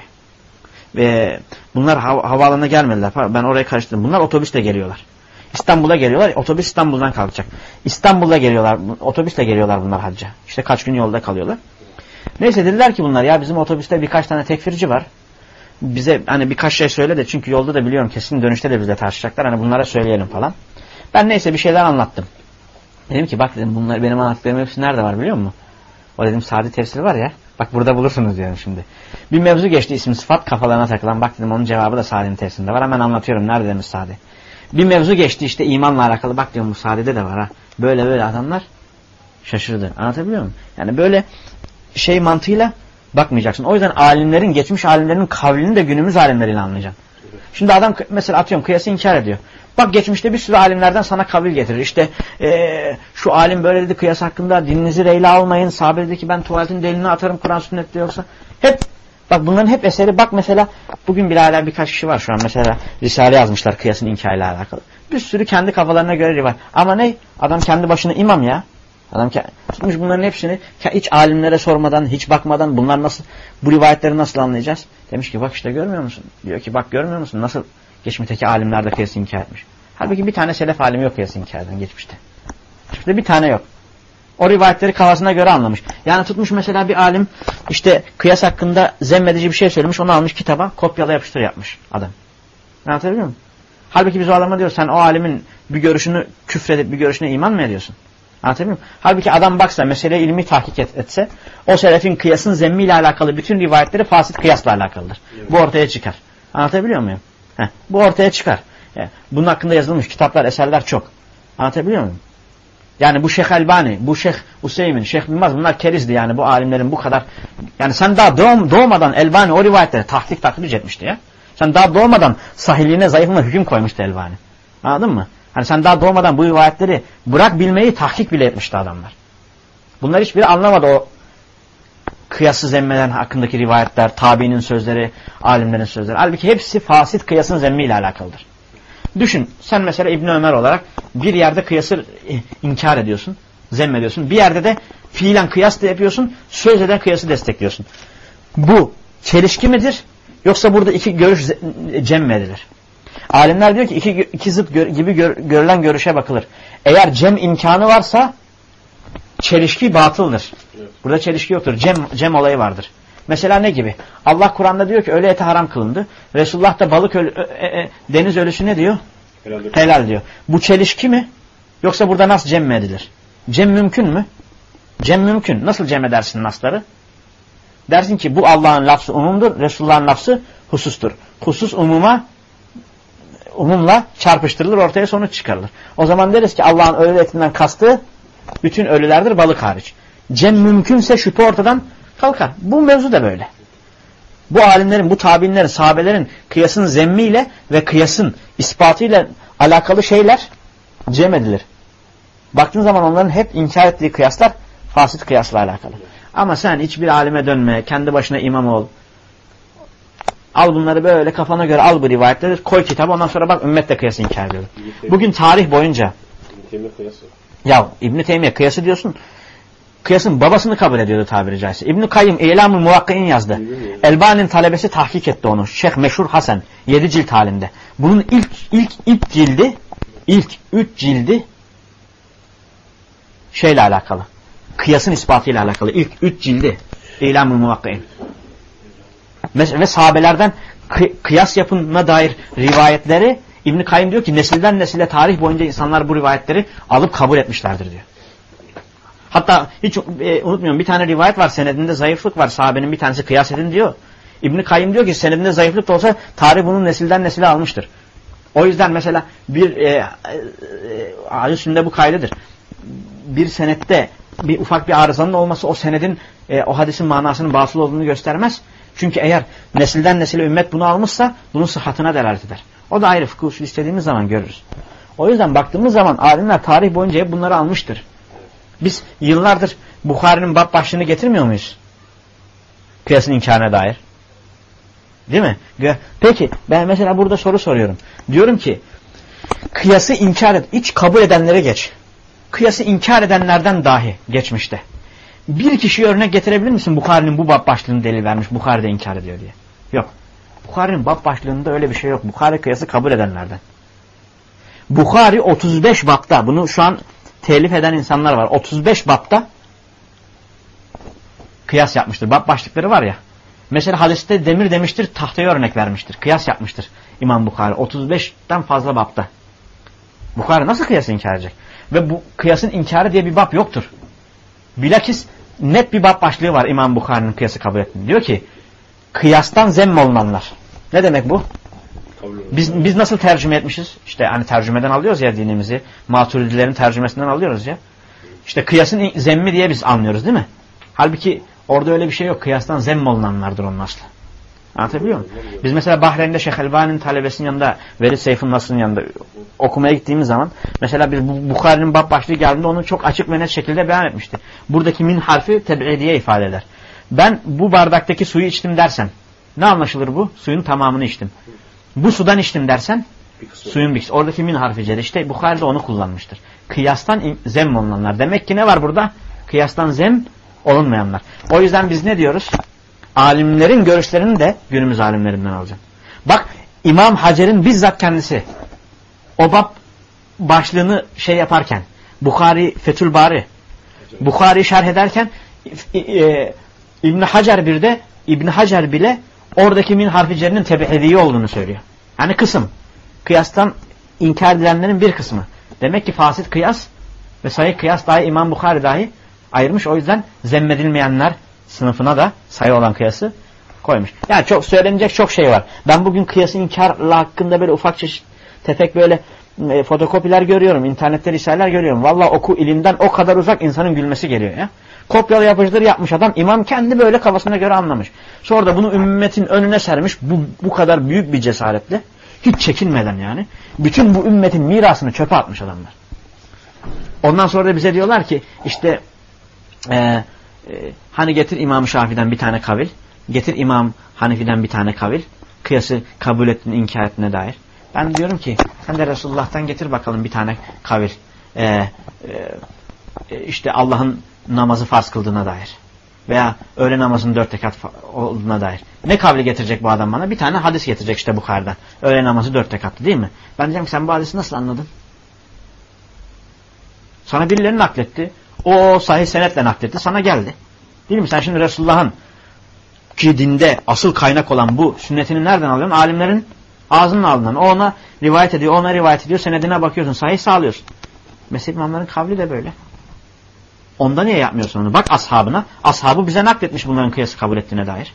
Ve bunlar hav havaalanına gelmediler. Ben oraya karıştırdım. Bunlar otobüsle geliyorlar. İstanbul'a geliyorlar. Otobüs İstanbul'dan kalkacak. İstanbul'a geliyorlar. Otobüsle geliyorlar bunlar hacca. İşte kaç gün yolda kalıyorlar. Neyse dediler ki bunlar ya bizim otobüste birkaç tane tekfirci var. Bize hani birkaç şey söyle de çünkü yolda da biliyorum kesin dönüşte de bizle tartışacaklar. Hani bunlara söyleyelim falan. Ben neyse bir şeyler anlattım. Dedim ki bak dedim bunlar benim anlattığım hepsi nerede var biliyor musun? O dedim Sa'di tefsiri var ya. Bak burada bulursunuz diyorum şimdi. Bir mevzu geçti isim sıfat kafalarına takılan. Bak dedim onun cevabı da Sa'di'nin tefsirinde var. Hemen anlatıyorum nerede demiş Sa'di. Bir mevzu geçti işte imanla alakalı. Bak diyorum bu Sa'di'de de var ha. Böyle böyle adamlar şaşırdı. Anlatabiliyor muyum? Yani böyle şey mantığıyla bakmayacaksın. O yüzden alimlerin, geçmiş alimlerin kavlini de günümüz alimleriyle anlayacaksın. Şimdi adam mesela atıyorum kıyası inkar ediyor. Bak geçmişte bir sürü alimlerden sana kavil getirir. İşte ee, şu alim böyle dedi kıyas hakkında dininizi reyle almayın. Sahabe dedi ki ben tuvaletin delini atarım Kur'an sünnette yoksa. Hep bak bunların hep eseri. Bak mesela bugün bile hala birkaç kişi var şu an mesela risale yazmışlar kıyasın inkarıyla alakalı. Bir sürü kendi kafalarına göre rivayet. Ama ne? Adam kendi başına imam ya. Adam tutmuş bunların hepsini hiç alimlere sormadan, hiç bakmadan bunlar nasıl, bu rivayetleri nasıl anlayacağız? Demiş ki bak işte görmüyor musun? Diyor ki bak görmüyor musun? Nasıl geçmişteki alimler de kıyası inkar etmiş. Halbuki bir tane selef alimi yok kıyası inkar eden geçmişte. Geçmişte bir tane yok. O rivayetleri kafasına göre anlamış. Yani tutmuş mesela bir alim işte kıyas hakkında zemmedici bir şey söylemiş. Onu almış kitaba kopyala yapıştır yapmış adam. Anlatabiliyor muyum? Halbuki biz o adama diyoruz sen o alimin bir görüşünü küfredip bir görüşüne iman mı ediyorsun? Anlatabiliyor muyum? Halbuki adam baksa meseleyi ilmi tahkik et, etse o selefin kıyasın zemmiyle alakalı bütün rivayetleri fasit kıyasla alakalıdır. Evet. Bu ortaya çıkar. Anlatabiliyor muyum? Heh, bu ortaya çıkar. Yani bunun hakkında yazılmış kitaplar, eserler çok. Anlatabiliyor muyum? Yani bu Şeyh Elbani, bu Şeyh Useymin, Şeyh Bilmaz bunlar kerizdi yani bu alimlerin bu kadar. Yani sen daha doğm, doğmadan Elbani o rivayetleri tahkik takric etmişti ya. Sen daha doğmadan sahihliğine zayıflığına hüküm koymuştu Elbani. Anladın mı? Hani sen daha doğmadan bu rivayetleri bırak bilmeyi tahkik bile etmişti adamlar. Bunlar hiçbiri anlamadı o kıyassız emmeden hakkındaki rivayetler, tabiinin sözleri, alimlerin sözleri. Halbuki hepsi fasit kıyasın zemmiyle alakalıdır. Düşün sen mesela İbn Ömer olarak bir yerde kıyası inkar ediyorsun, zemmediyorsun. Bir yerde de fiilen kıyas da yapıyorsun, sözle kıyası destekliyorsun. Bu çelişki midir? Yoksa burada iki görüş cem mi edilir? Alimler diyor ki iki, iki zıt gör, gibi gör, görülen görüşe bakılır. Eğer cem imkanı varsa çelişki batıldır. Evet. Burada çelişki yoktur. Cem, cem olayı vardır. Mesela ne gibi? Allah Kur'an'da diyor ki ölü eti haram kılındı. Resulullah da balık ölü, e, e, deniz ölüsü ne diyor? Helal, Helal diyor. Bu çelişki mi? Yoksa burada nas cem mi edilir? Cem mümkün mü? Cem mümkün. Nasıl cem edersin nasları? Dersin ki bu Allah'ın lafzı umumdur. Resulullah'ın lafzı husustur. Husus umuma umumla çarpıştırılır, ortaya sonuç çıkarılır. O zaman deriz ki Allah'ın ölü etinden kastığı bütün ölülerdir balık hariç. Cem mümkünse şüphe ortadan kalkar. Bu mevzu da böyle. Bu alimlerin, bu tabiinlerin, sahabelerin kıyasın zemmiyle ve kıyasın ispatıyla alakalı şeyler cem edilir. Baktığın zaman onların hep inkar ettiği kıyaslar fasit kıyasla alakalı. Ama sen hiçbir alime dönme, kendi başına imam ol. Al bunları böyle kafana göre al bu rivayetleri, koy kitabı, ondan sonra bak ümmet de kıyası inkar ediyor. Bugün tarih boyunca ya İbn-i Teymiye kıyası diyorsun, kıyasın babasını kabul ediyordu tabiri caizse. İbn-i Kayyım İlam-ı Muvakki'in yazdı. Elbani'nin talebesi tahkik etti onu. Şeyh Meşhur Hasan yedi cilt halinde. Bunun ilk ilk ilk cildi ilk üç cildi şeyle alakalı. Kıyasın ispatıyla alakalı. İlk üç cildi İlam-ı Muvakki'in. Ve sahabelerden kıyas yapımına dair rivayetleri İbn-i Kayyım diyor ki nesilden nesile tarih boyunca insanlar bu rivayetleri alıp kabul etmişlerdir diyor. Hatta hiç e, unutmuyorum, bir tane rivayet var, senedinde zayıflık var, sahabenin bir tanesi kıyas edin diyor. İbn-i Kayyım diyor ki senedinde zayıflık da olsa tarih bunun nesilden nesile almıştır. O yüzden mesela bir e, e, ahl-i sünnet bu kaydedir. Bir senette bir ufak bir arızanın olması o senedin e, o hadisin manasının batıl olduğunu göstermez. Çünkü eğer nesilden nesile ümmet bunu almışsa bunun sıhhatına delalet eder. O da ayrı, fıkıh usulü istediğimiz zaman görürüz. O yüzden baktığımız zaman alimler tarih boyunca hep bunları almıştır. Biz yıllardır Bukhari'nin bab başlığını getirmiyor muyuz? Kıyasın inkarına dair. Değil mi? Peki ben mesela burada soru soruyorum. Diyorum ki kıyası inkar et, hiç kabul edenlere geç. Kıyası inkar edenlerden dahi geçmişte. Bir kişi örnek getirebilir misin Bukhari'nin bu bab başlığını delil vermiş, Bukhari de inkar ediyor diye? Yok. Bukhari'nin bab başlığında öyle bir şey yok. Bukhari kıyası kabul edenlerden. Bukhari otuz beş babta, bunu şu an telif eden insanlar var. otuz beş babta kıyas yapmıştır. Bab başlıkları var ya. Mesela hadiste demir demiştir, tahtaya örnek vermiştir. Kıyas yapmıştır İmam Bukhari. otuz beşten fazla babta. Bukhari nasıl kıyası inkar edecek? Ve bu kıyasın inkarı diye bir bab yoktur. Bilakis net bir bab başlığı var İmam Bukhari'nin kıyası kabul ettiğini. Diyor ki kıyastan zemm olunanlar. Ne demek bu? Biz, biz nasıl tercüme etmişiz? İşte hani tercümeden alıyoruz ya dinimizi. Maturidilerin tercümesinden alıyoruz ya. İşte kıyasın zemmi diye biz anlıyoruz değil mi? Halbuki orada öyle bir şey yok. Kıyastan zemm olunanlardır onun aslı. Anlatabiliyor muyum? Biz mesela Bahreyn'de Şeyh Elbani'nin talebesinin yanında, Velid Seyfun Nasr'ın yanında okumaya gittiğimiz zaman mesela biz Bukhari'nin bab başlığı geldiğinde onu çok açık ve net şekilde beyan etmişti. Buradaki min harfi teb'idiye ifade eder. Ben bu bardaktaki suyu içtim dersen ne anlaşılır bu? Suyun tamamını içtim. Bu sudan içtim dersen suyun bir kısmı. Oradaki min harfi cede. İşte Bukhari de onu kullanmıştır. Kıyastan zemm olunanlar. Demek ki ne var burada? Kıyastan zemm olunmayanlar. O yüzden biz ne diyoruz? Alimlerin görüşlerini de günümüz alimlerinden alacağım. Bak İmam Hacer'in bizzat kendisi o bab başlığını şey yaparken Bukhari Fethül Bari Bukhari şerh ederken e, İbn Hacer bir de İbn Hacer bile oradaki min harfi cerinin tebi'ediği olduğunu söylüyor. Yani kısım. Kıyastan inkar edilenlerin bir kısmı. Demek ki fasit kıyas ve sahih kıyas dahi İmam Bukhari dahi ayırmış. O yüzden zemmedilmeyenler sınıfına da sayı olan kıyası koymuş. Yani çok söylenecek çok şey var. Ben bugün kıyasın inkarla hakkında böyle ufak çeşit tefek böyle e, fotokopiler görüyorum. İnternette risaleler görüyorum. Vallahi oku ilimden o kadar uzak insanın gülmesi geliyor ya. Kopyalı yapıcıdır yapmış adam. İmam kendi böyle kafasına göre anlamış. Sonra da bunu ümmetin önüne sermiş. Bu, bu kadar büyük bir cesaretle. Hiç çekinmeden yani. Bütün bu ümmetin mirasını çöpe atmış adamlar. Ondan sonra da bize diyorlar ki işte e, e, hani getir İmam Şafii'den bir tane kavil. Getir İmam Hanefi'den bir tane kavil. Kıyası kabul ettiğine, inkar ettiğine dair. Ben diyorum ki sen de Resulullah'tan getir bakalım bir tane kavil. E, e, işte Allah'ın namazı farz kıldığına dair. Veya öğle namazının dört rekat olduğuna dair. Ne kavli getirecek bu adam bana? Bir tane hadis getirecek işte Bukhari'den. Öğle namazı dört rekattı değil mi? Ben diyeceğim ki sen bu hadisi nasıl anladın? Sana birileri nakletti. O sahih senetle nakletti. Sana geldi. Değil mi? Sen şimdi Resulullah'ın ki dinde asıl kaynak olan bu sünnetini nereden alıyorsun? Alimlerin ağzının ağzından. O ona rivayet ediyor. Ona rivayet ediyor. Senedine bakıyorsun. Sahih sağlıyorsun. Mezhep imamların kavli de böyle. Onda niye yapmıyorsun onu? Bak ashabına. Ashabı bize nakletmiş bunların kıyası kabul ettiğine dair.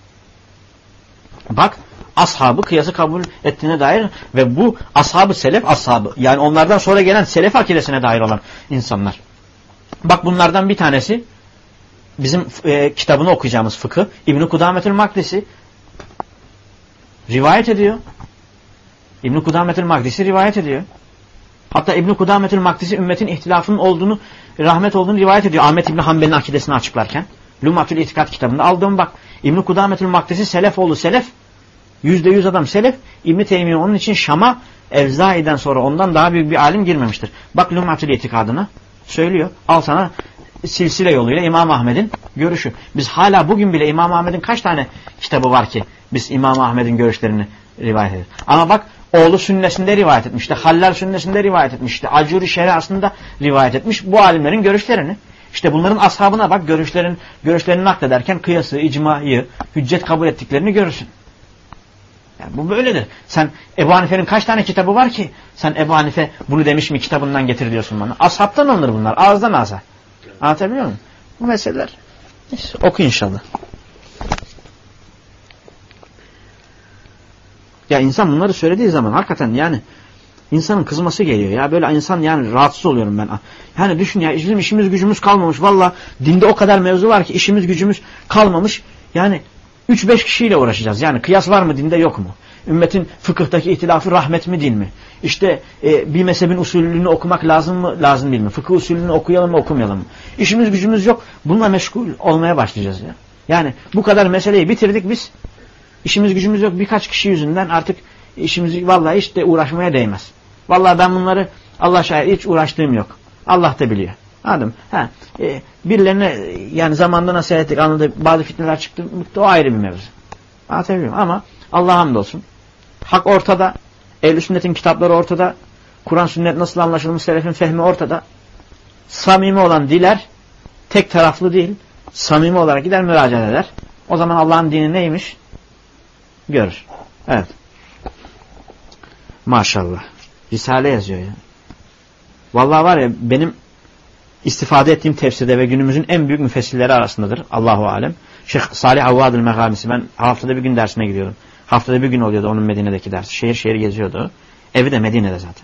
Bak ashabı kıyası kabul ettiğine dair ve bu ashabı selef ashabı. Yani onlardan sonra gelen selef akidesine dair olan insanlar. Bak bunlardan bir tanesi bizim e, kitabını okuyacağımız fıkıh İbn-i Kudametül Makdisi rivayet ediyor. İbn-i Kudametül Makdisi rivayet ediyor. Hatta İbn-i Kudametül Makdisi ümmetin ihtilafının olduğunu, rahmet olduğunu rivayet ediyor. Ahmet İbn Hanbel'in akidesini açıklarken. Lumatül İtikad kitabında aldığım bak. İbn-i Kudametül Makdisi selef oğlu selef. Yüzde yüz adam selef. İbn-i Teymiye onun için Şam'a Evzai'den sonra ondan daha büyük bir alim girmemiştir. Bak Lumatül İtikadını söylüyor. Al sana silsile yoluyla İmam Ahmed'in görüşü. Biz hala bugün bile İmam Ahmed'in kaç tane kitabı var ki biz İmam Ahmed'in görüşlerini rivayet ediyoruz. Ama bak oğlu sünnesinde rivayet etmişti. Hallal sünnesinde rivayet etmişti. Acuri şeriasında rivayet etmiş bu alimlerin görüşlerini. İşte bunların ashabına bak görüşlerin görüşlerini naklederken kıyası, icmayı, hüccet kabul ettiklerini görürsün. Yani bu böyledir. Sen Ebu Hanife'nin kaç tane kitabı var ki? Sen Ebu Hanife bunu demiş mi kitabından getir diyorsun bana. Ashabtan alınır bunlar. Ağızdan ağza. Anlatabiliyor muyum? Bu meseleler. Neyse, oku inşallah. Ya insan bunları söylediği zaman hakikaten yani insanın kızması geliyor ya. Böyle insan yani rahatsız oluyorum ben. Yani düşün ya bizim işimiz gücümüz kalmamış. Valla dinde o kadar mevzu var ki işimiz gücümüz kalmamış. Yani üç beş kişiyle uğraşacağız. Yani kıyas var mı dinde yok mu? Ümmetin fıkıhtaki ihtilafı rahmet mi din mi? İşte e, bir mezhebin usulünü okumak lazım mı lazım değil mi? Fıkıh usulünü okuyalım mı okumayalım mı? İşimiz gücümüz yok. Bununla meşgul olmaya başlayacağız ya. Yani bu kadar meseleyi bitirdik biz. İşimiz gücümüz yok. Birkaç kişi yüzünden artık işimizi vallahi hiç de uğraşmaya değmez. Vallahi ben bunları Allah şahit hiç uğraştığım yok. Allah da biliyor. Anladın mı? Ha, e, birilerine yani zamanda nasihat ettik anladı bazı fitneler çıktı. O ayrı bir mevzu. Anlatabiliyor muyum? Ama Allah'a hamdolsun. Hak ortada. Ehl-i sünnetin kitapları ortada. Kur'an sünnet nasıl anlaşılmış selefin fehmi ortada. Samimi olan diler tek taraflı değil. Samimi olarak gider müracaat eder. O zaman Allah'ın dini neymiş? Görür. Evet. Maşallah. Risale yazıyor ya. Vallahi var ya benim istifade ettiğim tefsirde ve günümüzün en büyük müfessirleri arasındadır. Allahu alem. Şeyh Salih Avvadül Megamisi. Ben haftada bir gün dersine gidiyordum. Haftada bir gün oluyordu onun Medine'deki dersi. Şehir şehir geziyordu. Evi de Medine'de zaten.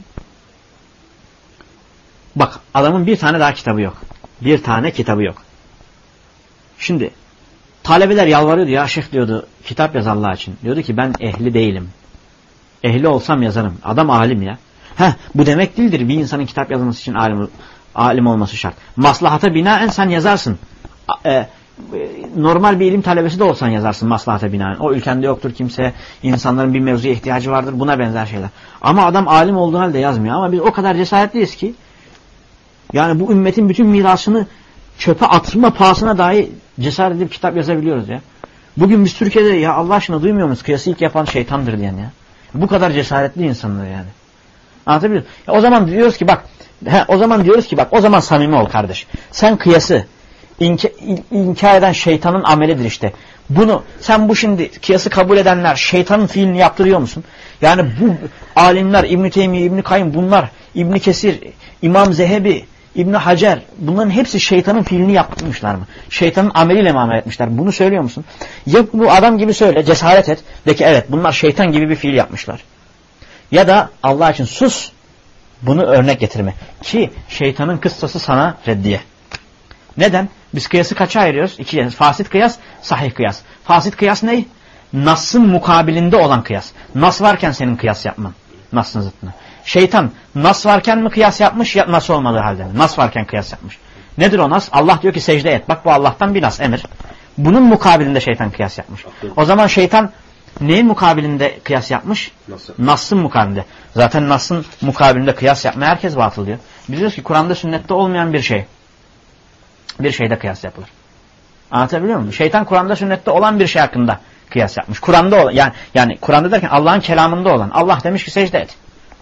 Bak adamın bir tane daha kitabı yok. Bir tane kitabı yok. Şimdi talebeler yalvarıyordu ya şeyh diyordu kitap yaz Allah için. Diyordu ki ben ehli değilim. Ehli olsam yazarım. Adam alim ya. Heh, bu demek değildir bir insanın kitap yazması için alim, alim olması şart. Maslahata binaen sen yazarsın. E, normal bir ilim talebesi de olsan yazarsın maslahata binaen. O ülkende yoktur kimse. İnsanların bir mevzuya ihtiyacı vardır. Buna benzer şeyler. Ama adam alim olduğu halde yazmıyor. Ama biz o kadar cesaretliyiz ki yani bu ümmetin bütün mirasını çöpe atma pahasına dahi cesaret edip kitap yazabiliyoruz ya. Bugün biz Türkiye'de ya Allah aşkına duymuyor musunuz? Kıyası ilk yapan şeytandır diyen ya. Bu kadar cesaretli insanlar yani. Anlatabiliyor muyum? O zaman diyoruz ki bak he, o zaman diyoruz ki bak o zaman samimi ol kardeş. Sen kıyası inka, inkar eden şeytanın amelidir işte. Bunu sen bu şimdi kıyası kabul edenler şeytanın fiilini yaptırıyor musun? Yani bu alimler İbn-i Teymiye, İbn-i Kayyum bunlar İbn-i Kesir, İmam Zehebi, İbn-i Hacer bunların hepsi şeytanın fiilini yaptırmışlar mı? Şeytanın ameliyle mi amel etmişler? Bunu söylüyor musun? Ya bu adam gibi söyle, cesaret et. De ki evet bunlar şeytan gibi bir fiil yapmışlar. Ya da Allah için sus. Bunu örnek getirme. Ki şeytanın kıssası sana reddiye. Neden? Biz kıyası kaça ayırıyoruz? İki. Fasit kıyas, sahih kıyas. Fasit kıyas ne? Nas'ın mukabilinde olan kıyas. Nas varken senin kıyas yapman. Nas'ın zıttına. Şeytan nas varken mi kıyas yapmış ya nas olmadığı halde mi? Nas varken kıyas yapmış. Nedir o nas? Allah diyor ki secde et. Bak bu Allah'tan bir nas emir. Bunun mukabilinde şeytan kıyas yapmış. O zaman şeytan neyin mukabilinde kıyas yapmış? Nasıl? Nas'ın mukabilinde. Zaten Nas'ın mukabilinde kıyas yapmaya herkes batıl diyor. Biz diyoruz ki Kur'an'da sünnette olmayan bir şey. Bir şeyde kıyas yapılır. Anlatabiliyor muyum? Şeytan Kur'an'da sünnette olan bir şey hakkında kıyas yapmış. Kur'an'da olan yani yani Kur'an'da derken Allah'ın kelamında olan. Allah demiş ki secde et.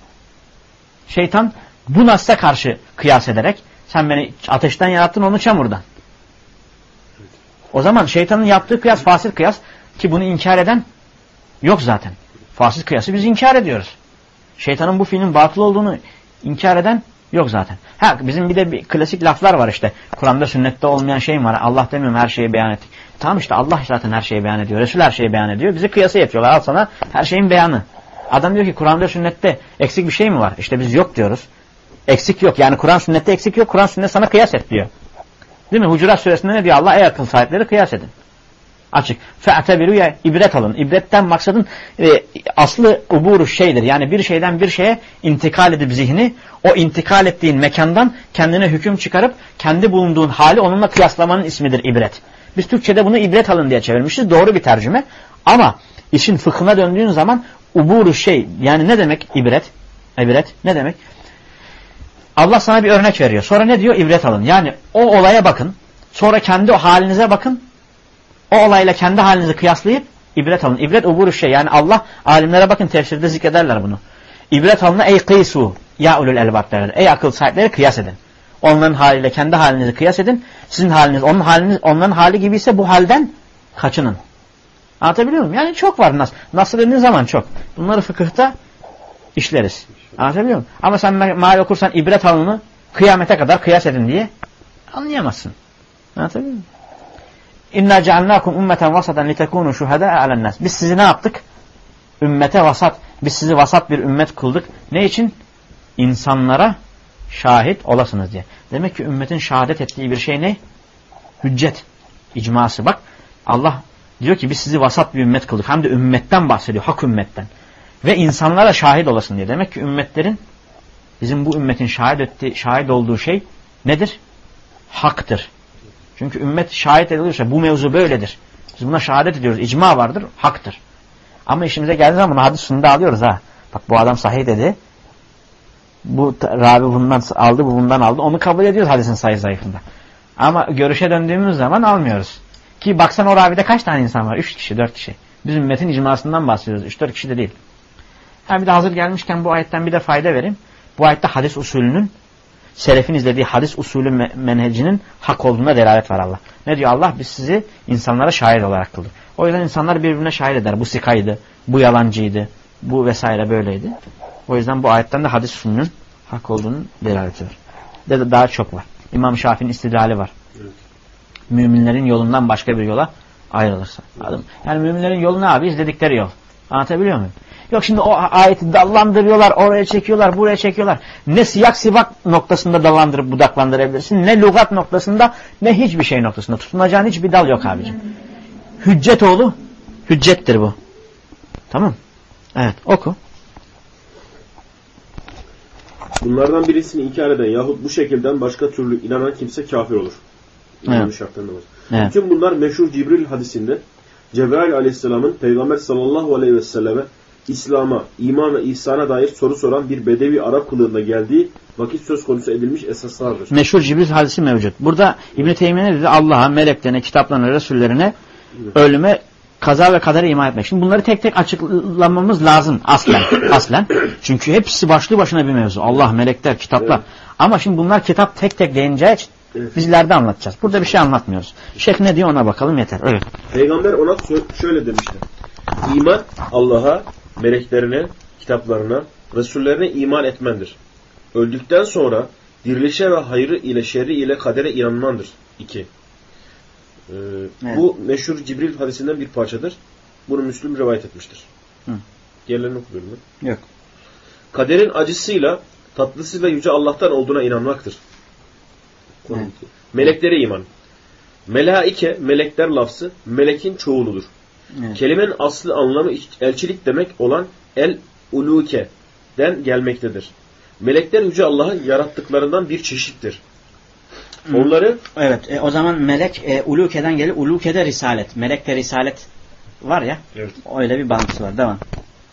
Şeytan bu Nas'a karşı kıyas ederek sen beni ateşten yarattın onu çamurdan. O zaman şeytanın yaptığı kıyas fasit kıyas ki bunu inkar eden yok zaten. Fasit kıyası biz inkar ediyoruz. Şeytanın bu fiilin batıl olduğunu inkar eden yok zaten. Ha bizim bir de bir klasik laflar var işte. Kur'an'da sünnette olmayan şey mi var? Allah demiyorum her şeyi beyan ettik. Tamam işte Allah zaten her şeyi beyan ediyor. Resul her şeyi beyan ediyor. Bizi kıyasa yapıyorlar. Al sana her şeyin beyanı. Adam diyor ki Kur'an'da sünnette eksik bir şey mi var? İşte biz yok diyoruz. Eksik yok. Yani Kur'an sünnette eksik yok. Kur'an sünnet sana kıyas et diyor. Değil mi? Hucurat suresinde ne diyor Allah? Ey akıl sahipleri kıyas edin. Açık. Fe'tebiru ya ibret alın. İbretten maksadın e, aslı uburu şeydir. Yani bir şeyden bir şeye intikal edip zihni o intikal ettiğin mekandan kendine hüküm çıkarıp kendi bulunduğun hali onunla kıyaslamanın ismidir ibret. Biz Türkçe'de bunu ibret alın diye çevirmişiz. Doğru bir tercüme. Ama işin fıkhına döndüğün zaman uburu şey yani ne demek ibret? İbret ne demek? Allah sana bir örnek veriyor. Sonra ne diyor? İbret alın. Yani o olaya bakın. Sonra kendi o halinize bakın. O olayla kendi halinizi kıyaslayıp ibret alın. İbret uburu şey. Yani Allah alimlere bakın tefsirde zikrederler bunu. İbret alın ey kıysu. Ya ulul elbab derler. Ey akıl sahipleri kıyas edin. Onların haliyle kendi halinizi kıyas edin. Sizin haliniz, onun haliniz, onların hali gibi ise bu halden kaçının. Anlatabiliyor muyum? Yani çok var nas. Nasıl dediğin zaman çok. Bunları fıkıhta işleriz. Anlatabiliyor muyum? Ama sen meal okursan ibret alını kıyamete kadar kıyas edin diye anlayamazsın. Anlatabiliyor muyum? İnna cealnakum ummeten vasatan litekunu şuhada'a alennas. Biz sizi ne yaptık? Ümmete vasat. Biz sizi vasat bir ümmet kıldık. Ne için? İnsanlara şahit olasınız diye. Demek ki ümmetin şehadet ettiği bir şey ne? Hüccet. İcması. Bak Allah diyor ki biz sizi vasat bir ümmet kıldık. Hem de ümmetten bahsediyor. Hak ümmetten. Ve insanlara şahit olasın diye. Demek ki ümmetlerin bizim bu ümmetin şahit ettiği, şahit olduğu şey nedir? Haktır. Çünkü ümmet şahit ediliyorsa bu mevzu böyledir. Biz buna şehadet ediyoruz. İcma vardır. Haktır. Ama işimize geldiği zaman hadis sununda alıyoruz ha. Bak bu adam sahih dedi. Bu ravi bundan aldı, bu bundan aldı. Onu kabul ediyoruz hadisin sahih zayıfında. Ama görüşe döndüğümüz zaman almıyoruz. Ki baksan o ravide kaç tane insan var? Üç kişi, dört kişi. Biz ümmetin icmasından bahsediyoruz. Üç dört kişi de değil. Ha bir de hazır gelmişken bu ayetten bir de fayda vereyim. Bu ayette hadis usulünün, selefin izlediği hadis usulü menhecinin hak olduğuna delalet var Allah. Ne diyor Allah? Biz sizi insanlara şahit olarak kıldık. O yüzden insanlar birbirine şahit eder. Bu sikaydı, bu yalancıydı, bu vesaire böyleydi. O yüzden bu ayetten de hadis usulünün hak olduğunun delaleti var. De daha çok var. İmam Şafii'nin istidlali var. Evet. Müminlerin yolundan başka bir yola ayrılırsa. Anladın? Yani müminlerin yolu ne abi? İzledikleri yol. Anlatabiliyor muyum? Yok şimdi o ayeti dallandırıyorlar, oraya çekiyorlar, buraya çekiyorlar. Ne siyak sibak noktasında dallandırıp budaklandırabilirsin, ne lügat noktasında, ne hiçbir şey noktasında. Tutunacağın hiçbir dal yok abicim. Hüccet oğlu, hüccettir bu. Tamam. Evet, oku.
Bunlardan birisini inkar eden yahut bu şekilden başka türlü inanan kimse kafir olur.
Evet.
Evet. Bütün bunlar meşhur Cibril hadisinde Cebrail aleyhisselamın Peygamber sallallahu aleyhi ve selleme İslam'a, iman ve ihsana dair soru soran bir Bedevi Arap kılığında geldiği vakit söz konusu edilmiş esaslardır.
Meşhur Cibril hadisi mevcut. Burada İbn-i Teymiye ne dedi? Allah'a, meleklerine, kitaplarına, resullerine, evet, ölüme, kaza ve kadere iman etmek. Şimdi bunları tek tek açıklamamız lazım aslen. aslen. Çünkü hepsi başlı başına bir mevzu. Allah, melekler, kitaplar. Evet. Ama şimdi bunlar kitap tek tek değineceği için evet, biz ileride anlatacağız. Burada bir şey anlatmıyoruz. Şeyh ne diyor ona bakalım yeter. Evet.
Peygamber ona şöyle demişti. İman Allah'a, meleklerine, kitaplarına, resullerine iman etmendir. Öldükten sonra dirilişe ve hayrı ile şerri ile kadere inanmandır. İki. Ee, evet. Bu meşhur Cibril hadisinden bir parçadır. Bunu Müslüm rivayet etmiştir. Hı. Diğerlerini okuyorum ben.
Yok.
Kaderin acısıyla, tatlısıyla yüce Allah'tan olduğuna inanmaktır. Evet. Meleklere iman. Melaike, melekler lafzı, melekin çoğuludur. Evet. Kelimenin aslı anlamı elçilik demek olan el-uluke'den gelmektedir. Melekler yüce Allah'ın yarattıklarından bir çeşittir. Onları
evet, e, o zaman melek e, uluke'den gelir. Uluke'de risalet. Melekte risalet var ya. Evet. Öyle bir bağıntısı var. Devam.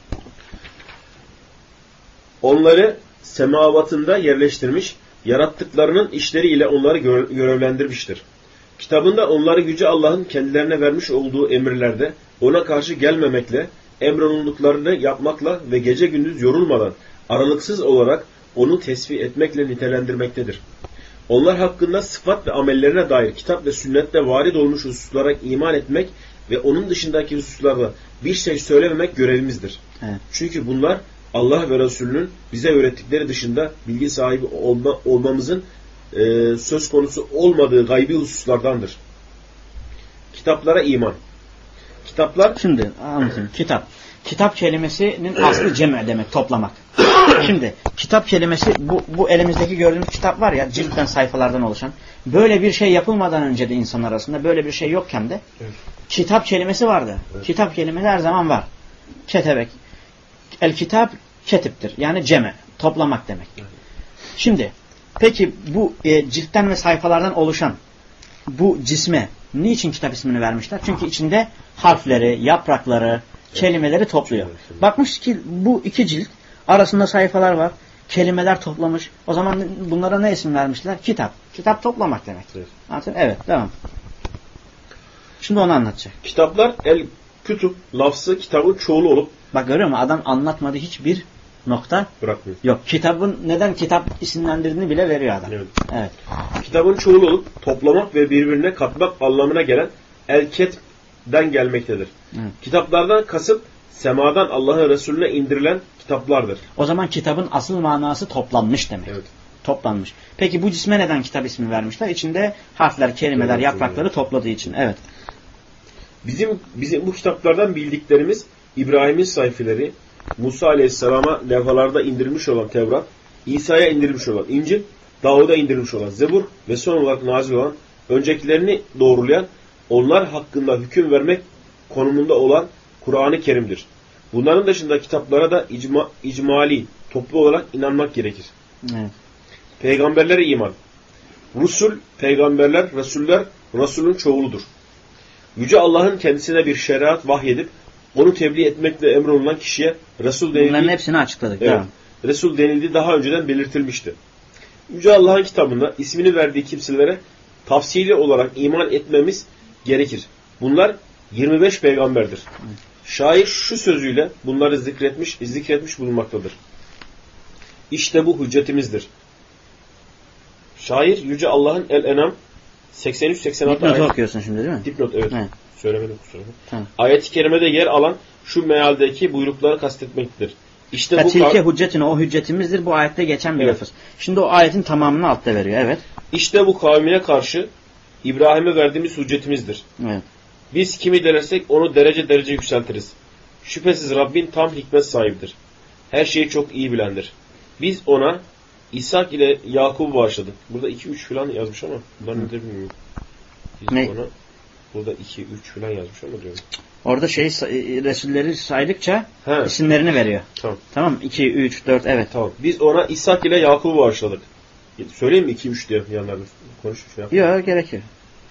Onları semavatında yerleştirmiş, yarattıklarının işleriyle onları görevlendirmiştir. Kitabında onları yüce Allah'ın kendilerine vermiş olduğu emirlerde ona karşı gelmemekle, emrolunduklarını yapmakla ve gece gündüz yorulmadan aralıksız olarak onu tesbih etmekle nitelendirmektedir. Onlar hakkında sıfat ve amellerine dair kitap ve sünnette varid olmuş hususlara iman etmek ve onun dışındaki hususlarda bir şey söylememek görevimizdir. Evet. Çünkü bunlar Allah ve Resulünün bize öğrettikleri dışında bilgi sahibi olma, olmamızın e, söz konusu olmadığı gaybi hususlardandır. Kitaplara iman. Kitaplar...
Şimdi anlatayım. Kitap. kitap kelimesinin aslı cem' demek, toplamak. Şimdi kitap kelimesi bu, bu elimizdeki gördüğümüz kitap var ya, ciltten sayfalardan oluşan. Böyle bir şey yapılmadan önce de insan arasında böyle bir şey yokken de evet. kitap kelimesi vardı. Evet. Kitap kelimesi her zaman var. Ketebek. El kitap ketiptir. Yani ceme, toplamak demek. Evet. Şimdi peki bu e, ciltten ve sayfalardan oluşan bu cisme niçin kitap ismini vermişler? Çünkü içinde harfleri, yaprakları, kelimeleri topluyor. Bakmış ki bu iki cilt arasında sayfalar var. Kelimeler toplamış. O zaman bunlara ne isim vermişler? Kitap. Kitap toplamak demek. Evet, evet devam. Şimdi onu anlatacak.
Kitaplar el kütüp lafzı kitabın çoğulu olup.
Bak görüyor musun? Adam anlatmadığı hiçbir nokta
bırakmıyor.
Yok. Kitabın neden kitap isimlendirdiğini bile veriyor adam.
Evet.
Evet.
Kitabın çoğulu olup toplamak ve birbirine katmak anlamına gelen el-ketb'den gelmektedir. Evet. Kitaplardan kasıt semadan Allah'ın Resulüne indirilen kitaplardır.
O zaman kitabın asıl manası toplanmış demek.
Evet.
Toplanmış. Peki bu cisme neden kitap ismi vermişler? İçinde harfler, kelimeler, evet, yaprakları evet. topladığı için. Evet.
Bizim bizim bu kitaplardan bildiklerimiz İbrahim'in sayfeleri, Musa Aleyhisselam'a levhalarda indirilmiş olan Tevrat, İsa'ya indirilmiş olan İncil, Davud'a indirilmiş olan Zebur ve son olarak nazil olan, öncekilerini doğrulayan, onlar hakkında hüküm vermek konumunda olan Kur'an-ı Kerim'dir. Bunların dışında kitaplara da icma, icmali, toplu olarak inanmak gerekir.
Evet.
Peygamberlere iman. Rusul, peygamberler, Resuller, Resulün çoğuludur. Yüce Allah'ın kendisine bir şeriat vahyedip, onu tebliğ etmekle emrolunan kişiye Resul denildiği...
Bunların hepsini açıkladık.
Evet. Resul denildiği daha önceden belirtilmişti. Yüce Allah'ın kitabında ismini verdiği kimselere tafsili olarak iman etmemiz gerekir. Bunlar yirmi beş peygamberdir. Evet. Şair şu sözüyle bunları zikretmiş, zikretmiş bulunmaktadır. İşte bu hüccetimizdir. Şair Yüce Allah'ın El-Enam seksen üç seksen altı
Dipnot ayet... okuyorsun şimdi değil mi?
Dipnot evet. evet. Söylemedim kusura bakma. Ayet-i kerimede yer alan şu mealdeki buyrukları kastetmektedir. İşte
ya
bu
tilke hüccetine o hüccetimizdir. Bu ayette geçen bir evet. lafız. Şimdi o ayetin tamamını altta veriyor. Evet.
İşte bu kavmine karşı İbrahim'e verdiğimiz hüccetimizdir. Evet. Biz kimi dilersek onu derece derece yükseltiriz. Şüphesiz Rabbin tam hikmet sahibidir. Her şeyi çok iyi bilendir. Biz ona İshak ile Yakub'u bağışladık. Burada iki üç falan yazmış ama ben ne de bilmiyorum. Biz
ne?
Ona burada iki üç falan yazmış ama diyorum.
Orada şey Resulleri saydıkça He. isimlerini veriyor. Tamam. Tamam. iki, üç, dört evet.
Tamam. Biz ona İshak ile Yakub'u bağışladık. Söyleyeyim mi iki, üç diye yanlarda konuş. Şey
Yok gerekiyor.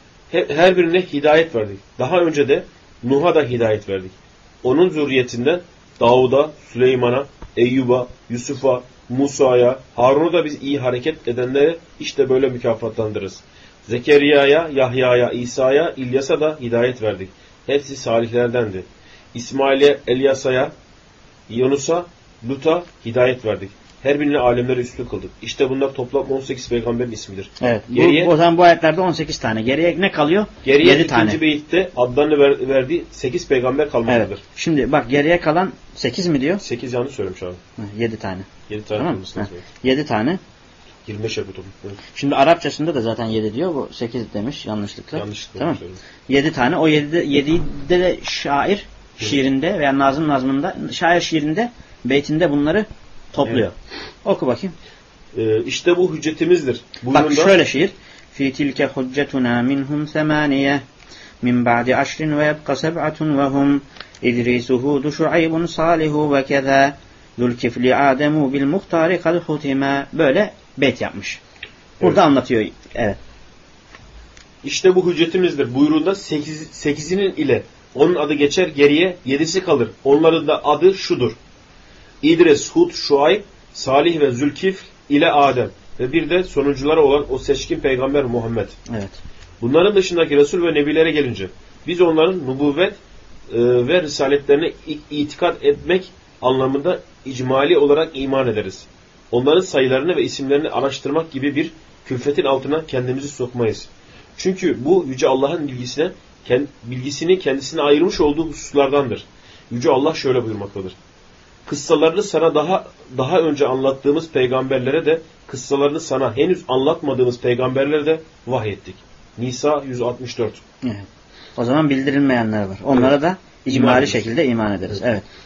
Her birine hidayet verdik. Daha önce de Nuh'a da hidayet verdik. Onun zürriyetinden Davud'a, Süleyman'a, Eyyub'a, Yusuf'a, Musa'ya, Harun'a da biz iyi hareket edenlere işte böyle mükafatlandırırız. Zekeriya'ya, Yahya'ya, İsa'ya, İlyas'a da hidayet verdik. Hepsi salihlerdendi. İsmail'e, Elyasa'ya, Yunus'a, Lut'a hidayet verdik. Her birine alemleri üstün kıldık. İşte bunlar toplam on sekiz peygamberin ismidir.
Evet. Geriye, bu, o zaman bu ayetlerde on sekiz tane. Geriye ne kalıyor?
Geriye
yedi tane.
ikinci beyitte adlarını ver, verdiği sekiz peygamber kalmaktadır. Evet.
Şimdi bak geriye kalan sekiz mi diyor?
sekiz yanlış söylemiş abi.
yedi tane.
yedi tane.
Tamam. yedi tane.
yirmi beş yapıyor toplam.
Şimdi Arapçasında da zaten yedi diyor. Bu sekiz demiş yanlışlıkla.
Yanlışlıkla.
Tamam. yedi tane. O yedide yedide de şair şiirinde veya nazım nazmında şair şiirinde beytinde bunları topluyor. Evet. Oku bakayım.
Ee, işte bu hüccetimizdir.
Bak şöyle şiir. Fi tilke hüccetuna minhum semaniye min ba'di aşrin ve yebqa seb'atun ve hum İdris, Hud, Şuaybun, Salihu ve keza Zülkifli Ademu bil muhtari kad hutima. Böyle beyt yapmış. Burada evet. anlatıyor. Evet.
İşte bu hüccetimizdir. Buyruğunda sekiz, sekizinin ile onun adı geçer, geriye yedisi kalır. Onların da adı şudur. İdris, Hud, Şuayb, Salih ve Zülkifl ile Adem ve bir de sonuncuları olan o seçkin peygamber Muhammed.
Evet.
Bunların dışındaki Resul ve Nebilere gelince biz onların nübüvvet e, ve risaletlerine itikat etmek anlamında icmali olarak iman ederiz. Onların sayılarını ve isimlerini araştırmak gibi bir külfetin altına kendimizi sokmayız. Çünkü bu Yüce Allah'ın bilgisine, bilgisini kendisine ayırmış olduğu hususlardandır. Yüce Allah şöyle buyurmaktadır. Kıssalarını sana daha daha önce anlattığımız peygamberlere de kıssalarını sana henüz anlatmadığımız peygamberlere de vahyettik. Nisa yüz altmış dört.
Evet. O zaman bildirilmeyenler var. Onlara evet. da icmali iman şekilde iman ederiz. Evet.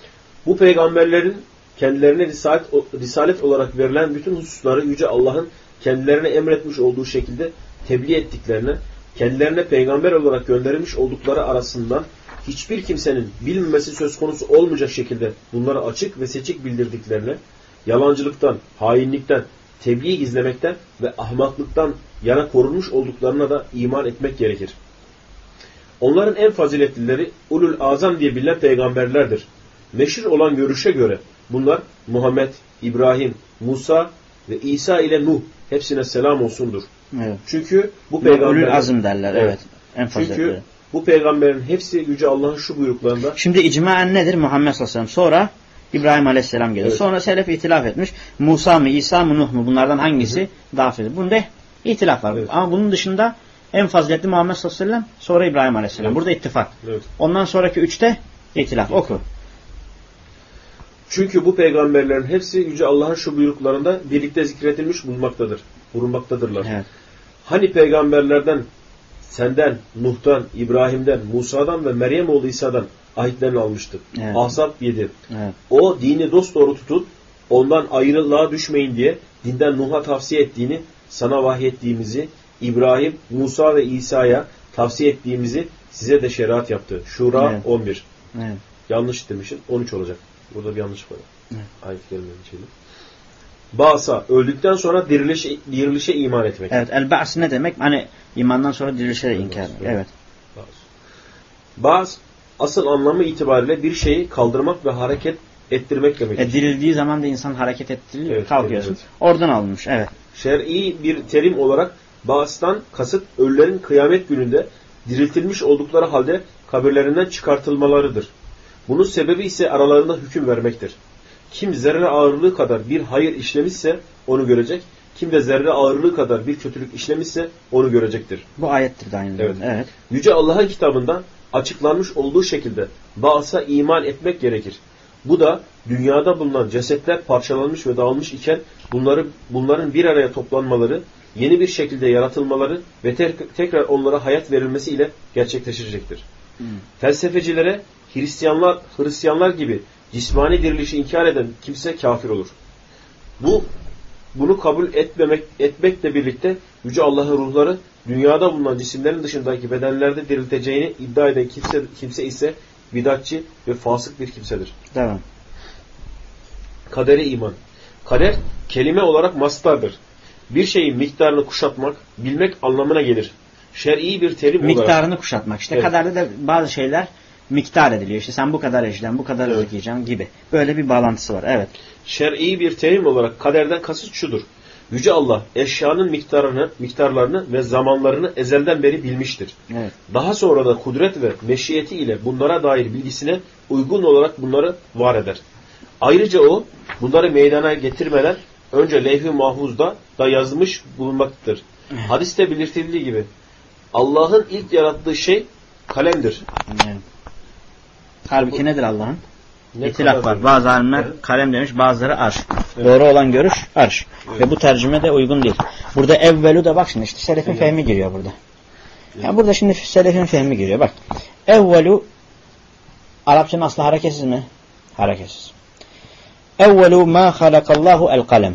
Bu peygamberlerin kendilerine risalet, risalet olarak verilen bütün hususları Yüce Allah'ın kendilerine emretmiş olduğu şekilde tebliğ ettiklerine, kendilerine peygamber olarak gönderilmiş oldukları arasından hiçbir kimsenin bilmemesi söz konusu olmayacak şekilde bunları açık ve seçik bildirdiklerine, yalancılıktan, hainlikten, tebliğ gizlemekten ve ahmaklıktan yana korunmuş olduklarına da iman etmek gerekir. Onların en faziletlileri ulul azam diye bilinen peygamberlerdir. Meşhur olan görüşe göre bunlar Muhammed, İbrahim, Musa ve İsa ile Nuh hepsine selam olsundur.
Evet.
Çünkü bu peygamberler
ulul azm derler. Evet. En faziletli. Çünkü
bu peygamberin hepsi Yüce Allah'ın şu buyruklarında.
Şimdi icmaen nedir? Muhammed sallallahu aleyhi ve sellem. Sonra İbrahim aleyhisselam geliyor. Evet. Sonra selef itilaf etmiş. Musa mı, İsa mı, Nuh mu? Bunlardan hangisi hı hı. daha faziletli? Bunda itilaf var. Evet. Ama bunun dışında en faziletli Muhammed sallallahu aleyhi ve sellem, sonra İbrahim aleyhisselam. Evet. Burada ittifak. Evet. Ondan sonraki üçte itilaf. Evet. Oku.
Çünkü bu peygamberlerin hepsi Yüce Allah'ın şu buyruklarında birlikte zikredilmiş bulunmaktadır. Bulunmaktadırlar. Evet. Hani peygamberlerden, senden, Nuh'tan, İbrahim'den, Musa'dan ve Meryem oğlu İsa'dan ahitlerini almıştık. Evet. Ahzab yedi. Evet. O dini dosdoğru tutun, ondan ayrılığa düşmeyin diye dinden Nuh'a tavsiye ettiğini, sana vahyettiğimizi, İbrahim, Musa ve İsa'ya tavsiye ettiğimizi size de şeriat yaptı. Şura evet. on bir. Evet. Yanlış demişim. on üç olacak. Burada bir yanlış var. Evet. Ayet gelmeyen şeydi. Ba'sa, öldükten sonra dirilişe, dirilişe iman etmek.
Evet, el-ba's ne demek? Hani imandan sonra dirilişe de inkar etmek. Evet.
Ba'z, asıl anlamı itibariyle bir şeyi kaldırmak ve hareket ettirmek demektir.
E, dirildiği zaman da insan hareket ettiriliyor, evet, kalkıyorsun. Evet. Oradan alınmış, evet.
Şer'i bir terim olarak Ba's'tan kasıt ölülerin kıyamet gününde diriltilmiş oldukları halde kabirlerinden çıkartılmalarıdır. Bunun sebebi ise aralarında hüküm vermektir. Kim zerre ağırlığı kadar bir hayır işlemişse onu görecek. Kim de zerre ağırlığı kadar bir kötülük işlemişse onu görecektir.
Bu ayettir de aynı zamanda. Evet. Evet.
Yüce Allah'ın kitabında açıklanmış olduğu şekilde Ba's'a iman etmek gerekir. Bu da dünyada bulunan cesetler parçalanmış ve dağılmış iken bunları, bunların bir araya toplanmaları, yeni bir şekilde yaratılmaları ve te tekrar onlara hayat verilmesi ile gerçekleşecektir. Hmm. Felsefecilere Hristiyanlar, Hristiyanlar gibi cismani dirilişi inkar eden kimse kafir olur. Bu bunu kabul etmemek etmekle birlikte Yüce Allah'ın ruhları dünyada bulunan cisimlerin dışındaki bedenlerde dirilteceğini iddia eden kimse, kimse ise bidatçı ve fasık bir kimsedir.
Devam.
Kadere iman. Kader kelime olarak mastardır. Bir şeyin miktarını kuşatmak, bilmek anlamına gelir. Şer'i bir terim
miktarını
olarak.
Miktarını kuşatmak. İşte evet. Kaderde de bazı şeyler miktar ediliyor. İşte sen bu kadar ecden, bu kadar evet. yiyeceksin gibi. Böyle bir bağlantısı var. Evet.
Şer'i bir terim olarak kaderden kasıt şudur. Yüce Allah eşyanın miktarını, miktarlarını ve zamanlarını ezelden beri bilmiştir. Evet. Daha sonra da kudret ve meşiyeti ile bunlara dair bilgisine uygun olarak bunları var eder. Ayrıca o bunları meydana getirmeden önce levh-i mahfuzda da yazmış bulunmaktadır. Evet. Hadiste belirtildiği gibi Allah'ın ilk yarattığı şey kalemdir.
Evet. Halbuki nedir Allah'ın? İtilaf var. Bazı alimler evet. kalem demiş, bazıları arş. Evet. Doğru olan görüş arş. Evet. Ve bu tercüme de uygun değil. Burada evvelu da bak şimdi işte selefin evet. fehmi giriyor burada. Evet. Yani burada şimdi selefin fehmi giriyor. Bak. Evvelu Arapçanın aslı hareketsiz mi? Hareketsiz. Evvelu ma halakallahu el kalem.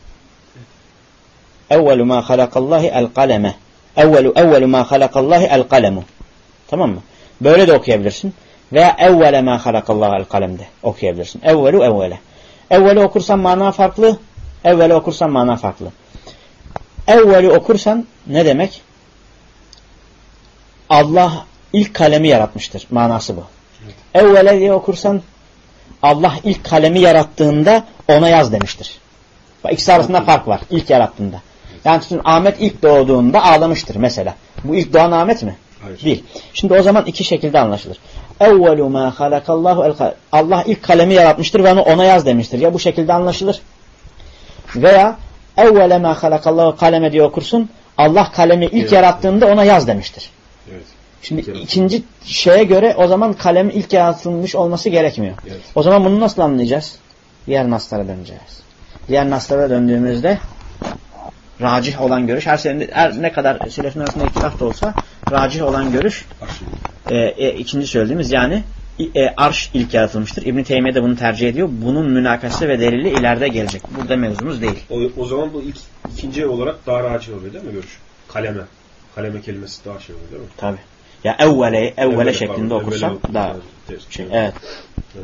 Evvelu ma halakallahi el kaleme. Evvelu evvelu ma halakallahi el kalemu. Tamam mı? Böyle de okuyabilirsin. Veya evvele ma halakallahu el kalemde okuyabilirsin. Evvelu evvele. Evveli okursan mana farklı. Evveli okursan mana farklı. Evveli okursan ne demek? Allah ilk kalemi yaratmıştır. Manası bu. Evvele diye okursan Allah ilk kalemi yarattığında ona yaz demiştir. Bak, ikisi arasında fark var. İlk yarattığında. Yani tutun Ahmet ilk doğduğunda ağlamıştır mesela. Bu ilk doğan Ahmet mi? Hayır. Değil. Şimdi o zaman iki şekilde anlaşılır. Evvelu ma halakallahu el kalem. Allah ilk kalemi yaratmıştır ve onu ona yaz demiştir. Ya bu şekilde anlaşılır. Veya evvele ma halakallahu kaleme diye okursun. Allah kalemi ilk evet. yarattığında ona yaz demiştir. Evet. Şimdi İlk ikinci şeye göre o zaman kalemin ilk yaratılmış olması gerekmiyor. Evet. O zaman bunu nasıl anlayacağız? Diğer naslara döneceğiz. Diğer naslara döndüğümüzde racih olan görüş, her, senin, her ne kadar selefin arasında ihtilaf da olsa racih olan görüş e, e, ikinci söylediğimiz yani e, arş ilk yaratılmıştır. İbn-i Teymiye de bunu tercih ediyor. Bunun münakaşası ve delili ileride gelecek. Burada mevzumuz değil.
O, o zaman bu ilk, ikinci olarak daha rahat oluyor değil mi görüş? Kaleme. Kaleme kelimesi daha şey oluyor değil mi?
Tabii. Ya evvele, evvele, evvele şeklinde
pardon,
okursan
evvele
daha
evet.
şey. Evet. evet.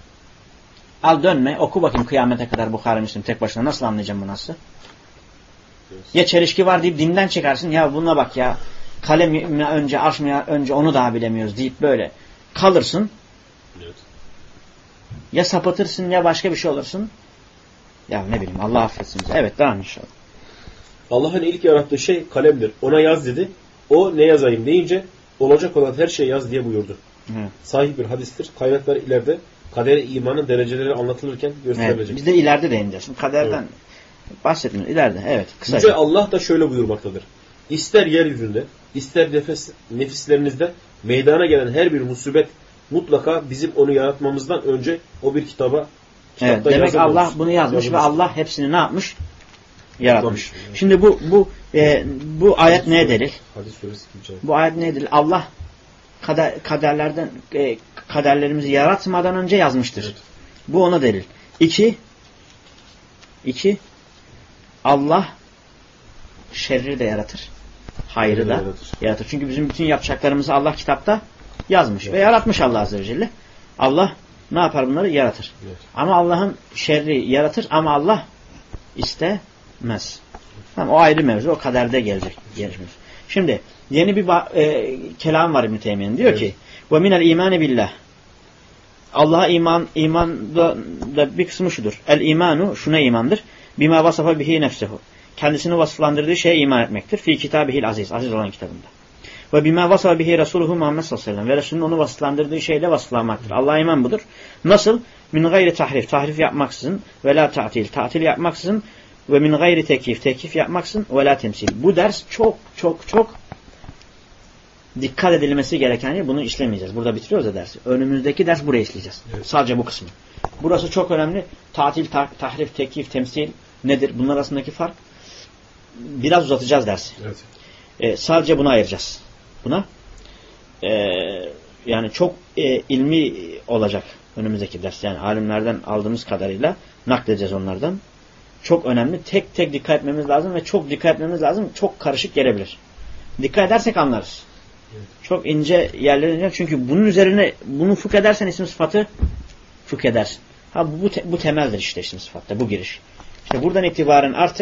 Al dönme. Oku bakayım kıyamete kadar Bukhari Müslim tek başına. Nasıl anlayacağım bu nasıl?
Evet.
Ya çelişki var deyip dinden çıkarsın. Ya buna bak ya. Kalem mi önce, arş mı önce onu daha bilemiyoruz deyip böyle kalırsın.
Evet.
Ya sapatırsın ya başka bir şey olursun. Ya ne bileyim Allah affetsin bizi. Evet devam inşallah.
Allah'ın ilk yarattığı şey kalemdir. Ona yaz dedi. O ne yazayım deyince olacak olan her şeyi yaz diye buyurdu.
Evet.
Sahih bir hadistir. Kaynaklar ileride kadere imanın dereceleri anlatılırken gösterilecek.
Evet, biz de ileride değineceğiz. Şimdi kaderden evet. bahsetmiyoruz. İleride. Evet. Kısaca.
Yüce Allah da şöyle buyurmaktadır. İster yeryüzünde, ister nefes, nefislerinizde meydana gelen her bir musibet mutlaka bizim onu yaratmamızdan önce o bir kitaba
evet, demek Allah olmuş. Bunu yazmış yazmış. Ve Allah hepsini ne yapmış? Yaratmış. Evet. Şimdi bu bu e, bu ayet neye delil?
Hadis suresi
bu ayet neye delil? Allah kader, kaderlerden e, kaderlerimizi yaratmadan önce yazmıştır. Evet. Bu ona delil. İki iki Allah şerri de yaratır. Hayrı da yaratır. yaratır. Çünkü bizim bütün yapacaklarımızı Allah kitapta yazmış evet. ve yaratmış Allah Azze ve Celle. Allah ne yapar bunları? Yaratır. Evet. Ama Allah'ın şerri yaratır ama Allah istemez. Tamam, o ayrı mevzu. O kaderde gelecek. gelecek. Şimdi yeni bir e, kelam var İbn-i Teymiye'nin. Diyor evet. ki وَمِنَ الْا۪يمَانِ بِاللّٰهِ Allah'a iman, iman da, da bir kısmı şudur. El-imanu şuna imandır. Bima vasafa bihi nefsehu. Kendisini vasıflandırdığı şeye iman etmektir. Fi kitabihil aziz. Aziz olan kitabında. Ve bima vasafa bihi Resuluhu Muhammed sallallahu aleyhi ve sellem. Ve Resulünün onu vasıflandırdığı şeyle vasıflanmaktır. Allah'a iman budur. Nasıl? Min gayri tahrif. Tahrif yapmaksızın. Ve la ta'til. Ta'til yapmaksızın. Ve min gayri tekif. Tekif yapmaksızın. Ve la temsil. Bu ders çok çok çok dikkat edilmesi gereken yer. Bunu işlemeyeceğiz. Burada bitiriyoruz ya dersi. Önümüzdeki ders buraya işleyeceğiz. Evet. Sadece bu kısmı. Burası çok önemli. Tatil, ta tahrif, tekif, temsil nedir? Bunlar arasındaki fark. Biraz uzatacağız dersi. Evet. Ee, sadece buna ayıracağız. Buna. Ee, yani çok e, ilmi olacak önümüzdeki ders. Yani alimlerden aldığımız kadarıyla nakledeceğiz onlardan. Çok önemli. Tek tek dikkat etmemiz lazım ve çok dikkat etmemiz lazım. Çok karışık gelebilir. Dikkat edersek anlarız. Evet. Çok ince yerlerine. Çünkü bunun üzerine bunu fıkh edersen isim sıfatı fıkh edersin. Ha bu, bu, te, bu temeldir işte isim sıfatta. Bu giriş. İşte buradan itibaren artık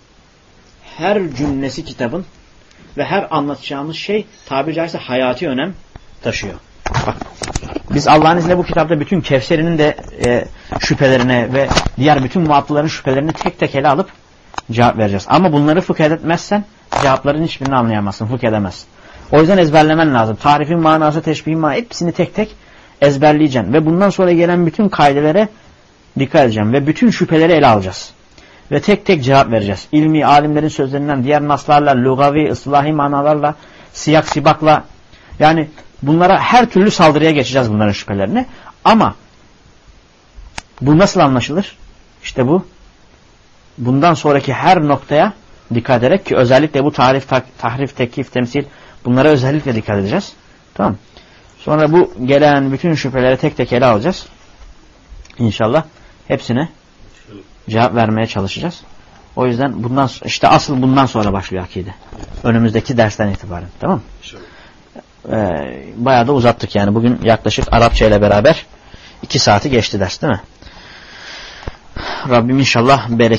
her cümlesi kitabın ve her anlatacağımız şey tabiri caizse hayati önem taşıyor. Bak, biz Allah'ın izniyle bu kitapta bütün Kevser'inin de e, şüphelerine ve diğer bütün muattıların şüphelerini tek tek ele alıp cevap vereceğiz. Ama bunları fıkh etmezsen cevapların hiçbirini anlayamazsın, fıkh edemezsin. O yüzden ezberlemen lazım. Tarifin manası, teşbihin manası hepsini tek tek ezberleyeceksin. Ve bundan sonra gelen bütün kaidelere dikkat edeceğim. Ve bütün şüpheleri ele alacağız. Ve tek tek cevap vereceğiz. İlmi alimlerin sözlerinden, diğer naslarla, lugavi, ıslahi manalarla, siyak sibakla, yani bunlara her türlü saldırıya geçeceğiz bunların şüphelerini. Ama bu nasıl anlaşılır? İşte bu. Bundan sonraki her noktaya dikkat ederek ki özellikle bu tarif, tahrif, tekif, temsil bunlara özellikle dikkat edeceğiz. Tamam. Sonra bu gelen bütün şüpheleri tek tek ele alacağız. İnşallah hepsine cevap vermeye çalışacağız. O yüzden bundan işte asıl bundan sonra başlıyor akide. Önümüzdeki dersten itibaren. Tamam mı? Ee, bayağı da uzattık yani. Bugün yaklaşık Arapça ile beraber iki saati geçti ders değil mi? Rabbim inşallah bereket